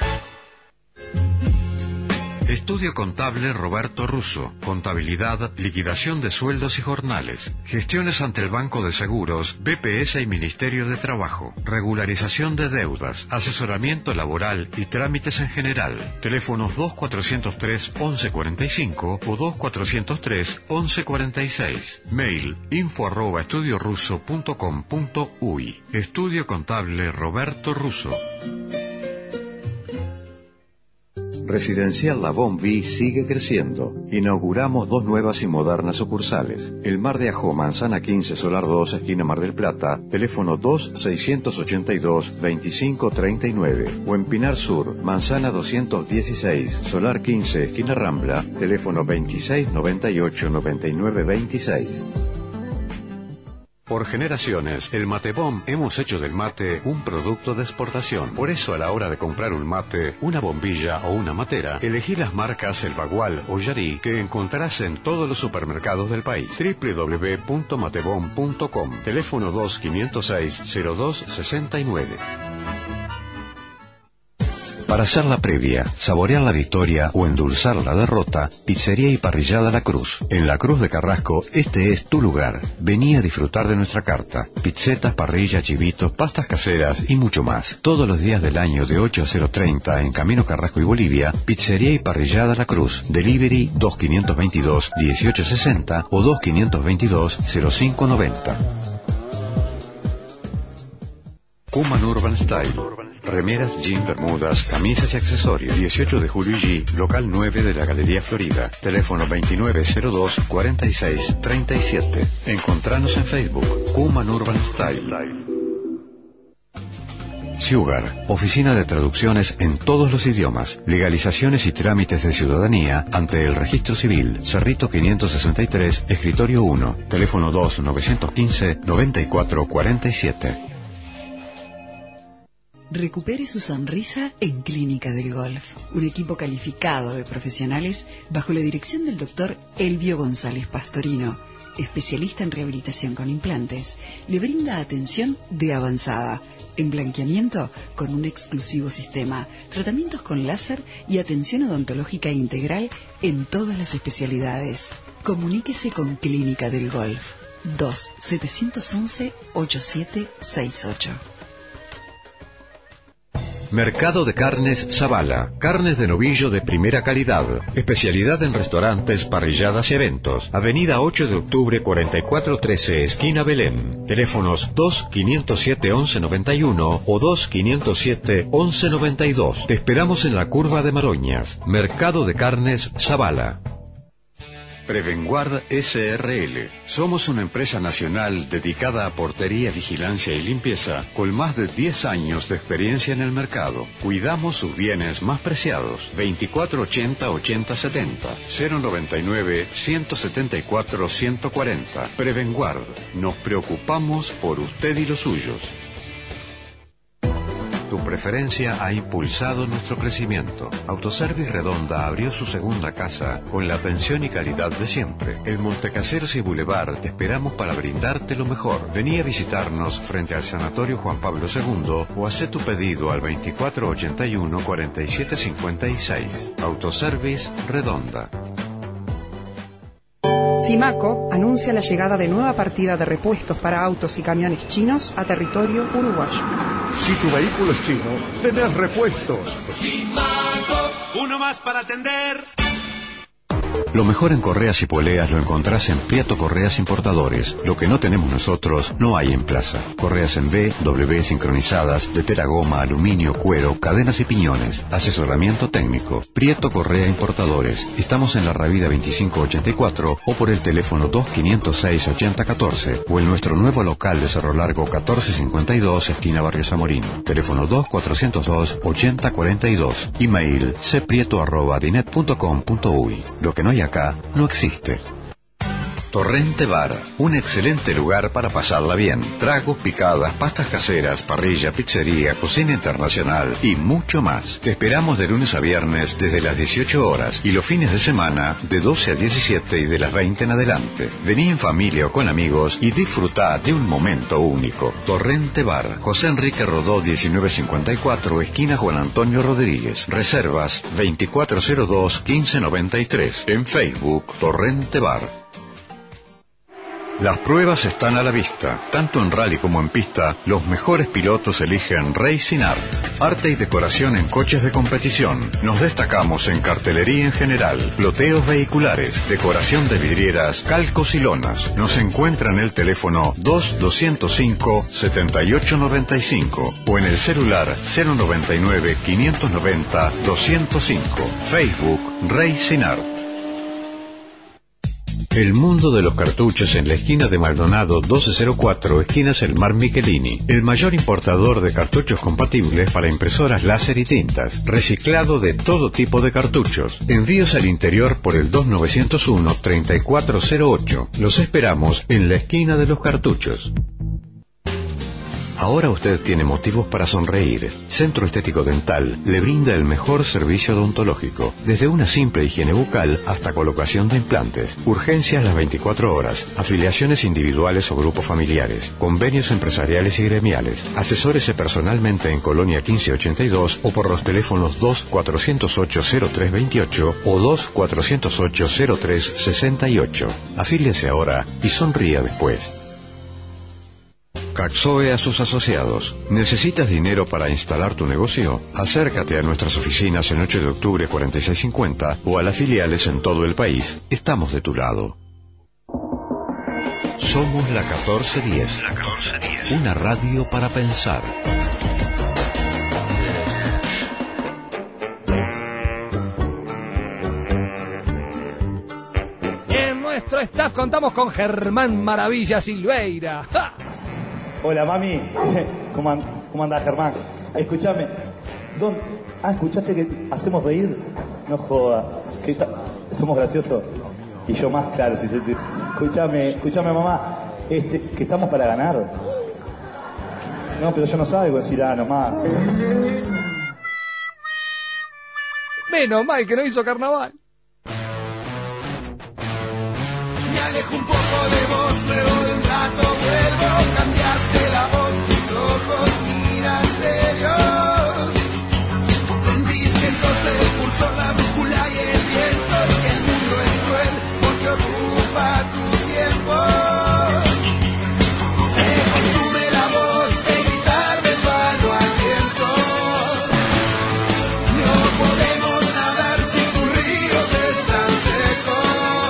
Estudio Contable Roberto Russo. Contabilidad, liquidación de sueldos y jornales. Gestiones ante el Banco de Seguros, B P S y Ministerio de Trabajo. Regularización de deudas, asesoramiento laboral y trámites en general. Teléfonos dos cuatrocientos tres once cuarenta y cinco o dos cuatrocientos tres once cuarenta y seis. Mail info arroba estudio russo punto com punto uy. Estudio Contable Roberto Russo. Residencial La Bombi sigue creciendo. Inauguramos dos nuevas y modernas sucursales. El Mar de Ajó, Manzana quince, Solar dos, esquina Mar del Plata, teléfono dos seiscientos ochenta y dos veinticinco treinta y nueve. O en Pinar Sur, Manzana doscientos dieciséis, Solar quince, esquina Rambla, teléfono veintiséis noventa y ocho noventa y nueve veintiséis. Por generaciones, el Matebom hemos hecho del mate un producto de exportación. Por eso, a la hora de comprar un mate, una bombilla o una matera, elegí las marcas El Bagual o Yarí que encontrarás en todos los supermercados del país. doble u doble u doble u punto matebom punto com. Teléfono dos quinientos seis cero dos sesenta y nueve. Para hacer la previa, saborear la victoria o endulzar la derrota, Pizzería y Parrillada La Cruz. En La Cruz de Carrasco, este es tu lugar. Vení a disfrutar de nuestra carta. Pizzetas, parrillas, chivitos, pastas caseras y mucho más. Todos los días del año de ocho a cero treinta en Camino Carrasco y Bolivia, Pizzería y Parrillada La Cruz. Delivery dos quinientos veintidós dieciocho sesenta o dos quinientos veintidós cero cinco noventa. Kuman Urban Style. Remeras, jean, bermudas, camisas y accesorios. dieciocho de julio G, local nueve de la Galería Florida. Teléfono veintinueve cero dos cuarenta y seis treinta y siete. Encontranos en Facebook. Kuman Urban Style. Ciugar, oficina de traducciones en todos los idiomas, legalizaciones y trámites de ciudadanía ante el Registro Civil, Cerrito quinientos sesenta y tres, escritorio uno, teléfono dos novecientos quince noventa y cuatro cuarenta y siete. Recupere su sonrisa en Clínica del Golf. Un equipo calificado de profesionales bajo la dirección del doctor Elvio González Pastorino, especialista en rehabilitación con implantes, le brinda atención de avanzada, en blanqueamiento con un exclusivo sistema, tratamientos con láser y atención odontológica integral en todas las especialidades. Comuníquese con Clínica del Golf. dos siete once ocho siete seis ocho. Mercado de Carnes Zavala. Carnes de novillo de primera calidad. Especialidad en restaurantes, parrilladas y eventos. Avenida ocho de octubre cuarenta y cuatro trece, esquina Belén. Teléfonos dos quinientos siete once noventa y uno o dos quinientos siete once noventa y dos. Te esperamos en la curva de Maroñas. Mercado de Carnes Zavala. Prevenguard S R L. Somos una empresa nacional dedicada a portería, vigilancia y limpieza con más de diez años de experiencia en el mercado. Cuidamos sus bienes más preciados. veinticuatro ochenta ochenta setenta, cero noventa y nueve ciento setenta y cuatro ciento cuarenta. Prevenguard. Nos preocupamos por usted y los suyos. Tu preferencia ha impulsado nuestro crecimiento. Autoservice Redonda abrió su segunda casa con la atención y calidad de siempre. En Montecaseros y Boulevard te esperamos para brindarte lo mejor. Vení a visitarnos frente al Sanatorio Juan Pablo segundo o haz tu pedido al veinticuatro ochenta y uno cuarenta y siete cincuenta y seis. Autoservice Redonda. Simaco anuncia la llegada de nueva partida de repuestos para autos y camiones chinos a territorio uruguayo. Si tu vehículo es chino, tenés repuestos. Simaco, uno más para atender. Lo mejor en correas y poleas lo encontrás en Prieto Correas Importadores. Lo que no tenemos nosotros no hay en plaza. Correas en B, W sincronizadas, de tela, goma, aluminio, cuero, cadenas y piñones. Asesoramiento técnico. Prieto Correa Importadores. Estamos en la Ravida veinticinco ochenta y cuatro o por el teléfono dos quinientos seis ochenta catorce o en nuestro nuevo local de Cerro Largo catorce cincuenta y dos, esquina Barrio Zamorino. Teléfono dos cuatrocientos dos ochenta cuarenta y dos. Email cprieto arroba dinet punto com punto uy. Lo que no hay acá no existe. Torrente Bar, un excelente lugar para pasarla bien. Tragos, picadas, pastas caseras, parrilla, pizzería, cocina internacional y mucho más. Te esperamos de lunes a viernes desde las dieciocho horas y los fines de semana de doce a diecisiete y de las veinte en adelante. Vení en familia o con amigos y disfrutá de un momento único. Torrente Bar, José Enrique Rodó diecinueve cincuenta y cuatro, esquina Juan Antonio Rodríguez. Reservas veinticuatro cero dos quince noventa y tres. En Facebook, Torrente Bar. Las pruebas están a la vista. Tanto en rally como en pista, los mejores pilotos eligen Racing Art. Arte y decoración en coches de competición. Nos destacamos en cartelería en general, ploteos vehiculares, decoración de vidrieras, calcos y lonas. Nos encuentra en el teléfono dos doscientos cinco setenta y ocho noventa y cinco o en el celular cero noventa y nueve quinientos noventa doscientos cinco. Facebook Racing Art. El mundo de los cartuchos en la esquina de Maldonado doce cero cuatro, esquinas El Mar Michelini. El mayor importador de cartuchos compatibles para impresoras láser y tintas. Reciclado de todo tipo de cartuchos. Envíos al interior por el dos nueve cero uno treinta y cuatro cero ocho. Los esperamos en la esquina de los cartuchos. Ahora usted tiene motivos para sonreír. Centro Estético Dental le brinda el mejor servicio odontológico, desde una simple higiene bucal hasta colocación de implantes, urgencias las veinticuatro horas, afiliaciones individuales o grupos familiares, convenios empresariales y gremiales. Asesórese personalmente en Colonia quince ochenta y dos o por los teléfonos dos cuatrocientos ocho cero tres veintiocho o dos cuatrocientos ocho cero tres sesenta y ocho. Afíliese ahora y sonría después. Caxoe a sus asociados. ¿Necesitas dinero para instalar tu negocio? Acércate a nuestras oficinas en ocho de octubre cuarenta y seis cincuenta o a las filiales en todo el país. Estamos de tu lado. Somos la catorce diez. Una radio para pensar. En nuestro staff contamos con Germán Maravilla Silveira. ¡Ja! Hola, mami. ¿Cómo, and ¿Cómo andás, Germán? Escuchame. ¿Dónde? Ah, ¿escuchaste que hacemos reír? No joda. ¿Qué ¿Somos graciosos? Y yo más, claro. Sí, sí, sí. Escuchame, escuchame, mamá. Este, que estamos para ganar. No, pero yo no salgo en Cirá nomás. Menos mal que no hizo carnaval. Me alejo un poco de vos, luego de un rato vuelvo. Cambiaste la voz, tus ojos miran serios. Sentís que sos el pulso, la brújula y el viento, y que el mundo es cruel porque ocupa tu tiempo. Se consume la voz de gritar de mano a viento. No podemos nadar si tus ríos están secos.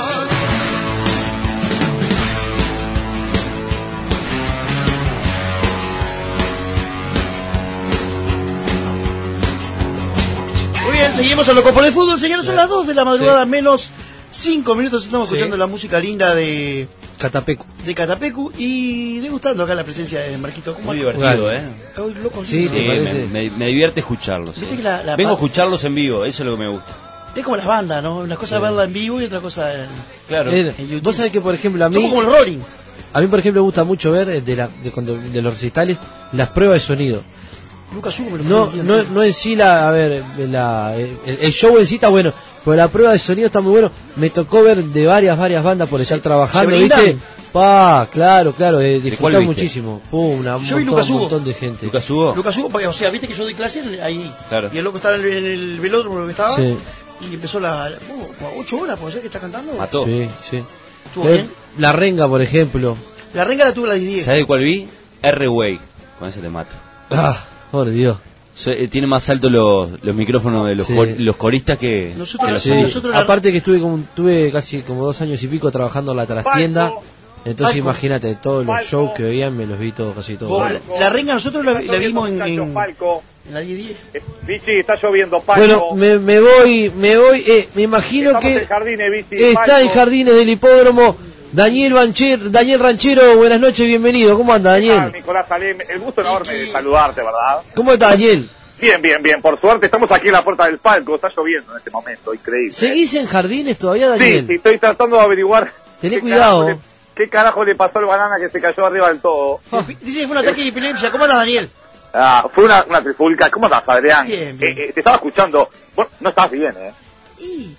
Muy bien, seguimos a Loco por el Fútbol, señores, son las dos de la madrugada, sí. Menos cinco minutos, estamos Sí. escuchando la música linda de Catapecu. de Catapecu y degustando acá la presencia de Marquito. Muy divertido, Vale. ¿eh? Hoy, loco, Sí, sí, me, me- me divierte escucharlos. Viste sí. que la- la Vengo a pa- escucharlos en vivo, eso es lo que me gusta. Es como las bandas, ¿no? Una cosa es verla en vivo y otra cosa en, Claro. Eh, en YouTube. Vos sabés que, por ejemplo, a mí... Somos como los Rolling. A mí, por ejemplo, me gusta mucho ver eh, de, la, de, cuando, de los recitales las pruebas de sonido. Lucas Hugo me lo No, fue el no, día. no en sí la, a ver, la, el, el show en sí está bueno, pero la prueba de sonido está muy bueno. Me tocó ver de varias, varias bandas por estar trabajando, se brindan. ¿viste? Pa, claro, claro, eh, cuál disfrutar viste? muchísimo. Pum, una, un Yo vi montón, Lucas un Hugo. montón de gente. ¿Lucas Hugo? Lucas Hugo, porque, o sea, viste que yo doy clase ahí. Claro. Y el loco estaba en el, en el velódromo donde estaba. Sí. Y empezó la. Uh, como ocho horas, ¿puede ser que está cantando? Mató. Sí, sí. ¿Estuvo Eh, bien? La Renga, por ejemplo. La renga la tuve a las diez. ¿Sabes de cuál vi? R-Way. Con ese te mato. Ah, por Dios. Se- eh, tiene más alto los, los micrófonos de los, Sí. cor- los coristas que, Nosotros- que los Sí, sonidos. nosotros la- aparte que estuve como, tuve casi como dos años y pico trabajando en la trastienda, entonces Falco. imagínate, todos los shows que veían me los vi todos, casi todos. Vos, la, la renga nosotros la, la vimos en, en, Falco. en la diez diez. Vichy, está lloviendo, Falco. Bueno, me, me voy, me voy, eh, me imagino Estamos que en Jardines, Vichy, está Falco. en Jardines del Hipódromo. Daniel Bancher, Daniel Ranchero, buenas noches, bienvenido. ¿Cómo anda, Ah, Daniel? Nicolás Salem, el gusto enorme de saludarte, ¿verdad? ¿Cómo está, Daniel? Bien, bien, bien. Por suerte, estamos aquí en la puerta del Falco. Está lloviendo en este momento, increíble. ¿Seguís en Jardines todavía, Sí, Daniel? sí, estoy tratando de averiguar. Tené qué cuidado. carajo le- ¿Qué carajo le pasó al banana que se cayó arriba del todo? Dice que fue un ataque de epilepsia. ¿Cómo andas, Daniel? Ah, fue una, una trifulca. ¿Cómo estás, Adrián? Bien, bien. Eh, eh, te estaba escuchando. Bueno, no estás bien, ¿eh? Y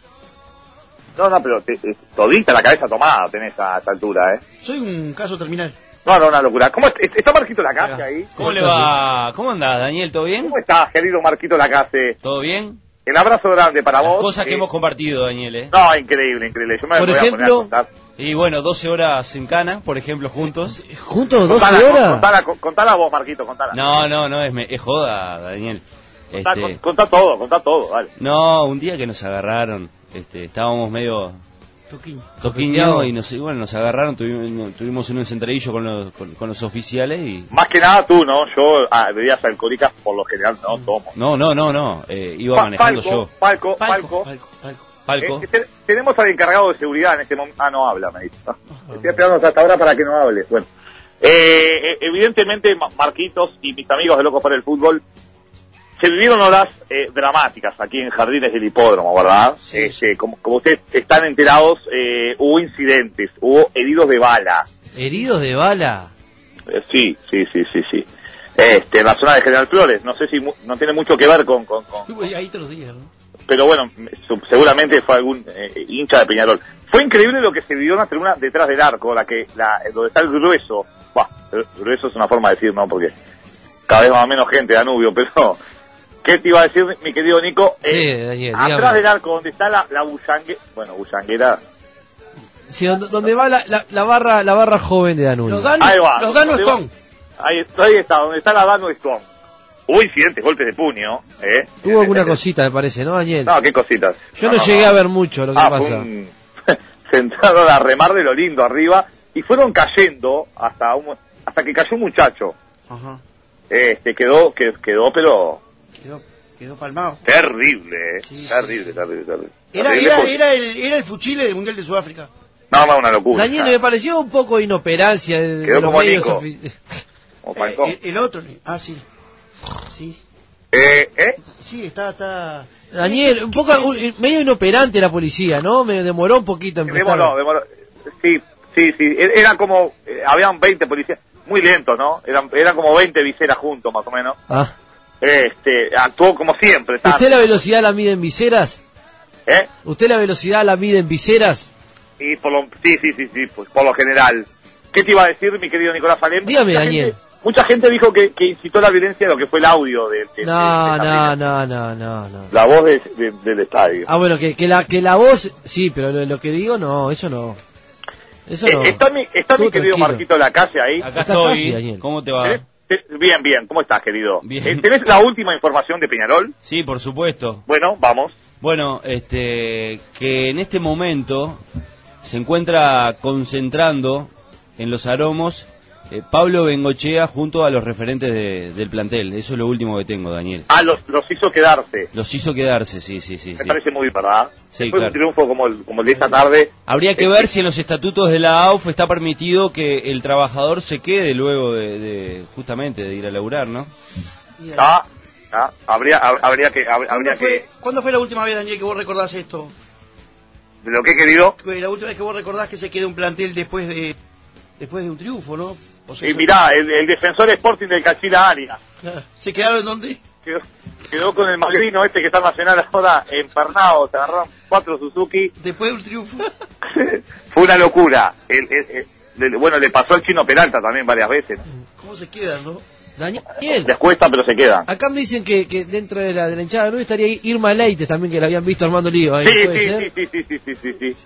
No, no, pero te, eh, todita la cabeza tomada tenés a esta altura, ¿eh? soy un caso terminal. No, no, una locura. ¿Cómo est- está Marquito Lacase ahí? ¿Cómo le va? ¿Cómo andás, Daniel? ¿Todo bien? ¿Cómo estás, querido Marquito Lacase? ¿Todo bien? El abrazo grande para Las vos. cosas que Eh, hemos compartido, Daniel, ¿eh? No, increíble, increíble. Yo me Por voy a poner a ejemplo, contar. Y bueno, doce horas en Cana, por ejemplo, juntos. ¿Juntos Contala, con- Contala, con- contala vos, Marquito, contala. No, no, no, es, me- es joda, Daniel. Contá, Este, con- contá todo, contá todo, dale. no, un día que nos agarraron, este, estábamos medio toquiñados y nos, y bueno, nos agarraron, tuvimos, no- tuvimos un entradillo con los, con, con los oficiales y... Más que nada tú, ¿no? Yo, ah, bebidas alcohólicas por lo general no tomo. No, no, no, no, eh, iba Pa- manejando Falco, yo. Falco, Falco. Falco. Eh, te- tenemos al encargado de seguridad en este momento. Ah, no habla, me dice. Ah, estoy esperando hasta ahora para que no hable. Bueno. Eh, eh, evidentemente, Ma- Marquitos y mis amigos de Locos por el Fútbol, se vivieron horas eh, dramáticas aquí en Jardines del Hipódromo, ¿verdad? Este, como, como ustedes están enterados, eh, hubo incidentes, hubo heridos de bala. ¿Heridos de bala? Eh, sí, sí, sí, sí, sí. Este, en la zona de General Flores. No sé si mu- no tiene mucho que ver con... con, con- Uy, ahí todos los días, ¿no? pero bueno, su- seguramente fue algún eh, hincha de Peñarol. Fue increíble lo que se vivió en la tribuna detrás del arco, la que la, donde está el grueso. Bah, el grueso es una forma de decir, ¿no? Porque cada vez va menos gente, Danubio, pero... ¿Qué te iba a decir, mi querido Nico? Sí, Eh, Daniel, atrás dígame. del arco, donde está la, la bullangue... Bueno, bullanguera... Sí, donde, donde va la, la, la barra la barra joven de Danubio. Ahí va. Donde va- Ahí, ahí está, donde está la Danu Stone. Hubo incidentes, golpes de puño, ¿eh? Hubo alguna cosita, me parece, ¿no, Daniel? No, qué cositas. Yo no, llegué a ver mucho lo que Ah, pasa. fue un- se entraron a remar de lo lindo arriba y fueron cayendo hasta un, hasta que cayó un muchacho. Ajá. Este, quedó, que, quedó, pero Quedó, quedó palmado. terrible, eh. terrible, terrible, terrible. Era, Terrible era, porque- era, el, era el fuchile del Mundial de Sudáfrica. No, no, una locura. Daniel, me pareció un poco inoperancia de, de Quedó los como medios Nico. ofi- Como Falcón. Eh, el, el otro, ah, sí. Sí, Eh, ¿eh? sí, está, está... Daniel, un poco un- medio inoperante la policía, ¿no? Me demoró un poquito en prestar. Demoró, demoró. Sí, sí, sí. E- Era como, eh, habían veinte policías, muy lentos, ¿no? Eran, eran como veinte viseras juntos, más o menos. Ah. Este, actuó como siempre. estaba- ¿Usted la velocidad la mide en viseras? ¿Eh? ¿Usted la velocidad la mide en viseras? Y por lo, sí, sí, sí, sí, pues, por lo general. ¿Qué te iba a decir, mi querido Nicolás Falem? Dígame, Mucha Daniel. gente- mucha gente dijo que, que incitó la violencia lo que fue el audio de, de- No, de- de- no, no, no, no, no. la voz de- de- del estadio. Ah, bueno, que, que, la, que la voz, sí, pero lo, lo que digo, no, eso no. Eso no. Eh, está mi, está mi Tú querido tranquilo. Marquito Lacase ahí. Acá Está estoy. casi, Daniel. ¿Cómo te va? ¿Tenés- te- Bien, bien. ¿Cómo estás, querido? Bien. Eh, ¿Tenés la última información de Peñarol? Sí, por supuesto. Bueno, vamos. Bueno, este, que en este momento se encuentra concentrando en los aromos eh, Pablo Bengochea junto a los referentes de- del plantel. Eso es lo último que tengo, Daniel. Ah, los, los hizo quedarse. Los hizo quedarse, sí, sí, sí. Me sí. parece muy bien, ¿verdad? Sí, Después de claro. un triunfo como el, como el de esta tarde. Habría que ver si en los estatutos de la A U F está permitido que el trabajador se quede luego de, de justamente de ir a laburar, ¿no? Ah, ah, habría, hab- habría que... hab- ¿Cuándo habría fue, que ¿Cuándo fue la última vez, Daniel, que vos recordás esto? de lo que he querido. Que La última vez que vos recordás que se queda un plantel después de después de un triunfo, ¿no? O sea, Y mirá, el, el defensor Sporting del Cachila Arias. ¿se quedaron en dónde? Quedó, quedó con el magrino este que está nacional ahora empernado. Se agarraron cuatro Suzuki. Después de un triunfo. Fue una locura. El, el- el- le- bueno, le pasó al Chino Peralta también varias veces. ¿Cómo se quedan, no? Daniel, Les cuesta, pero se quedan. acá me dicen que, que dentro de la, de la hinchada de Nubes estaría Irma Leites también, que la habían visto armando lío. Ahí, Sí, ¿puede sí, ser? sí, sí, sí, sí, sí, sí, sí.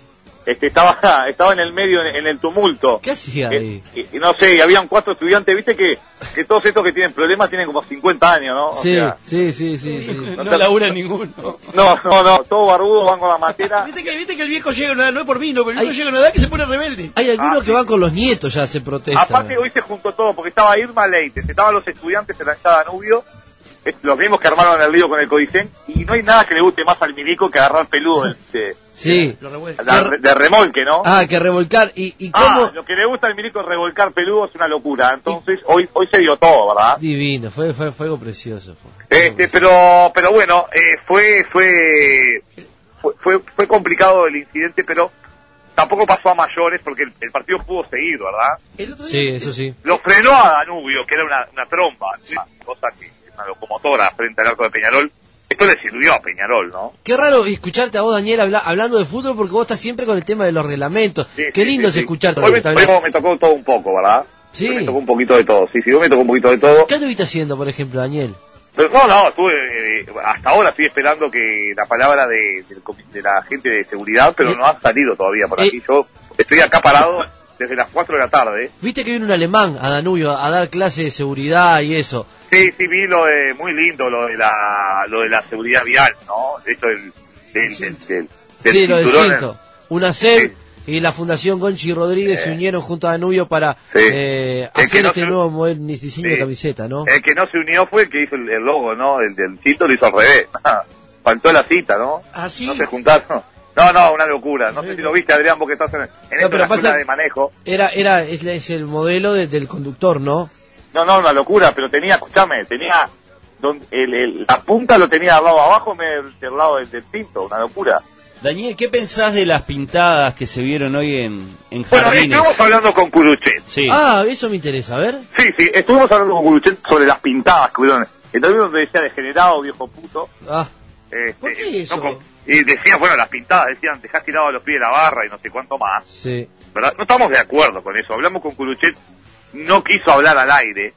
Este, estaba estaba en el medio, en, en el tumulto. ¿Qué hacía ahí? Eh, y, y no sé, y habían cuatro estudiantes, viste que, que todos estos que tienen problemas tienen como cincuenta años, ¿no? O Sí, sea, sí, sí, sí, sí. No, no labura ninguno. No, no, no, todos barbudos van con la matera. ¿Viste que, viste que el viejo llega a una edad, no es por mí, no, pero el viejo llega a una edad que se pone rebelde. Hay algunos Ah, que van con los nietos ya se protestan. Aparte hoy se juntó todo, porque estaba Irma Leites, estaban los estudiantes de la hinchada Danubio, es- los mismos que armaron el lío con el Codicen, y no hay nada que le guste más al milico que agarrar peludo de, de, Sí. de- de remolque, ¿no? Ah, que revolcar. ¿Y, y cómo? Ah, lo que le gusta al milico es revolcar peludo es una locura, entonces hoy hoy se dio todo, ¿verdad? Divino, fue, fue, fue algo precioso. Fue. Este, pero pero bueno, eh, fue, fue fue fue fue complicado el incidente, pero tampoco pasó a mayores porque el, el partido pudo seguir, ¿verdad? Sí, eso sí. Lo frenó a Danubio, que era una, una tromba, una cosa que una locomotora frente al arco de Peñarol. Esto le sirvió a Peñarol, ¿no? Qué raro escucharte a vos, Daniel, habla- hablando de fútbol, porque vos estás siempre con el tema de los reglamentos. Sí, Qué sí, lindo sí, es sí. escucharte. Hoy me, hoy me tocó todo un poco, ¿verdad? Sí. Hoy me tocó un poquito de todo, sí, sí, hoy me tocó un poquito de todo. ¿Qué anduviste haciendo, por ejemplo, Daniel? Pero no, no, estuve, eh, hasta ahora estoy esperando que la palabra de, del comi- de la gente de seguridad, pero no ha salido todavía por aquí. Yo estoy acá parado desde las cuatro de la tarde. Viste que viene un alemán a Danubio a, a dar clases de seguridad y eso. Sí, sí, vi lo de, muy lindo lo de la, lo de la seguridad vial, ¿no? Esto del, del, del, del, del Sí, lo del cinturón. cinto. Una S E M y la Fundación Gonchi Rodríguez se unieron junto a Danubio para Sí. eh, Es que hacer no este se- nuevo modelo, diseño Sí. de camiseta, ¿no? El que no se unió fue el que hizo el, el logo, ¿no? El del cinto lo hizo al revés. Faltó la cita, ¿no? ¿Ah, sí? No se juntaron. No, no, una locura. No sé si lo viste, Adrián, vos que estás en, en esto de pero la pasa- escuela de manejo. Era, era, es, es el modelo de- del conductor, ¿no? No, no, una locura, pero tenía, escúchame, tenía, don- el, el- la punta lo tenía al lado abajo, me- del lado del, del cinto, una locura. Daniel, ¿qué pensás de las pintadas que se vieron hoy en, en Bueno, Jardines? estuvimos hablando con Curuchet. Sí. Ah, eso me interesa, a ver. Sí, sí, estuvimos hablando con Curuchet sobre las pintadas que hubieron. Entonces donde decía degenerado, viejo puto. Ah. Este, ¿Por qué eso? no con- y decía, bueno, las pintadas decían, dejás tirado a los pies de la barra y no sé cuánto más. Sí. ¿Verdad? No estamos de acuerdo con eso. Hablamos con Curuchet, no quiso hablar al aire.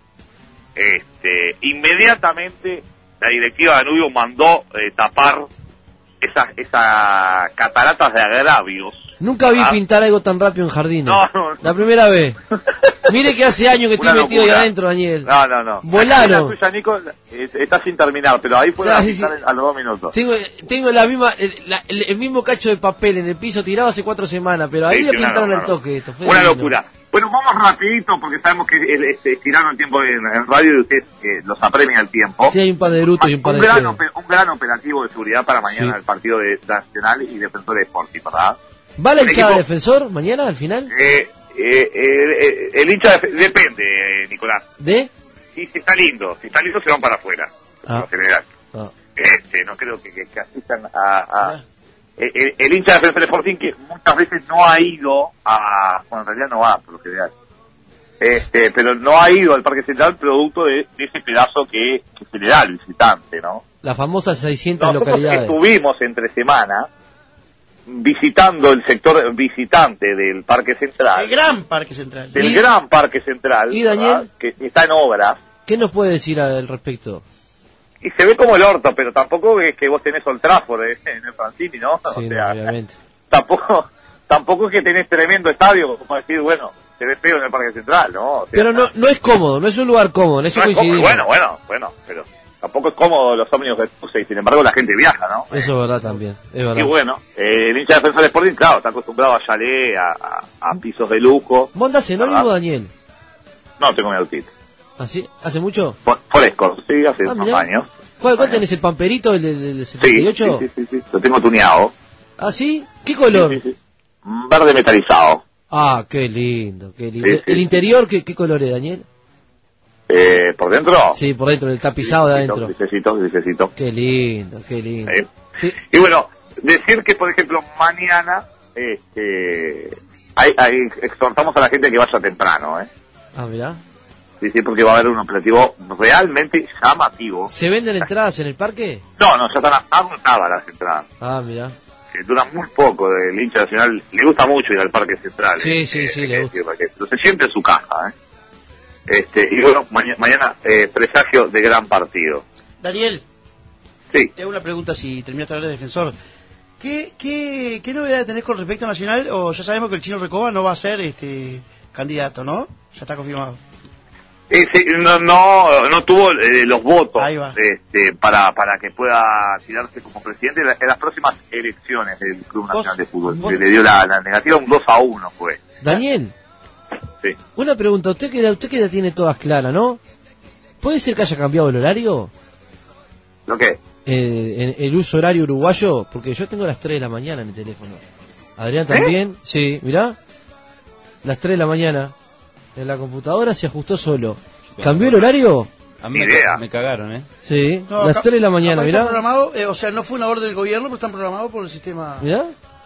Este, inmediatamente la directiva de Danubio mandó eh, tapar esas esas cataratas de agravios. Nunca vi Ah. pintar algo tan rápido en Jardines. No, no, no. La primera vez. Mire que hace años que estoy Una metido ahí locura. adentro, Daniel. No, no, no. Volaron. La tuya, Nico, eh, está sin terminar, pero ahí fue Claro, a sí, pintar sí. a los dos minutos. Tengo, tengo la misma, el, la- el- el mismo cacho de papel en el piso tirado hace cuatro semanas, pero ahí Sí, le sí, una pintaron el locura. toque. Esto fue Una divino. locura. Bueno, vamos rapidito porque sabemos que el, este, estirando el tiempo en, en radio y ustedes eh, los apremia el tiempo. Sí, hay un par de brutos y un par Un de gran, feos. ope- un gran operativo de seguridad para mañana Sí. el partido de Nacional y Defensor de Sporting, ¿verdad? ¿Va la Un hinchada equipo- del defensor mañana al final? Eh, eh, eh, eh, el hincha def- depende, eh, Nicolás. ¿De? Y si está lindo, si está lindo se van para afuera, Ah. en general. Ah. Este, no creo que, que, que asistan a... a el, el- el hincha de Defensor de Sporting que muchas veces no ha ido a... Bueno, en realidad no va, por lo general. Este, pero no ha ido al Parque Central producto de, de ese pedazo que, que se le da al visitante, ¿no? Las famosas seiscientas Nosotros localidades. estuvimos entre semana visitando el sector visitante del Parque Central, El gran Parque Central. del gran Parque Central, ¿Y, Daniel? ¿verdad? Que está en obras, ¿Qué nos puede decir al respecto? y se ve como el orto, pero tampoco es que vos tenés Old Trafford eh, en el Francini, ¿no? Sí, o sea, obviamente. tampoco, tampoco es que tenés tremendo estadio, como decir, bueno, se ve feo en el Parque Central, ¿no? O sea, Pero no, no es cómodo, no es un lugar cómodo, en eso no es cómodo. coincidimos. Bueno, bueno, bueno, pero tampoco es cómodo los ómnibus de Puse y sin embargo la gente viaja, ¿no? Eso es verdad también, es verdad. Y bueno, eh, el hincha de Defensor de Sporting, claro, está acostumbrado a chalet, a, a, a pisos de lujo. ¿Vos andás en ¿verdad? ómnibus, Daniel? No tengo mi autito. ¿Así? ¿Hace mucho? Por, por Escort, sí, hace Ah, unos mirá. años. ¿Cuál, cuál tenés, el pamperito, el del, del setenta y Sí, ocho? sí, sí, sí, sí, lo tengo tuneado. ¿Ah, sí? ¿Qué color? Un verde metalizado. Ah, qué lindo, qué lindo. Sí, sí. ¿El interior qué, qué color es, Daniel? Eh, ¿Por dentro? Sí, por dentro, el tapizado de adentro. Grisecito, grisecito. Qué lindo, qué lindo. Eh. Sí. Y bueno, decir que, por ejemplo, mañana, este, hay, hay, exhortamos a la gente que vaya temprano, ¿eh? Ah, mirá. Sí, sí, porque va a haber un operativo realmente llamativo. ¿Se venden entradas en el parque? No, no, ya están agotadas las entradas. Ah, mirá. Que duran muy poco. El hincha nacional le gusta mucho ir al Parque Central. Sí, eh, sí, sí, eh, le eh, gusta. porque se siente en su casa, ¿eh? Este, y bueno, maña- mañana eh, presagio de gran partido. Daniel, Sí. te hago una pregunta si terminaste de hablar de defensor. ¿Qué, qué, ¿Qué novedades tenés con respecto a Nacional? O ya sabemos que el Chino Recoba no va a ser este candidato, ¿no? Ya está confirmado. Eh, sí, no, no, no tuvo eh, los votos este, para, para que pueda tirarse como presidente en, la, en las próximas elecciones del Club Nacional de Fútbol. Se le dio la, la negativa, un dos a uno fue. Daniel, sí. Una pregunta, usted que, usted que la tiene todas claras, ¿no? ¿Puede ser que haya cambiado el horario? ¿Lo qué? Eh, el uso horario uruguayo, porque yo tengo las tres de la mañana en el teléfono. Adrián también, ¿Eh? Sí, mirá, las tres de la mañana en la computadora se ajustó solo. ¿Cambió el horario? A mí me, me cagaron, ¿eh? Sí, No, las tres de la mañana, mirá. Está programado, eh, o sea, no fue una orden del gobierno, pero están programados por el sistema. Mirá.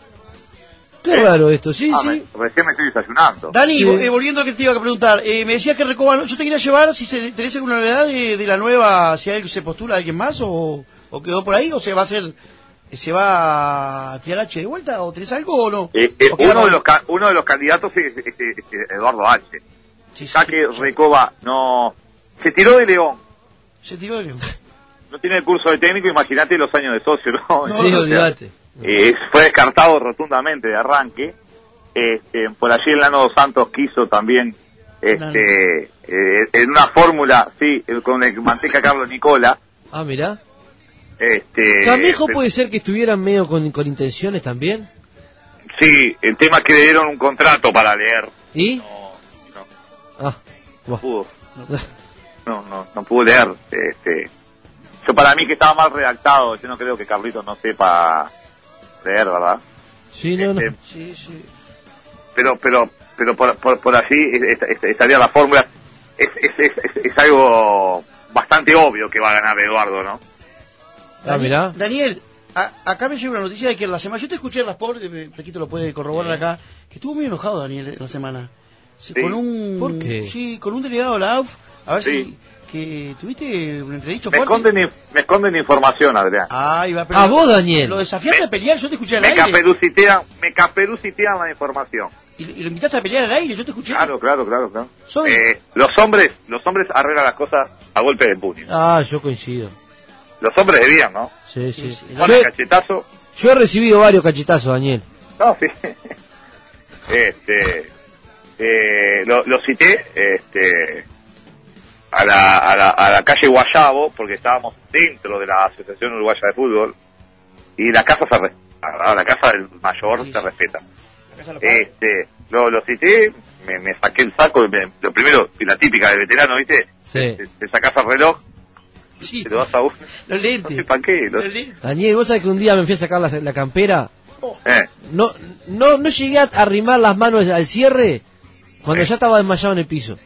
Qué ¿Eh? raro esto, sí, ah, sí. Me, recién me estoy desayunando. Dani, sí. eh, volviendo a lo que te iba a preguntar, eh, me decías que Recoba, yo te quería llevar, si se, tenés alguna novedad de, de la nueva, si hay, se postula alguien más o, o quedó por ahí, o se va a hacer, se va a tirar H de vuelta, o tenés algo o no. Eh, eh, uno, de los ca uno de los candidatos es, es, es, es Eduardo H. Sí, ya sí, que sí. Recoba no... Se tiró de León. Se tiró de León. No tiene el curso de técnico, imagínate los años de socio, ¿no? Sí, no, olvídate. Eh, fue descartado rotundamente de arranque. Este, por allí el Nano Dos Santos quiso también, este, eh, en una fórmula, sí, con el manteca Carlos Nicola. Ah, mirá. Este, ¿Camejo puede ser que estuvieran medio con, con intenciones también? Sí, el tema es que le dieron un contrato para leer. ¿Y? No, no. Ah, no pudo. No, no, no pudo leer. Este, yo para mí que estaba mal redactado, yo no creo que Carlitos no sepa leer, ¿verdad? Sí, no, este, no. Sí, sí. Pero, pero, pero por, por, por allí es, es, estaría la fórmula. Es, es, es, es, es algo bastante obvio que va a ganar Eduardo, ¿no? Ah, mirá. Daniel, a, acá me llegó una noticia de que en la semana, yo te escuché en las pobres, Pequito lo puede corroborar acá, que estuvo muy enojado Daniel en la semana. Sí, sí. Con un, ¿Por qué? Sí, con un delegado de la A U F, a ver sí. si que tuviste un entredicho me fuerte. esconden, me esconden información, Adrián. Ah, iba a ¿A vos, Daniel? Lo desafiaste me, a pelear, yo te escuché al me aire. Caperucitean, me caperucitean la información. Y, y lo invitaste a pelear al aire, yo te escuché. Claro, claro, claro, claro. Soy... Eh, los hombres, los hombres arreglan las cosas a golpe de puño. Ah, yo coincido. Los hombres debían, ¿no? Sí, sí. sí, sí. Con Yo, el cachetazo. yo he recibido varios cachetazos, Daniel. No, sí. Este, eh, lo, lo cité, este, a la, a la, a la calle Guayabo, porque estábamos dentro de la Asociación Uruguaya de Fútbol, y la casa se respeta, la casa del mayor sí, se sí. respeta. Este, lo, lo cité, me, me saqué el saco, me, lo primero, la típica de veterano, ¿viste? Sí. Te, te sacás el reloj, sí. te lo vas a uno. Los lentes. No sé para qué. Los... Daniel, vos sabés que un día me fui a sacar la, la campera. Oh. Eh. No, no, no llegué a arrimar las manos al cierre cuando eh. ya estaba desmayado en el piso.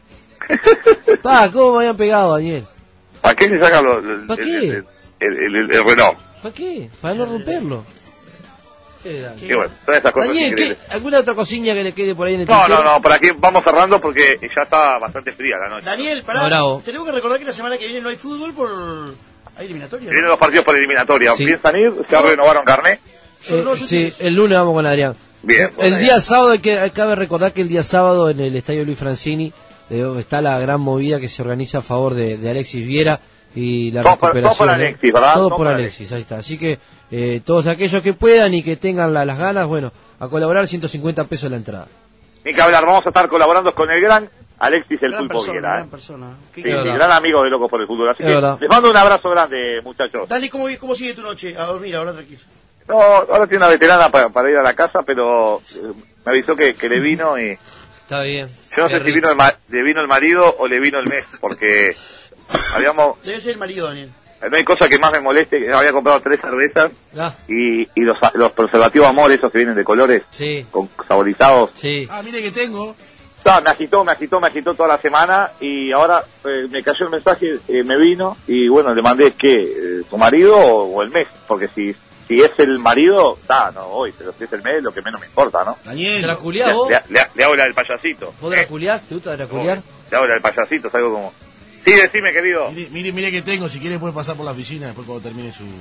Pa, ¿cómo me habían pegado, Daniel? ¿Para qué se saca lo, el, ¿Para el, qué? El, el, el, el reloj? ¿Para qué? Para no romperlo. ¿Qué, y bueno, todas esas cosas. Daniel, ¿qué, ¿alguna otra cosilla que le quede por ahí en el No, tintero? no, no, para que vamos cerrando porque ya está bastante fría la noche. Daniel, pará, Bravo. tenemos que recordar que la semana que viene no hay fútbol por... hay eliminatoria. Vienen los partidos por eliminatoria. Sí. ¿Piensan ir? ¿Se renovaron carnet? Eh, no, sí, el lunes vamos con Adrián. Bien. El día bien. sábado, hay que, cabe recordar que el día sábado en el Estadio Luis Francini eh, está la gran movida que se organiza a favor de, de Alexis Viera y la todo recuperación. Por, todo por Alexis, ¿verdad? Todo todo por Alexis, Alexis, ahí está. Así que eh, todos aquellos que puedan y que tengan la, las ganas, bueno, a colaborar ciento cincuenta pesos la entrada. Ni que hablar, vamos a estar colaborando con el gran Alexis el gran Pulpo persona, Viera. Gran ¿eh? persona. Sí, sí, gran amigo de Locos por el Fútbol. Así es que verdad. les mando un abrazo grande, muchachos. Dani, ¿cómo, ¿cómo sigue tu noche? A dormir, ahora tranquilo. No, ahora tiene una veterana para, para ir a la casa, pero eh, me avisó que, que le vino y... Está bien. Yo no sé rico. si vino el ma le vino el marido o le vino el mes, porque habíamos... Debe ser el marido, Daniel. No hay cosa que más me moleste, que había comprado tres cervezas ah. y, y los, los preservativos Amor, esos que vienen de colores, sí. con saborizados. Sí. Ah, mire que tengo. No, me agitó, me agitó, me agitó toda la semana y ahora eh, me cayó el mensaje, eh, me vino y bueno, le mandé que eh, su marido o, o el mes, porque si si es el marido, está, no voy, pero si es el mes, lo que menos me importa, ¿no? Daniel, ¿Draculiás vos? Le, le, le hago la del payasito. ¿Vos draculiás? ¿Te gusta draculiar? Le hago la del payasito, es algo como... Sí, decime, querido. Mire, mire, mire que tengo, si quiere puede pasar por la oficina después cuando termine su...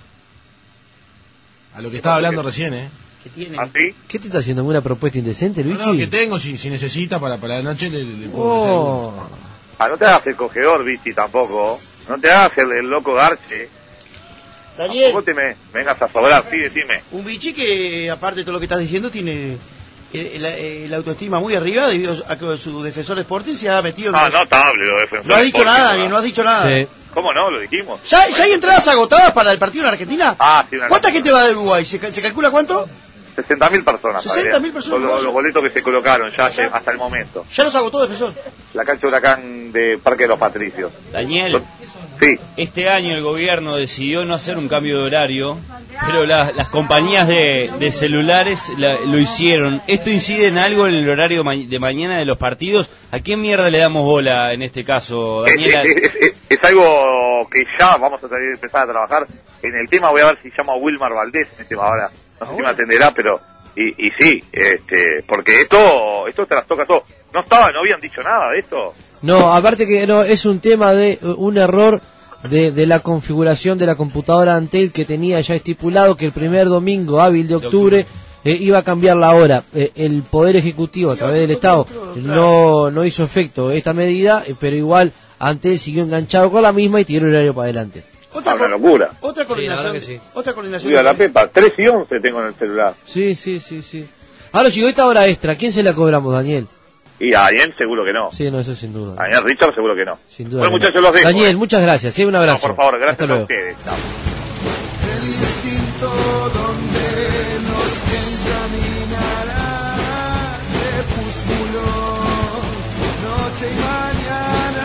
A lo que estaba hablando recién, ¿eh? ¿Qué tiene? ¿Así? ¿Qué te está haciendo? ¿Alguna propuesta indecente, Luigi? No, no, que tengo, si, si necesita para, para la noche le, le puedo oh. ofrecer. Ah, no te hagas el cogedor, Vichy, tampoco. No te hagas el, el loco Garche. Daniel. Tampoco te me vengas a sobrar, sí, decime. Un Vichy que, aparte de todo lo que estás diciendo, tiene el, el, el autoestima muy arriba debido a que su defensor Sporting se ha metido... Ah, notable lo defensor. No ha dicho Sporting, nada, ¿verdad? que no has dicho nada. Sí. ¿Cómo no? Lo dijimos. ¿Ya, ¿Ya hay entradas agotadas para el partido en Argentina? Ah, sí, una ¿Cuánta locura. gente va de Uruguay? ¿Se, ca- se calcula cuánto? sesenta mil personas. sesenta mil Adrián. personas. Son los, los boletos que se colocaron ya hace- hasta el momento. Ya los agotó defensor. La cancha Huracán de Parque de los Patricios. Daniel, sí. Este año el gobierno decidió no hacer un cambio de horario, pero la- las compañías de, de celulares la- lo hicieron. ¿Esto incide en algo en el horario ma- de mañana de los partidos? ¿A quién mierda le damos bola en este caso, Es, Daniel? es- es- es- es algo que ya vamos a tener que empezar a trabajar en el tema. Voy a ver si llamo a Wilmar Valdés en el tema ahora. No sé si me atenderá, pero... Y, y sí, este, porque esto esto trastoca todo. No estaba, no habían dicho nada de esto. No, aparte que no, es un tema de uh, un error de, de la configuración de la computadora Antel, que tenía ya estipulado que el primer domingo hábil de octubre eh, iba a cambiar la hora. Eh, el Poder Ejecutivo, a través del Estado, no, no hizo efecto esta medida, eh, pero igual Antel siguió enganchado con la misma y tiró el horario para adelante. Otra, Una locura. Otra coordinación. verdad que sí. Otra coordinación. Cuida la Pepa, tres y once tengo en el celular. Sí, sí, sí, sí. Ahora llegó esta hora extra, ¿a quién se la cobramos, Daniel? Y a Daniel seguro que no. Sí, no, eso sin duda. A Daniel Richard seguro que no. Sin duda. Bueno, que no. muchachos, los dejo. Daniel, eh. muchas gracias, sí, un abrazo. No, por favor, gracias Hasta a luego. ustedes. Chao. El instinto donde nos encaminará, crepúsculo, noche y mañana.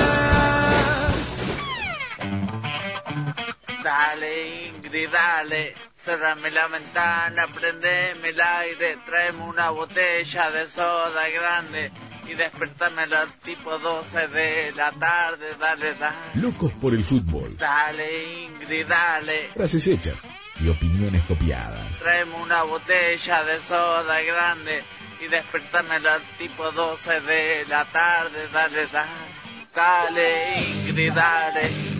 Dale, Ingrid, dale, cerrame la ventana, prendeme el aire, tráeme una botella de soda grande y despertame a las tipo doce de la tarde, dale, dale. Locos por el fútbol. Dale, Ingrid, dale, Frases hechas y opiniones copiadas. tráeme una botella de soda grande y despertame a las tipo doce de la tarde, dale, dale. Dale, Ingrid, dale.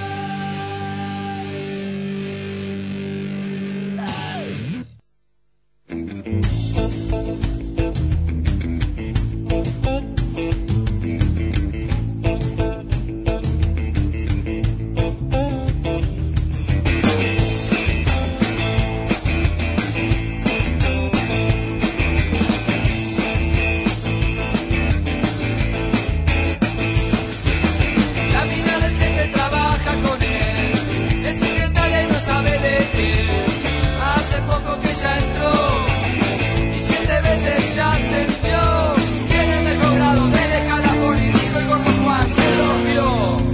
La vida del jefe trabaja con él, es secretaria y no sabe leer. Hace poco que ya entró y siete veces ya se envió. Tiene mejorado desde California y dijo el gordo Juan que lo vio.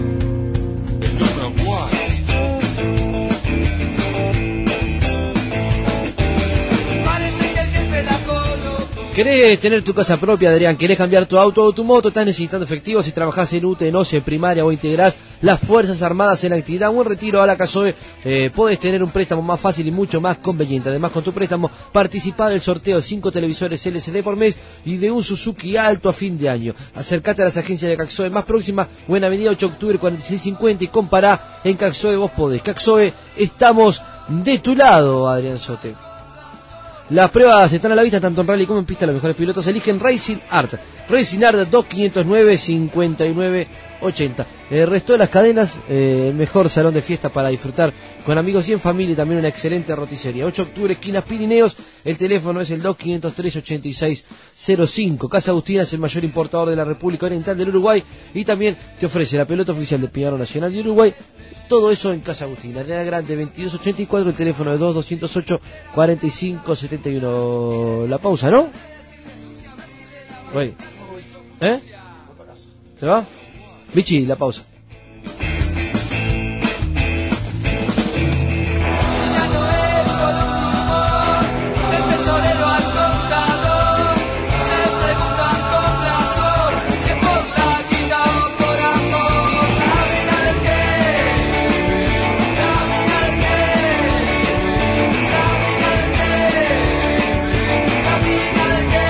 Parece que el jefe la colocó. ¿Querés tener tu casa propia, Adrián? ¿Querés cambiar tu auto o tu moto? ¿Estás necesitando efectivo? Si trabajás en U T E, en O C E, en primaria o integrás las Fuerzas Armadas en actividad o en retiro a la CASOE, eh, podés tener un préstamo más fácil y mucho más conveniente. Además, con tu préstamo, participá del sorteo de cinco televisores L C D por mes y de un Suzuki Alto a fin de año. Acercate a las agencias de CASOE más próximas o en Avenida ocho de octubre cuarenta y seis cincuenta y compará. En CASOE vos podés. CASOE, estamos de tu lado, Adrián Sote. Las pruebas están a la vista tanto en rally como en pista. Los mejores pilotos eligen Racing Art. Racing Art dos quinientos nueve cincuenta y nueve ochenta. El resto de las cadenas, eh, el mejor salón de fiesta para disfrutar con amigos y en familia y también una excelente roticería. ocho de octubre, esquinas Pirineos. El teléfono es el dos quinientos tres ochenta y seis cero cinco. Casa Agustina es el mayor importador de la República Oriental del Uruguay y también te ofrece la pelota oficial del Peñarol Nacional de Uruguay. Todo eso en Casa Agustina. Arenal Grande veintidós ochenta y cuatro, el teléfono de dos doscientos ocho cuarenta y cinco setenta y uno. La pausa, ¿no? Oye. ¿Eh? ¿Se va? Vichy, la pausa. Ya no es solo un rumor, del tesorero al contador. Se preguntan con razón si es por la guita o por amor. La vida del qué, la vida del qué, la vida del qué, la vida del qué.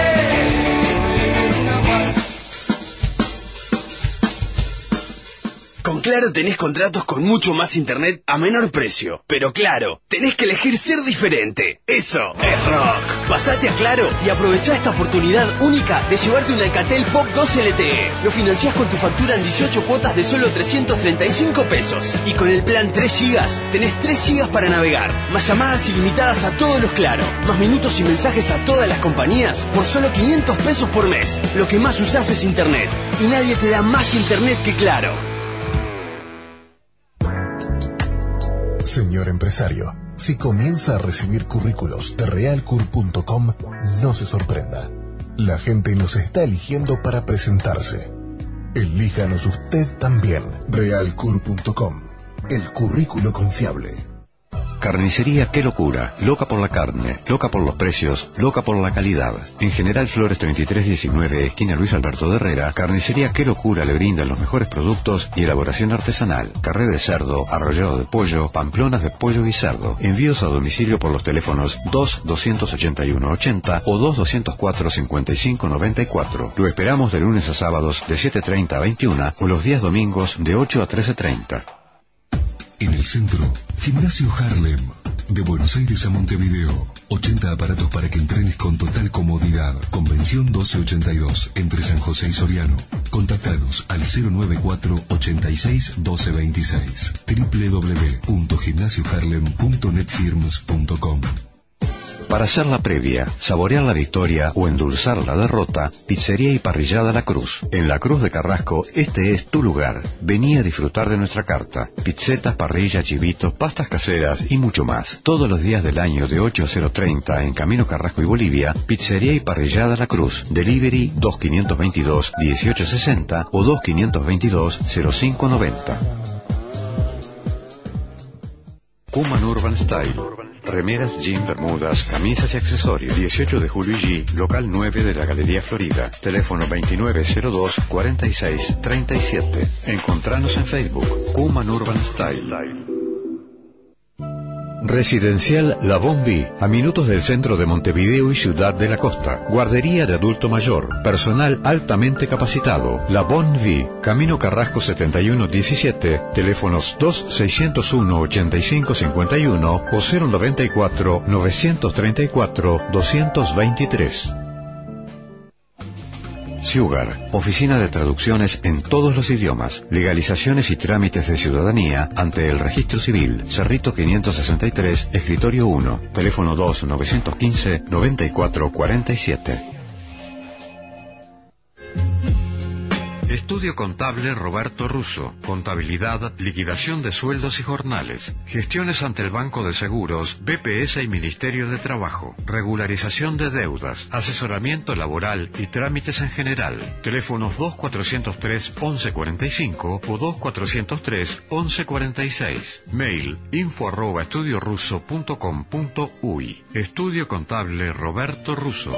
Con Claro tenés contratos con mucho más internet a menor precio. Pero claro, tenés que elegir ser diferente. Eso es rock. Pasate a Claro y aprovechá esta oportunidad única de llevarte un Alcatel Pop dos L T E. Lo financiás con tu factura en dieciocho cuotas de solo trescientos treinta y cinco pesos. Y con el plan tres gigas tenés tres gigas para navegar. Más llamadas ilimitadas a todos los Claro. Más minutos y mensajes a todas las compañías por solo quinientos pesos por mes. Lo que más usás es internet. Y nadie te da más internet que Claro. Señor empresario, si comienza a recibir currículos de realcur punto com, no se sorprenda. La gente nos está eligiendo para presentarse. Elíjanos usted también. realcur punto com, el currículo confiable. Carnicería Qué Locura, loca por la carne, loca por los precios, loca por la calidad. En General Flores treinta y tres diecinueve, esquina Luis Alberto de Herrera, Carnicería Qué Locura le brinda los mejores productos y elaboración artesanal. Carré de cerdo, arrollado de pollo, pamplonas de pollo y cerdo. Envíos a domicilio por los teléfonos dos doscientos ochenta y uno ochenta o dos doscientos cuatro cincuenta y cinco noventa y cuatro. Lo esperamos de lunes a sábados de siete treinta a veintiuna o los días domingos de ocho a trece treinta. En el centro, Gimnasio Harlem. De Buenos Aires a Montevideo. ochenta aparatos para que entrenes con total comodidad. Convención doce ochenta y dos, entre San José y Soriano. Contactanos al cero noventa y cuatro, ochenta y seis, doce veintiséis. doble u doble u doble u punto gimnasio harlem punto net firms punto com. Para hacer la previa, saborear la victoria o endulzar la derrota, Pizzería y Parrillada La Cruz. En La Cruz de Carrasco, este es tu lugar. Vení a disfrutar de nuestra carta. Pizzetas, parrilla, chivitos, pastas caseras y mucho más. Todos los días del año de ocho a cero treinta en Camino Carrasco y Bolivia, Pizzería y Parrillada La Cruz. Delivery dos quinientos veintidós, dieciocho sesenta o dos quinientos veintidós, cero cinco noventa. Kuman Urban Style. Remeras, jean, bermudas, camisas y accesorios. dieciocho de julio y G, local nueve de la Galería Florida. Teléfono veintinueve cero dos, cuarenta y seis, treinta y siete. Encontranos en Facebook. Kuman Urban Style. Residencial La Bombi, a minutos del centro de Montevideo y Ciudad de la Costa. Guardería de adulto mayor, personal altamente capacitado. La Bombi, Camino Carrasco setenta y uno diecisiete, teléfonos dos seiscientos uno, ochenta y cinco cincuenta y uno o cero noventa y cuatro, novecientos treinta y cuatro, doscientos veintitrés. Ciugar, oficina de traducciones en todos los idiomas, legalizaciones y trámites de ciudadanía ante el Registro Civil, Cerrito quinientos sesenta y tres, escritorio uno, teléfono dos novecientos quince, noventa y cuatro cuarenta y siete. Estudio Contable Roberto Russo. Contabilidad, liquidación de sueldos y jornales. Gestiones ante el Banco de Seguros, B P S y Ministerio de Trabajo. Regularización de deudas, asesoramiento laboral y trámites en general. Teléfonos dos cuatrocientos tres, once cuarenta y cinco o dos cuatrocientos tres, once cuarenta y seis. Mail info arroba estudio russo punto com punto uy. Estudio Contable Roberto Russo.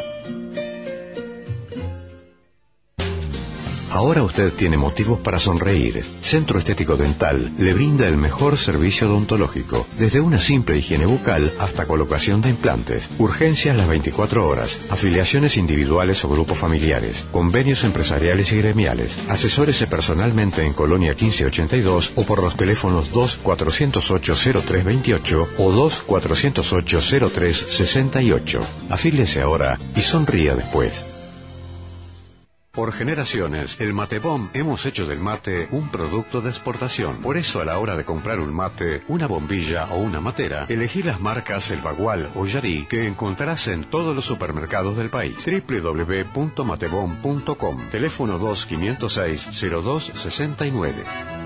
Ahora usted tiene motivos para sonreír. Centro Estético Dental le brinda el mejor servicio odontológico, desde una simple higiene bucal hasta colocación de implantes, urgencias las veinticuatro horas, afiliaciones individuales o grupos familiares, convenios empresariales y gremiales. Asesórese personalmente en Colonia quince ochenta y dos o por los teléfonos dos cuatrocientos ocho, cero tres veintiocho o dos cuatrocientos ocho, cero tres sesenta y ocho. Afíliese ahora y sonría después. Por generaciones, el Matebom hemos hecho del mate un producto de exportación. Por eso, a la hora de comprar un mate, una bombilla o una matera, elegí las marcas El Bagual o Yarí que encontrarás en todos los supermercados del país. doble u doble u doble u punto matebom punto com. Teléfono dos quinientos seis, cero dos sesenta y nueve.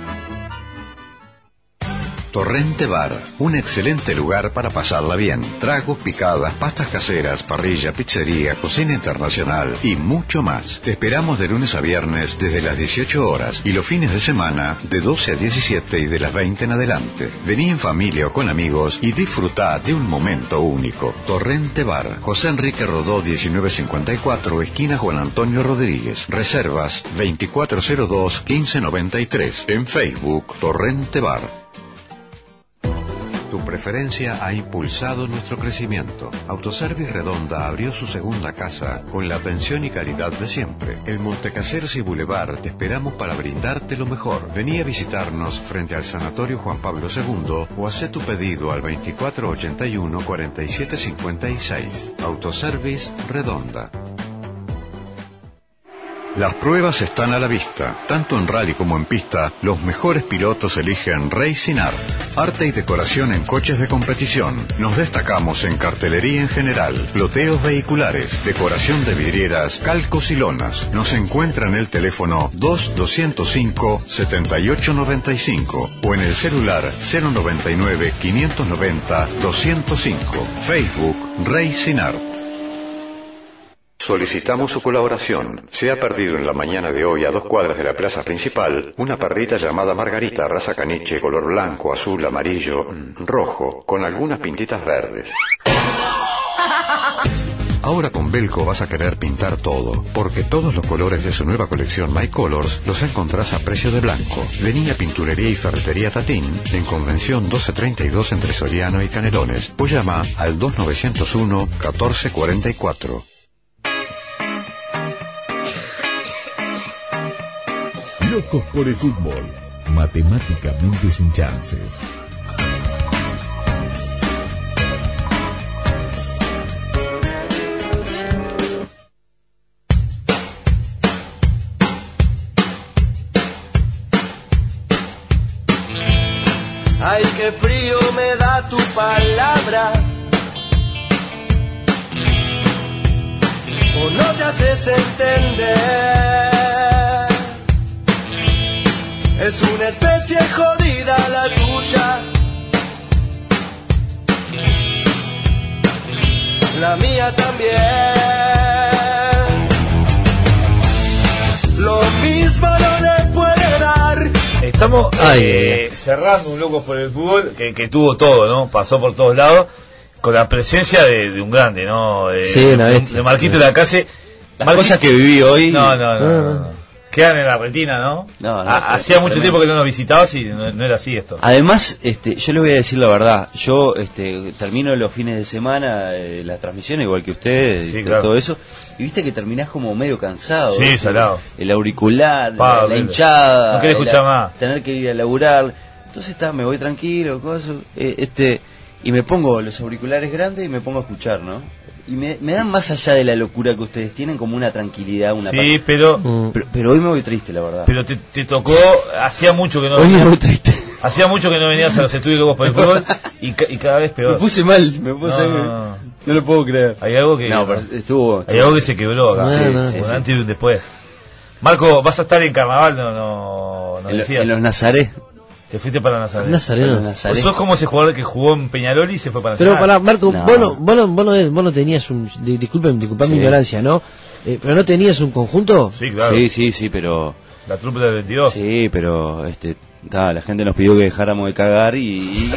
Torrente Bar, un excelente lugar para pasarla bien. Tragos, picadas, pastas caseras, parrilla, pizzería, cocina internacional y mucho más. Te esperamos de lunes a viernes desde las dieciocho horas y los fines de semana de doce a diecisiete y de las veinte en adelante. Vení en familia o con amigos y disfrutá de un momento único. Torrente Bar, José Enrique Rodó diecinueve cincuenta y cuatro, esquina Juan Antonio Rodríguez. Reservas veinticuatro cero dos, quince noventa y tres. En Facebook, Torrente Bar. Tu preferencia ha impulsado nuestro crecimiento. Autoservice Redonda abrió su segunda casa con la atención y calidad de siempre. El Montecaseros y Boulevard te esperamos para brindarte lo mejor. Vení a visitarnos frente al Sanatorio Juan Pablo segundo o haz tu pedido al veinticuatro ochenta y uno cuarenta y siete cincuenta y seis. Autoservice Redonda. Las pruebas están a la vista. Tanto en rally como en pista, los mejores pilotos eligen Racing Art. Arte y decoración en coches de competición. Nos destacamos en cartelería en general, ploteos vehiculares, decoración de vidrieras, calcos y lonas. Nos encuentra en el teléfono dos doscientos cinco setenta y ocho noventa y cinco o en el celular cero noventa y nueve quinientos noventa doscientos cinco. Facebook Racing Art. Solicitamos su colaboración. Se ha perdido en la mañana de hoy, a dos cuadras de la plaza principal, una perrita llamada Margarita, raza caniche, color blanco, azul, amarillo, rojo, con algunas pintitas verdes. Ahora con Belco vas a querer pintar todo, porque todos los colores de su nueva colección My Colors los encontrás a precio de blanco. Vení a Pinturería y Ferretería Tatín, en Convención doce treinta y dos entre Soriano y Canelones, o llama al dos nueve cero uno catorce cuarenta y cuatro. Locos por el fútbol, matemáticamente sin chances. Ay, qué frío me da tu palabra. O no te haces entender. Es una especie jodida la tuya. La mía también. Lo mismo no le puede dar. Estamos eh, cerrando un Locos por el Fútbol que, que tuvo todo, ¿no? Pasó por todos lados con la presencia de, de un grande, ¿no? De, Sí, una de, bestia. de Marquito de la Calle. Las cosas que viví hoy. No, no, no. no, no. Quedan en la retina, ¿no? No, no, Ha- fue Hacía mucho tremendo. tiempo que no nos visitabas y no, no era así esto. Además, este, yo les voy a decir la verdad. Yo este, termino los fines de semana eh, la transmisión, igual que ustedes, Sí, y claro. todo eso. Y viste que terminás como medio cansado. Sí, ¿viste? salado. El auricular, Pa, la, la horrible. hinchada. No querés la- escuchar más. Tener que ir a laburar. Entonces está, me voy tranquilo, cosas, eh, este, y me pongo los auriculares grandes y me pongo a escuchar, ¿no? Y me, me dan más allá de la locura que ustedes tienen, como una tranquilidad, una Sí, paz. pero- pero pero hoy me voy triste, la verdad. Pero te, te tocó, hacía mucho que no Hoy me venías. voy triste. Hacía mucho que no venías a los estudios Locos por el Fútbol y, ca- y cada vez peor. Me puse mal, me puse No, no, no. no lo puedo creer. Hay algo que No, pero estuvo, hay algo que se quebró acá. Sí, Sí, no, sí, un sí. antes y un después. Marco, vas a estar en carnaval, no, no, no En, lo- decías. en los Nazaré. Te fuiste para Nazaré. Nazareno. Para Nazaré. Pues sos como ese jugador que jugó en Peñarol y se fue para Pero Nacional. para Marco, No. vos, no, vos, no, vos, no, vos no tenías un... di- Disculpen, disculpen mi Sí. ignorancia, ¿no? Eh, ¿Pero no tenías un conjunto? Sí, claro. Sí, sí, sí, pero... La trupe del veintidós. Sí, pero este, ta, la gente nos pidió que dejáramos de cagar y...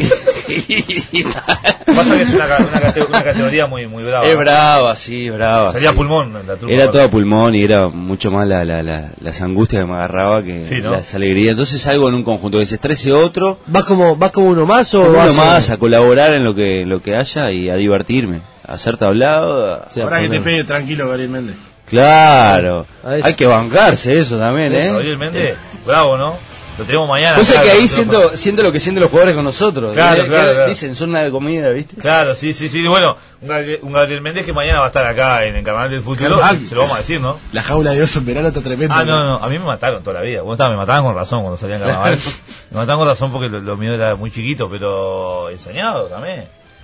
y- Pasa que es una, ca- una, cate- una categoría muy, muy brava. es brava, sí, brava. Salía sí. pulmón la trupe. Era todo pulmón y era mucho más la, la, la, las angustias que me agarraba que Sí, ¿no? las alegrías. Entonces salgo en un conjunto que se estrese otro, ¿Vas como, vas como uno más o uno vas más a colaborar en lo que, en lo que haya y a divertirme, a hacer tablado. a- O sea, Ahora que te poner- pegue tranquilo, Gabriel Méndez. Claro, A eso. hay que bancarse eso también, ¿eh? Gabriel Méndez, bravo, ¿no? Lo tenemos mañana. Cosa acá, que ahí lo- siento, siento lo que sienten los jugadores con nosotros. Claro, Que- claro, que claro. Dicen, son una comida, ¿viste? Claro, sí, sí, sí. Bueno, un Gabriel, un Gabriel Méndez que mañana va a estar acá en el Carnaval del Futuro. Carnaval. Se lo vamos a decir, ¿no? La jaula de oso en verano está tremenda. Ah, no, no, a mí me mataron toda la vida. Bueno, estaba, me mataban con razón cuando salía en carnaval. Me mataban con razón porque lo, lo mío era muy chiquito, pero enseñado también.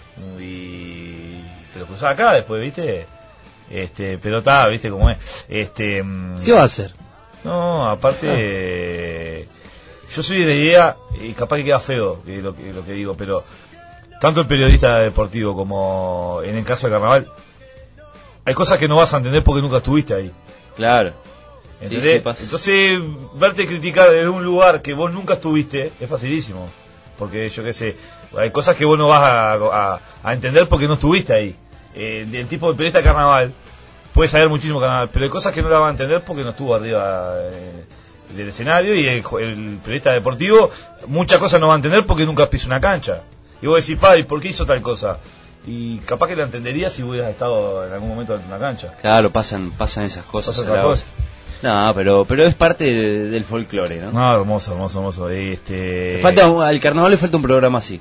Y te lo cruzaba acá después, ¿viste? Este, pero está, ¿viste cómo es? Este, mm, ¿Qué va a hacer? no, aparte, eh, yo soy de la idea, y capaz que queda feo eh, lo, que, lo que digo, pero tanto el periodista deportivo como en el caso del carnaval, hay cosas que no vas a entender porque nunca estuviste ahí. Claro. ¿Entendés? Sí, sí, pasa. Entonces, verte criticar desde un lugar que vos nunca estuviste es facilísimo. Porque yo qué sé, hay cosas que vos no vas a, a, a entender porque no estuviste ahí. Eh, el tipo de periodista de carnaval puede saber muchísimo carnaval, pero hay cosas que no la van a entender porque no estuvo arriba eh, del escenario. Y el, el periodista deportivo muchas cosas no va a entender porque nunca pisó una cancha. Y vos decís, padre, ¿por qué hizo tal cosa? Y capaz que la entenderías si hubieras estado en algún momento en la cancha. Claro, pasan pasan esas cosas. ¿Pasa otra cosa? No, pero pero es parte de, del folclore, ¿no? No, hermoso, hermoso, hermoso. Este... Le falta un- al carnaval le falta un programa así.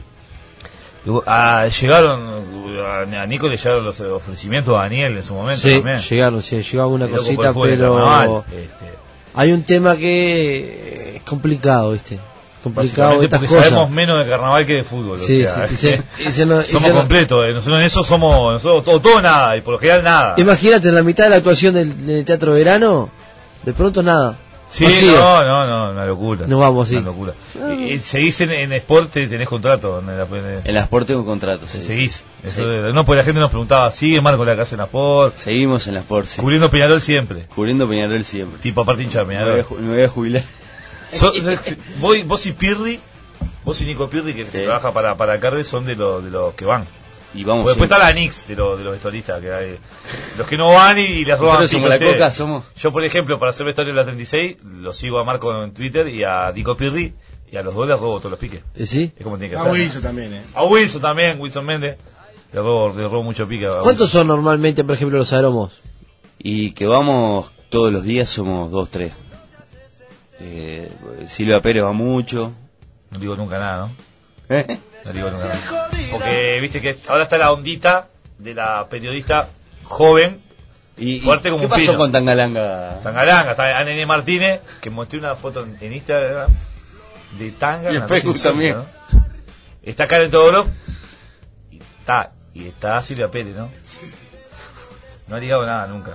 Ah, llegaron, a Nico le llegaron los ofrecimientos a Daniel en su momento Sí, también. llegaron, sí, llegó alguna Y loco cosita, por el pero carnaval, este. hay un tema que es complicado, ¿viste? Complicado Básicamente estas porque cosas. sabemos menos de carnaval que de fútbol. Sí, o sea, sí, y se- y se nos- y somos se nos- completos, eh, nosotros en eso somos nosotros todo, todo nada, y por lo general nada. Imagínate, en la mitad de la actuación del, del Teatro Verano, de pronto nada. Sí, Vacío. no, no, no, una locura. Nos vamos, sí. Una locura. Y, y seguís en, en Sport, te- tenés contrato. En, la, en, En la Sport tengo contrato, sí. Seguís. Eso Sí. de- no, porque la gente nos preguntaba, ¿sigue Marco la casa en la Sport? Seguimos en la Sport, sí. Cubriendo Peñarol siempre. Cubriendo Peñarol siempre. Tipo aparte hincha de Me Peñarol. voy a, ju- me voy a jubilar. So- vos, vos y Pirri, vos y Nico Pirri, que trabaja para, para Carve, son de los de los que van. Y vamos Porque después siempre. está la Nix de, los de los vestuaristas, que hay. Los que no van y, y les roban. Nosotros somos pico a la ustedes. Coca, somos. Yo, por ejemplo, para hacer vestuario de la treinta y seis, lo sigo a Marco en Twitter y a Nico Pirri, y a los dos les robo todos los piques. ¿Sí? Es como tiene que A ser. Wilson también, eh. A Wilson también, Wilson Méndez. Le robo, le robo mucho pique. a ¿Cuántos son normalmente, por ejemplo, los aromos? Y que vamos todos los días somos dos, tres. Eh, Silvia Pérez va mucho. No digo nunca nada, ¿no? ¿Eh? No digo nunca nada. Porque, viste que ahora está la ondita de la periodista joven y fuerte como ¿qué un pasó pino. con Tangalanga? Tangalanga, está Anene Martínez, que mostré una foto en, en Instagram de Tanga. Y en una cosa Facebook insólita, también. ¿no? Está Karen Todorov y está, y está Silvia Pérez, ¿no? No ha ligado nada nunca.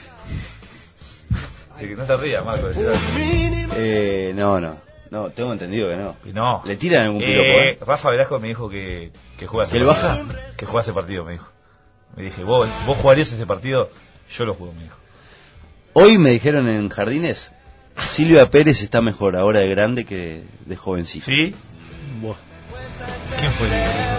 De que no te rías, Marco. decir algo. Eh, no, no. No, tengo entendido que no. Y no. ¿Le tiran algún piropo, Eh, eh? Rafa Velasco me dijo que, que juega ese ¿Que él partido. baja? Que juega ese partido, me dijo. Me dije, ¿vos, vos jugarías ese partido? Yo lo juego, me dijo. Hoy me dijeron en Jardines, Silvia Pérez está mejor ahora de grande que de, de jovencita. ¿Sí? Buah. ¿Quién fue?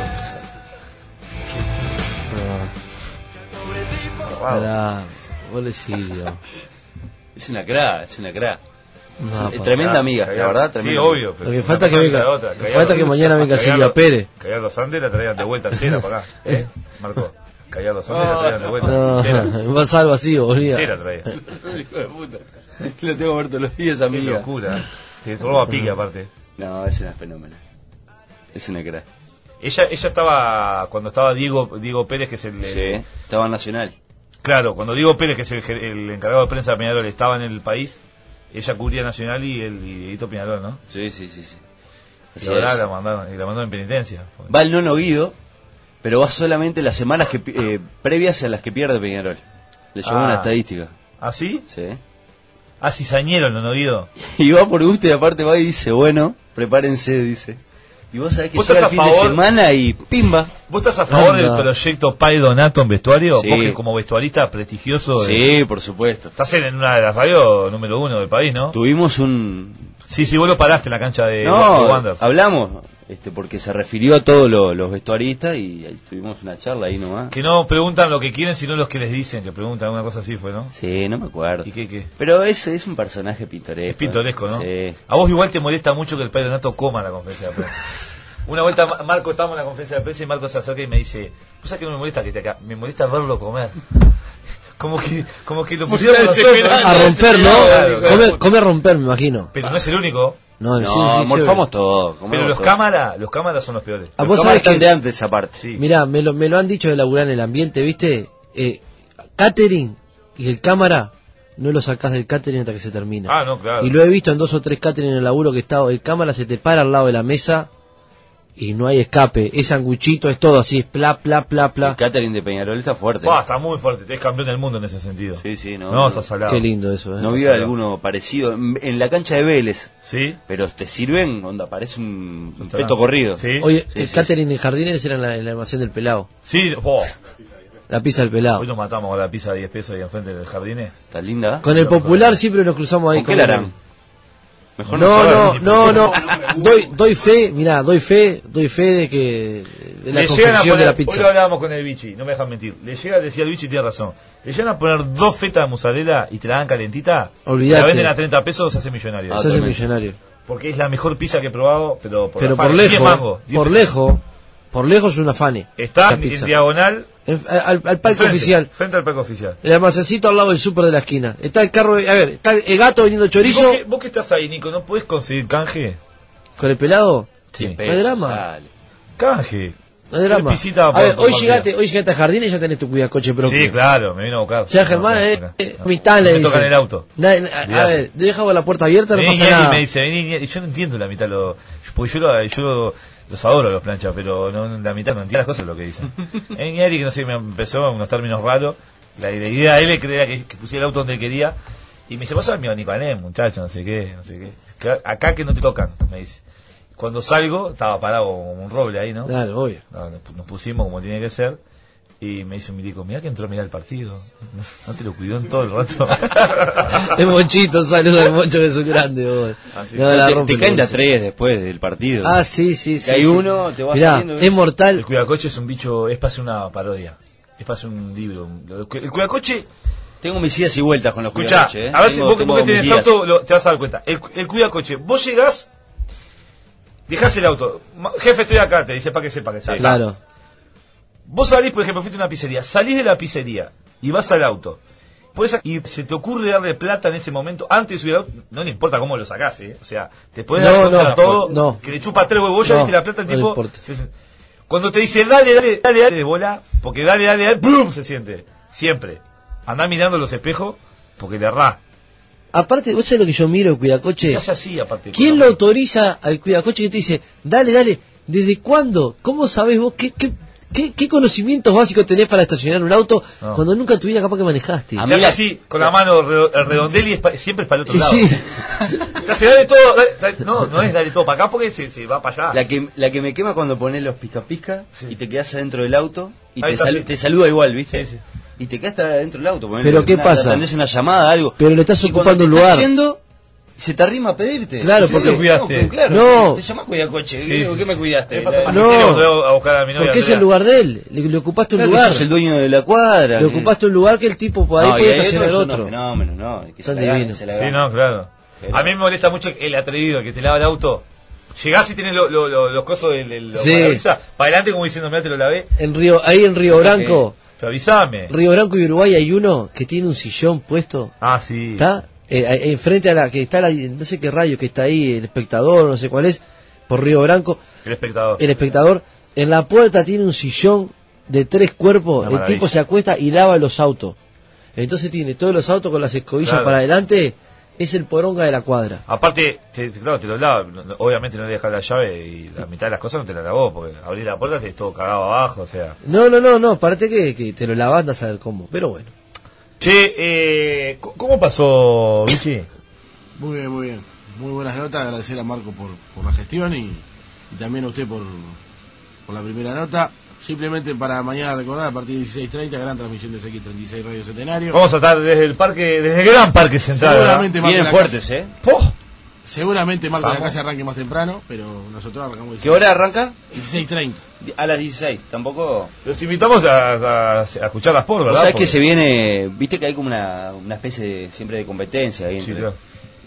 Para... Vos le Silvio. Es una cra, es una cra. No, Es pa- tremenda amiga, la verdad, Sí, tremenda obvio. amiga. Lo que falta es que venga- lo que falta es que mañana venga Silvia Pérez. Callar los Andes la traían de vuelta entera para acá. ¿Eh? Marco, callar los Andes la traían de vuelta No, entera. va a salvo así, boludo. Entera traía. Hijo de puta. Lo tengo que ver todos los días, Qué amiga. locura. Te roba pique aparte. No, es una fenómena. Es una cra. Ella ella estaba, cuando estaba Diego Diego Pérez, que es el... Sí, el- estaba en Nacional. Claro, cuando Diego Pérez, que es el, ge- el encargado de prensa de Peñarol, estaba en el país, ella cubría Nacional y el y Dieguito Peñarol, ¿no? Sí, sí, sí. sí. Y Así ahora es. la mandaron, y la mandaron en penitencia. Va el nono Guido, pero va solamente las semanas que pi- eh, previas a las que pierde Peñarol. Le llevó Ah. una estadística. ¿Ah, sí? Sí. Ah, cizañero, ¿no, no, Guido? Y va por gusto y aparte va y dice, bueno, prepárense, dice. Y vos sabés que ¿Vos llega el estás fin a de favor? semana y pimba. ¿Vos estás a favor Anda. del proyecto Pai Donato en vestuario? Sí. Vos que como vestuarista prestigioso... de- Sí, por supuesto. Estás en una de las radios número uno del país, ¿no? Tuvimos un... Sí, sí, vos lo paraste en la cancha de, de No, Wanderers. hablamos, este, porque se refirió a todos lo- los vestuaristas y ahí tuvimos una charla ahí nomás. Que no preguntan lo que quieren, sino los que les dicen, que preguntan una cosa así fue, ¿no? Sí, no me acuerdo. ¿Y qué, qué? Pero es, es un personaje pintoresco. Es pintoresco, ¿no? Sí. A vos igual te molesta mucho que el Pai Donato coma en la conferencia de prensa. Una vuelta, Ma- Marco, estábamos en la conferencia de prensa y Marco se acerca y me dice, ¿vos sabés que no me molesta que te acá? Me molesta verlo comer. Como que, como que lo pusieron a nosotros. A romper, ¿no? Claro, claro. Come, come a romper, me imagino. Pero no es el único. No, No, sí, sí, sí, morfamos sí. todo. Pero comemos los todo. cámaras, los cámaras son los peores. ¿A Los vos cámaras sabés están que- de antes aparte. Sí. Mirá, me lo, me lo han dicho de laburar en el ambiente, ¿viste? Eh, catering y el cámara, no lo sacás del catering hasta que se termina. Ah, no, claro. Y lo he visto en dos o tres catering en el laburo que está, el cámara se te para al lado de la mesa y no hay escape. Es sanguchito, es todo así, es pla, pla, pla, pla. El catering de Peñarol está fuerte. Buah, está muy fuerte, es campeón del mundo en ese sentido. Sí, sí, no. No, está salado. Qué lindo eso, ¿eh? No vi alguno parecido en, en la cancha de Vélez. ¿Sí? Pero te sirven, onda, parece un, un Está. peto corrido. Sí. Oye, Sí, el sí. catering en Jardines era en la, en la almacén del pelado. Sí, oh, La pizza del pelado. hoy nos matamos con la pizza de diez pesos ahí enfrente del jardín. Está linda. Con el popular siempre nos cruzamos ahí. ¿Con qué la harán? el- Mejor No, no, saber. no, no. Doy, doy fe, mirá, doy fe, doy fe de que de la Le llegan a confección de poner, la hoy pizza. lo hablábamos con el bichi, no me dejan mentir. Le llega, decía el bichi, tiene razón. Le llegan a poner dos fetas de mozzarella y te la dan calentita. Olvídate. La venden a treinta pesos, se hace millonario. Ah, Se hace totalmente. millonario. Porque es la mejor pizza que he probado, pero por, Pero la por faja, diez lejos, mangos, diez por pesos. lejos. Por lejos una Fane. Está la en pizza. diagonal. En- al, al palco frente, oficial. Frente al palco oficial. El almacencito al lado del súper de la esquina. Está el carro, a ver, está el gato vendiendo ¿Y chorizo. vos, que, vos que estás ahí, Nico, ¿no podés conseguir canje? ¿Con el pelado? Sí. No hay drama. Canje. No hay drama. Tres pisitas A por- ver, por hoy partida. llegaste, hoy llegaste a Jardín y ya tenés tu cuidacoche propio. Sí, claro, me vino a buscar. Ya Germán, No, eh, no, eh, no. amistad le Me dice. tocan el auto. Na- na- a, Olvidate. ver, yo dejaba la puerta abierta, no Vení, pasa Nieri, nada. me dice, vení, Nieri. Yo no entiendo la mitad, lo, porque yo, lo- yo los adoro los planchas, pero no, la mitad no entiendo las cosas lo que dicen. Vení, Nieri, que no sé, me empezó unos términos raros. La, la idea de él era que, que pusiera el auto donde quería. Y me dice, vos sabés mi Nipané, muchacho, no sé qué, no sé qué. Que acá que no te tocan, me dice. Cuando salgo, estaba parado como un roble ahí, ¿no? Claro, obvio. No, nos, nos pusimos como tiene que ser. Y me dice un milico, mirá que entró a mirar el partido. No te lo cuidó en todo el rato. Es Monchito, saluda al Moncho que es un grande. Vos. Así No, No, la te, rompe te caen de a el tres después del partido. Ah, sí, sí, sí. Que hay sí. uno, te va Mirá, saliendo. es mortal. El cuidacoche es un bicho, es para hacer una parodia. Es para hacer un libro. El cuidacoche... Tengo mis idas y vueltas con los Escuchá, cuidacoches. ¿eh? a ver si Tengo- vos, tengo vos que mis tenés días. auto lo- te vas a dar cuenta. El, el cuidacoche, vos llegás, dejás el auto. Ma- Jefe, estoy acá, te dice para que sepa que está acá. Claro. Vos salís, por ejemplo, fuiste a una pizzería, salís de la pizzería y vas al auto. Podés, y se te ocurre darle plata en ese momento, antes de subir al auto, no le importa cómo lo sacás, ¿eh? O sea, te podés No, dar cuenta no, de todo, no. que le chupa tres huevos, vos ya No, viste la plata, el no le tipo... importa. se- se- cuando te dice, dale, dale, dale, dale, de bola, porque dale, dale, dale, ¡pum! Se siente, siempre. Andá mirando los espejos, porque le errás. Aparte, ¿vos sabés lo que yo miro el cuidacoche? ¿Qué hace así, aparte? ¿Quién lo autoriza al cuidacoche que te dice, dale, dale, ¿desde cuándo? ¿Cómo sabés vos qué, qué, qué, qué conocimientos básicos tenés para estacionar un auto No. cuando nunca en tu vida capaz que manejaste? Te hace así, con la mano re- el redondel y es pa- siempre es para el otro Y lado. sí. Te hace, dale todo, dale- dale- no, no es dale todo para acá porque se, se va para allá. La que, la que me quema cuando pones los pica pica y te quedas adentro del auto y Ahí te, está, sal- sí. te saluda igual, ¿viste? Y te quedas adentro del auto. ponele Pero ¿qué una- pasa? Atendés una llamada, algo. Pero le estás Y cuando ocupando te un estás lugar. yendo, se te arrima a pedirte. Claro, ¿En porque- serio? cuidaste. No, claro, No. Te llamas cuidacoche. Sí, ¿Qué, sí, ¿Qué me sí. cuidaste? ¿Qué pasa? No. Cuando voy a buscar a mi novia, Porque es Andrea. el lugar de él, le, le ocupaste un Claro que lugar. sos el dueño de la cuadra. Le que- ocupaste un lugar que el tipo por ahí No, y puede hay estacionar otros otro. son unos fenómenos, ¿no? Que se Son la ganan, divinos. se la Sí, ganan. no, claro. Pero- A mí me molesta mucho el atrevido que te lava el auto. Llegás y tenés lo- lo- lo- los cosos del, del Sí. parabrisas para adelante como diciendo, mira, te lo lavé. En Río, ahí en Río Branco, Pero avísame. Río Branco y Uruguay hay uno que tiene un sillón puesto. Ah, sí. ¿Está? Eh, ahí enfrente a la que está la, no sé qué radio que está ahí, el espectador, no sé cuál es, por Río Branco, El espectador. el espectador, en la puerta tiene un sillón de tres cuerpos, Una el maravilla. tipo se acuesta y lava los autos. Entonces tiene todos los autos con las escobillas Claro. para adelante, es el poronga de la cuadra. Aparte, te, te- claro, te lo lava. No- no- Obviamente no le dejas la llave y la mitad de las cosas no te la lavó, porque abrir la puerta te es todo cagado abajo, o sea. No, no, no, no, aparte que, que te lo lavas, a saber cómo, pero bueno. Che, eh, c- ¿cómo pasó, Vichy? Muy bien, muy bien. Muy buenas notas. Agradecer a Marco por, por la gestión y, y también a usted por, por la primera nota. Simplemente para mañana recordar, a partir de dieciséis treinta, gran transmisión de C X treinta y seis Radio Centenario. Vamos a estar desde el parque, desde el gran parque central. Seguramente ¿verdad? Marco la casa- ¿eh? ¡Poh! Seguramente Marco la Vamos. casa arranque más temprano, pero nosotros arrancamos. ¿Qué hora arranca? dieciséis treinta. A las dieciséis, tampoco... Los invitamos a, a- a escuchar las por, O ¿verdad? sea, que Porque- se viene, viste que hay como una, una especie de, siempre de competencia ahí Sí, entre- claro.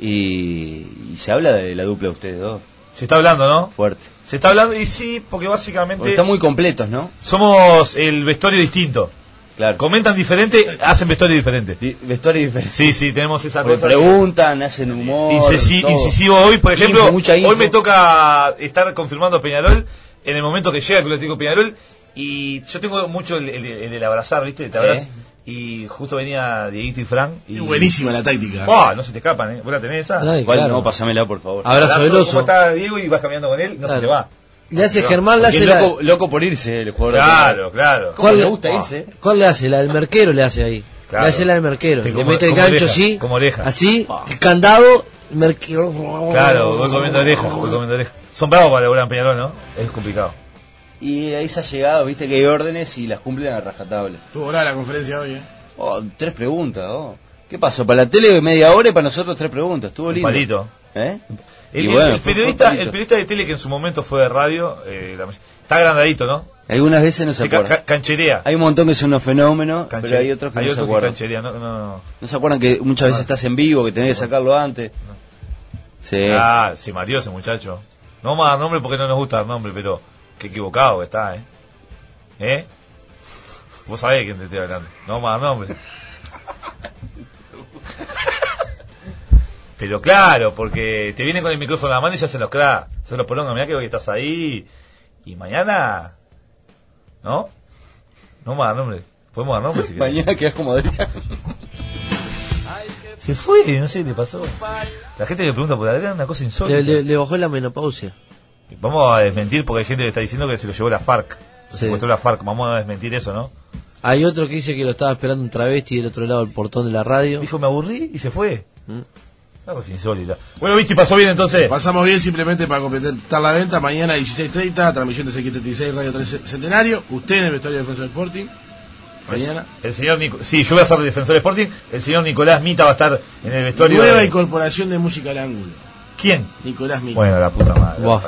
y, y se habla de la dupla de ustedes dos. Se está hablando, ¿no? Fuerte. Se está hablando, y sí, porque básicamente Porque están muy completos, ¿no? somos el vestuario distinto. Claro. Comentan diferente, hacen vestuario diferente. Di- vestuario diferente. Sí, sí, tenemos esa Porque cosa. preguntan, hacen humor. Incisi- todo. incisivo hoy, por ejemplo, Info, mucha info. hoy me toca estar confirmando a Peñarol en el momento que llega el Club Atlético Peñarol y yo tengo mucho el, el- el del abrazar, ¿viste? Te Sí. abrazas y justo venía Dieguito y Fran y... Es buenísima la táctica. ¡Oh! No se te escapan, ¿eh? ¿Vos la tenés esa? Ay, Igual claro. no, pásamela, por favor. Abrazo veloso. ¿Cómo está Diego y vas caminando con él? No Claro. se te va. Le hace No, Germán, le Porque hace es la... loco, loco por irse el jugador. Claro, claro. ¿Cómo ¿Cuál le le- gusta Ah. irse? ¿Cuál le hace? La del merquero le hace ahí. Claro. Le hace la del merquero. Sí, le como- mete el como gancho oreja, así. como oreja. Así, el candado, el merquero. Claro, voy comiendo oreja, voy comiendo oreja. Son bravos para laburar en Peñarol, ¿no? Es complicado. Y ahí se ha llegado, viste que hay órdenes y las cumplen a rajatabla. Estuvo brava la conferencia hoy, ¿eh? Oh, tres preguntas, oh. ¿Qué pasó? Para la tele media hora y para nosotros tres preguntas. Estuvo Un lindo. palito. ¿Eh? El, Y el- bueno, el fue- periodista, fue un el palito. periodista de tele que en su momento fue de radio, eh, la- está agrandadito, ¿no? Algunas veces no se Se ca- acuerdan. ca- cancherea. Hay un montón que son unos fenómenos, Canche- pero hay otros que hay no se otros que acuerdan. cancherea, no, no. No se acuerdan que muchas veces estás en vivo, que tenés que sacarlo antes. Sí. Ah, se mareó ese muchacho. No vamos a dar nombre porque no nos gusta dar nombre, pero Qué equivocado que está, ¿eh? ¿Eh? Vos sabés de quién te estoy hablando. No más nombre. Pero claro, porque te vienen con el micrófono en la mano y se hacen los cracks. Se los prolongan, mirá que hoy estás ahí. Y mañana... ¿No? No más nombre. Podemos dar nombre si querés. Mañana quedás como Adrián. Se fue, no sé qué le pasó. La gente que pregunta por Adrián es una cosa insólita. Le, le, le bajó la menopausia. Vamos a desmentir porque hay gente que está diciendo que se lo llevó la FARC. Se Sí. secuestró la FARC. Vamos a desmentir eso, ¿no? Hay otro que dice que lo estaba esperando un travesti del otro lado del portón de la radio. Dijo, me aburrí y se fue. ¿Mm? Una cosa insólita. Bueno, Vichy, ¿pasó bien entonces? Pasamos bien, simplemente para completar la venta. Mañana dieciséis treinta, transmisión de C X treinta y seis, Radio tres Centenario. Usted en el vestuario de Defensor Sporting. Mañana. El, el señor Nico, sí, yo voy a ser de Defensor Sporting. El señor Nicolás Mita va a estar en el vestuario. Nueva de... incorporación de música al ángulo. ¿Quién? Nicolás Mita. Bueno, la puta madre. Wow.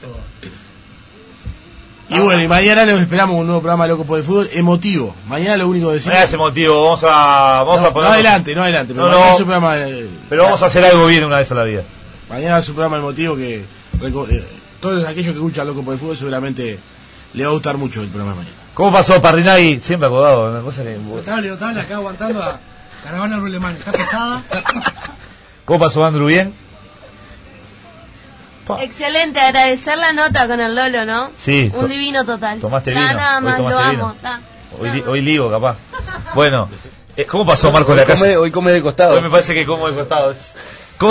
Y bueno, y mañana los esperamos un nuevo programa Loco por el Fútbol, emotivo. Mañana lo único que decimos... Mañana es emotivo, vamos a... Vamos no, a poner... no adelante, no adelante. Pero, no, mañana no, es un programa, eh, pero vamos a hacer algo bien una vez a la vida. Mañana es un programa emotivo que... Eh, todos aquellos que escuchan Loco por el Fútbol seguramente le va a gustar mucho el programa de mañana. ¿Cómo pasó Parrinay? Siempre acordado, una cosa que... Notable, notable, acá aguantando a Caravana Rulemán. Está pesada. ¿Cómo pasó Andrew? ¿Bien? Excelente, agradecer la nota con el Lolo, ¿no? Sí. Un divino total. Tomaste Ta, vino. Nada Hoy más, tomaste lo vino. amo. ta. Hoy, li- hoy ligo, capaz. Bueno, eh, ¿cómo pasó Marco Hoy la casa? come- hoy come de costado. Hoy me parece que como de costado. ¿Cómo,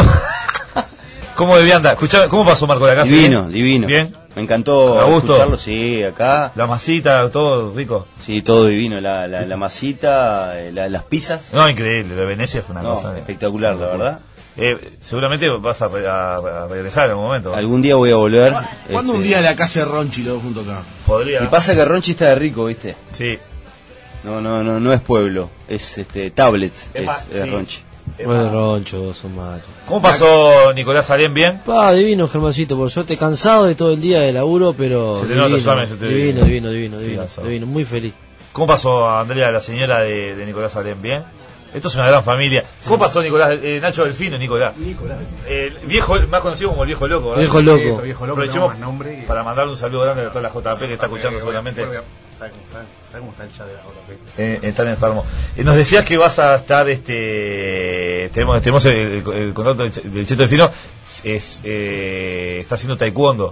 ¿Cómo debía andar? Escuchá, ¿cómo pasó Marco la casa? Divino, ¿Bien? divino. ¿Bien? Me encantó ¿Con gusto? escucharlo, sí, acá. La masita, todo rico. Sí, todo divino, la, la, la masita, eh, la- las pizzas. No, increíble, lo de Venecia fue una No, cosa... espectacular, la verdad. Eh, seguramente vas a, re- a- a regresar en algún momento. Algún día voy a volver. ¿Cuándo este, un día a la casa de Ronchi los dos juntos acá? Podría. Y pasa que Ronchi está de rico, ¿viste? Sí. No, no, no, no es pueblo, es este tablet, Es es, más, es sí. Ronchi. Bueno, Roncho, son malos. ¿Cómo pasó Nicolás Alén? ¿Bien? Pa, divino, Germancito, por suerte cansado de todo el día de laburo, pero Se te divino, nota, solamente se te divino, ve. divino, divino, divino, cansado. divino, muy feliz. ¿Cómo pasó Andrea, la señora de, de Nicolás Alén? ¿Bien? Esto es una gran familia. ¿Cómo pasó Nicolás? Eh, Nacho Delfino, Nicolás. Nicolás. El viejo, más conocido como el viejo loco. ¿verdad? Viejo loco. Viejo, viejo loco, Aprovechemos no, más nombre y- para mandarle un saludo grande a toda la J P que está escuchando seguramente. ¿Sabe cómo está? ¿Sabe cómo está el chat de la hora? Eh, están enfermos. Eh, nos decías que vas a estar, este, tenemos, tenemos el, el, el contacto del, Ch- del Cheto Delfino, es, eh, está haciendo taekwondo.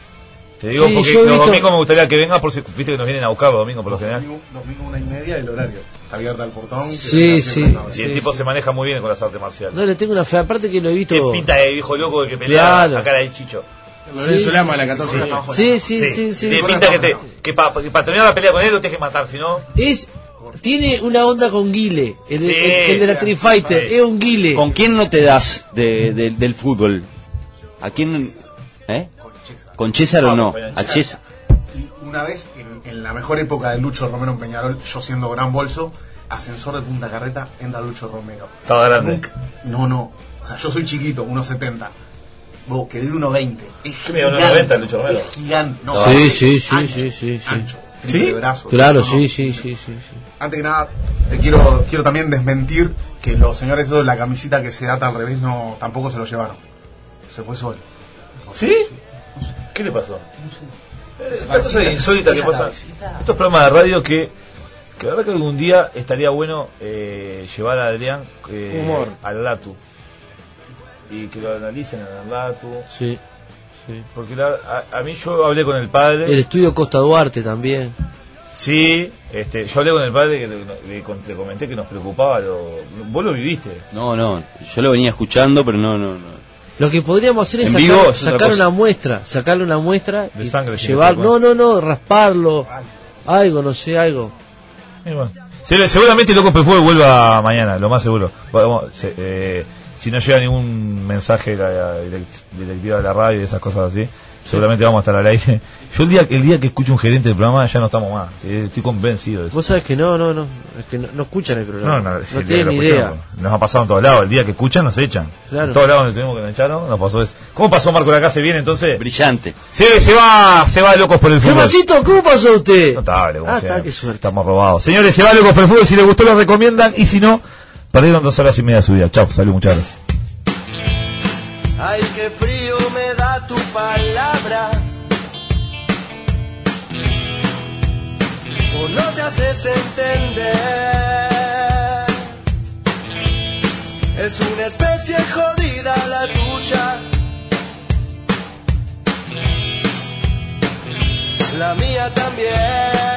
Te digo Sí, porque yo he los visto- domingos me gustaría que venga, por si, viste que nos vienen a buscar los domingos por lo general. Domingo una y media el horario. Está abierta el portón. que Sí, la- sí. Y el tipo se maneja muy bien con las artes marciales. No, le tengo una fe, aparte que lo he visto... Tiene pinta de viejo loco de que pelea Claro. a cara de Chicho. Lorenzo Lama de la catorce. Sí, sí, sí, sí. Tiene pinta que, te, que para pa terminar la pelea con él lo tienes que matar, si no... Es... Tiene una onda con Guile, el, Sí, el- el de la Street Fighter, sí. es un Guile. ¿Con quién no te das de, de- del fútbol? ¿A quién? ¿Eh? ¿Con César o no? ¿A César? Y una vez, en, en la mejor época de Lucho Romero en Peñarol, yo siendo gran bolso, ascensor de Punta Carreta, entra Lucho Romero. Estaba grande. Nunca- no, no. O sea, yo soy chiquito, uno setenta. Vos, quedé de uno veinte. Es ¿Qué me dio uno gigante, noventa Lucho Romero? Es gigante. No, Sí, es sí, sí, ancho, sí, sí, sí. ancho, ¿Sí? triple brazo. Claro, No, no. sí, sí, sí, sí, sí. Antes que nada, te quiero, quiero también desmentir que los señores esos de la camisita que se ata al revés no tampoco se lo llevaron. Se fue solo. ¿Sí? ¿Qué le pasó? Esta cosa insólita que pasa. Estos programas de radio que, que la verdad que algún día estaría bueno eh, llevar a Adrián eh, Humor. al Latu y que lo analicen en el Latu. Sí, sí. Porque la- a, a mí yo hablé con el padre. El estudio Costa Duarte también. Sí, este, yo hablé con el padre que le, le, le comenté que nos preocupaba. Lo, vos lo viviste. No, no, yo lo venía escuchando, pero no, no, no. Lo que podríamos hacer es En sacar, vivo es otra sacar cosa. una muestra, sacarle una muestra De y sangre, sin llevar, que no, no, no, rasparlo, algo, no sé, algo. Y bueno. Se- seguramente Locos por el Fútbol vuelva mañana, lo más seguro. Vamos, se- eh, si no llega ningún mensaje de la direct- directiva de la radio y esas cosas así, seguramente vamos a estar al aire. Yo el día, el día que escuche un gerente del programa ya no estamos más. Eh, Estoy convencido de eso. Vos sabés que no, no, no, es que no, no escuchan el programa, No, no, no, sí, el día que tienen lo ni escuchamos, idea. Nos ha pasado en todos lados. El día que escuchan nos echan. Claro. En todos lados donde tuvimos que nos echaron, nos pasó eso. ¿Cómo pasó Marco la casa? ¿Bien entonces? Brillante. Se, se va, se va Locos por el Fútbol. Germancito, ¿cómo pasó usted? Notable, como Ah, siempre. está, qué suerte. Estamos robados. Señores, se va Locos por el Fútbol. Si les gustó, lo recomiendan. Y si no, perdieron dos horas y media de su vida. Chao, salud, muchas gracias. Ay, qué frío me da tu palabra. haces entender. Es una especie jodida la tuya, la mía también.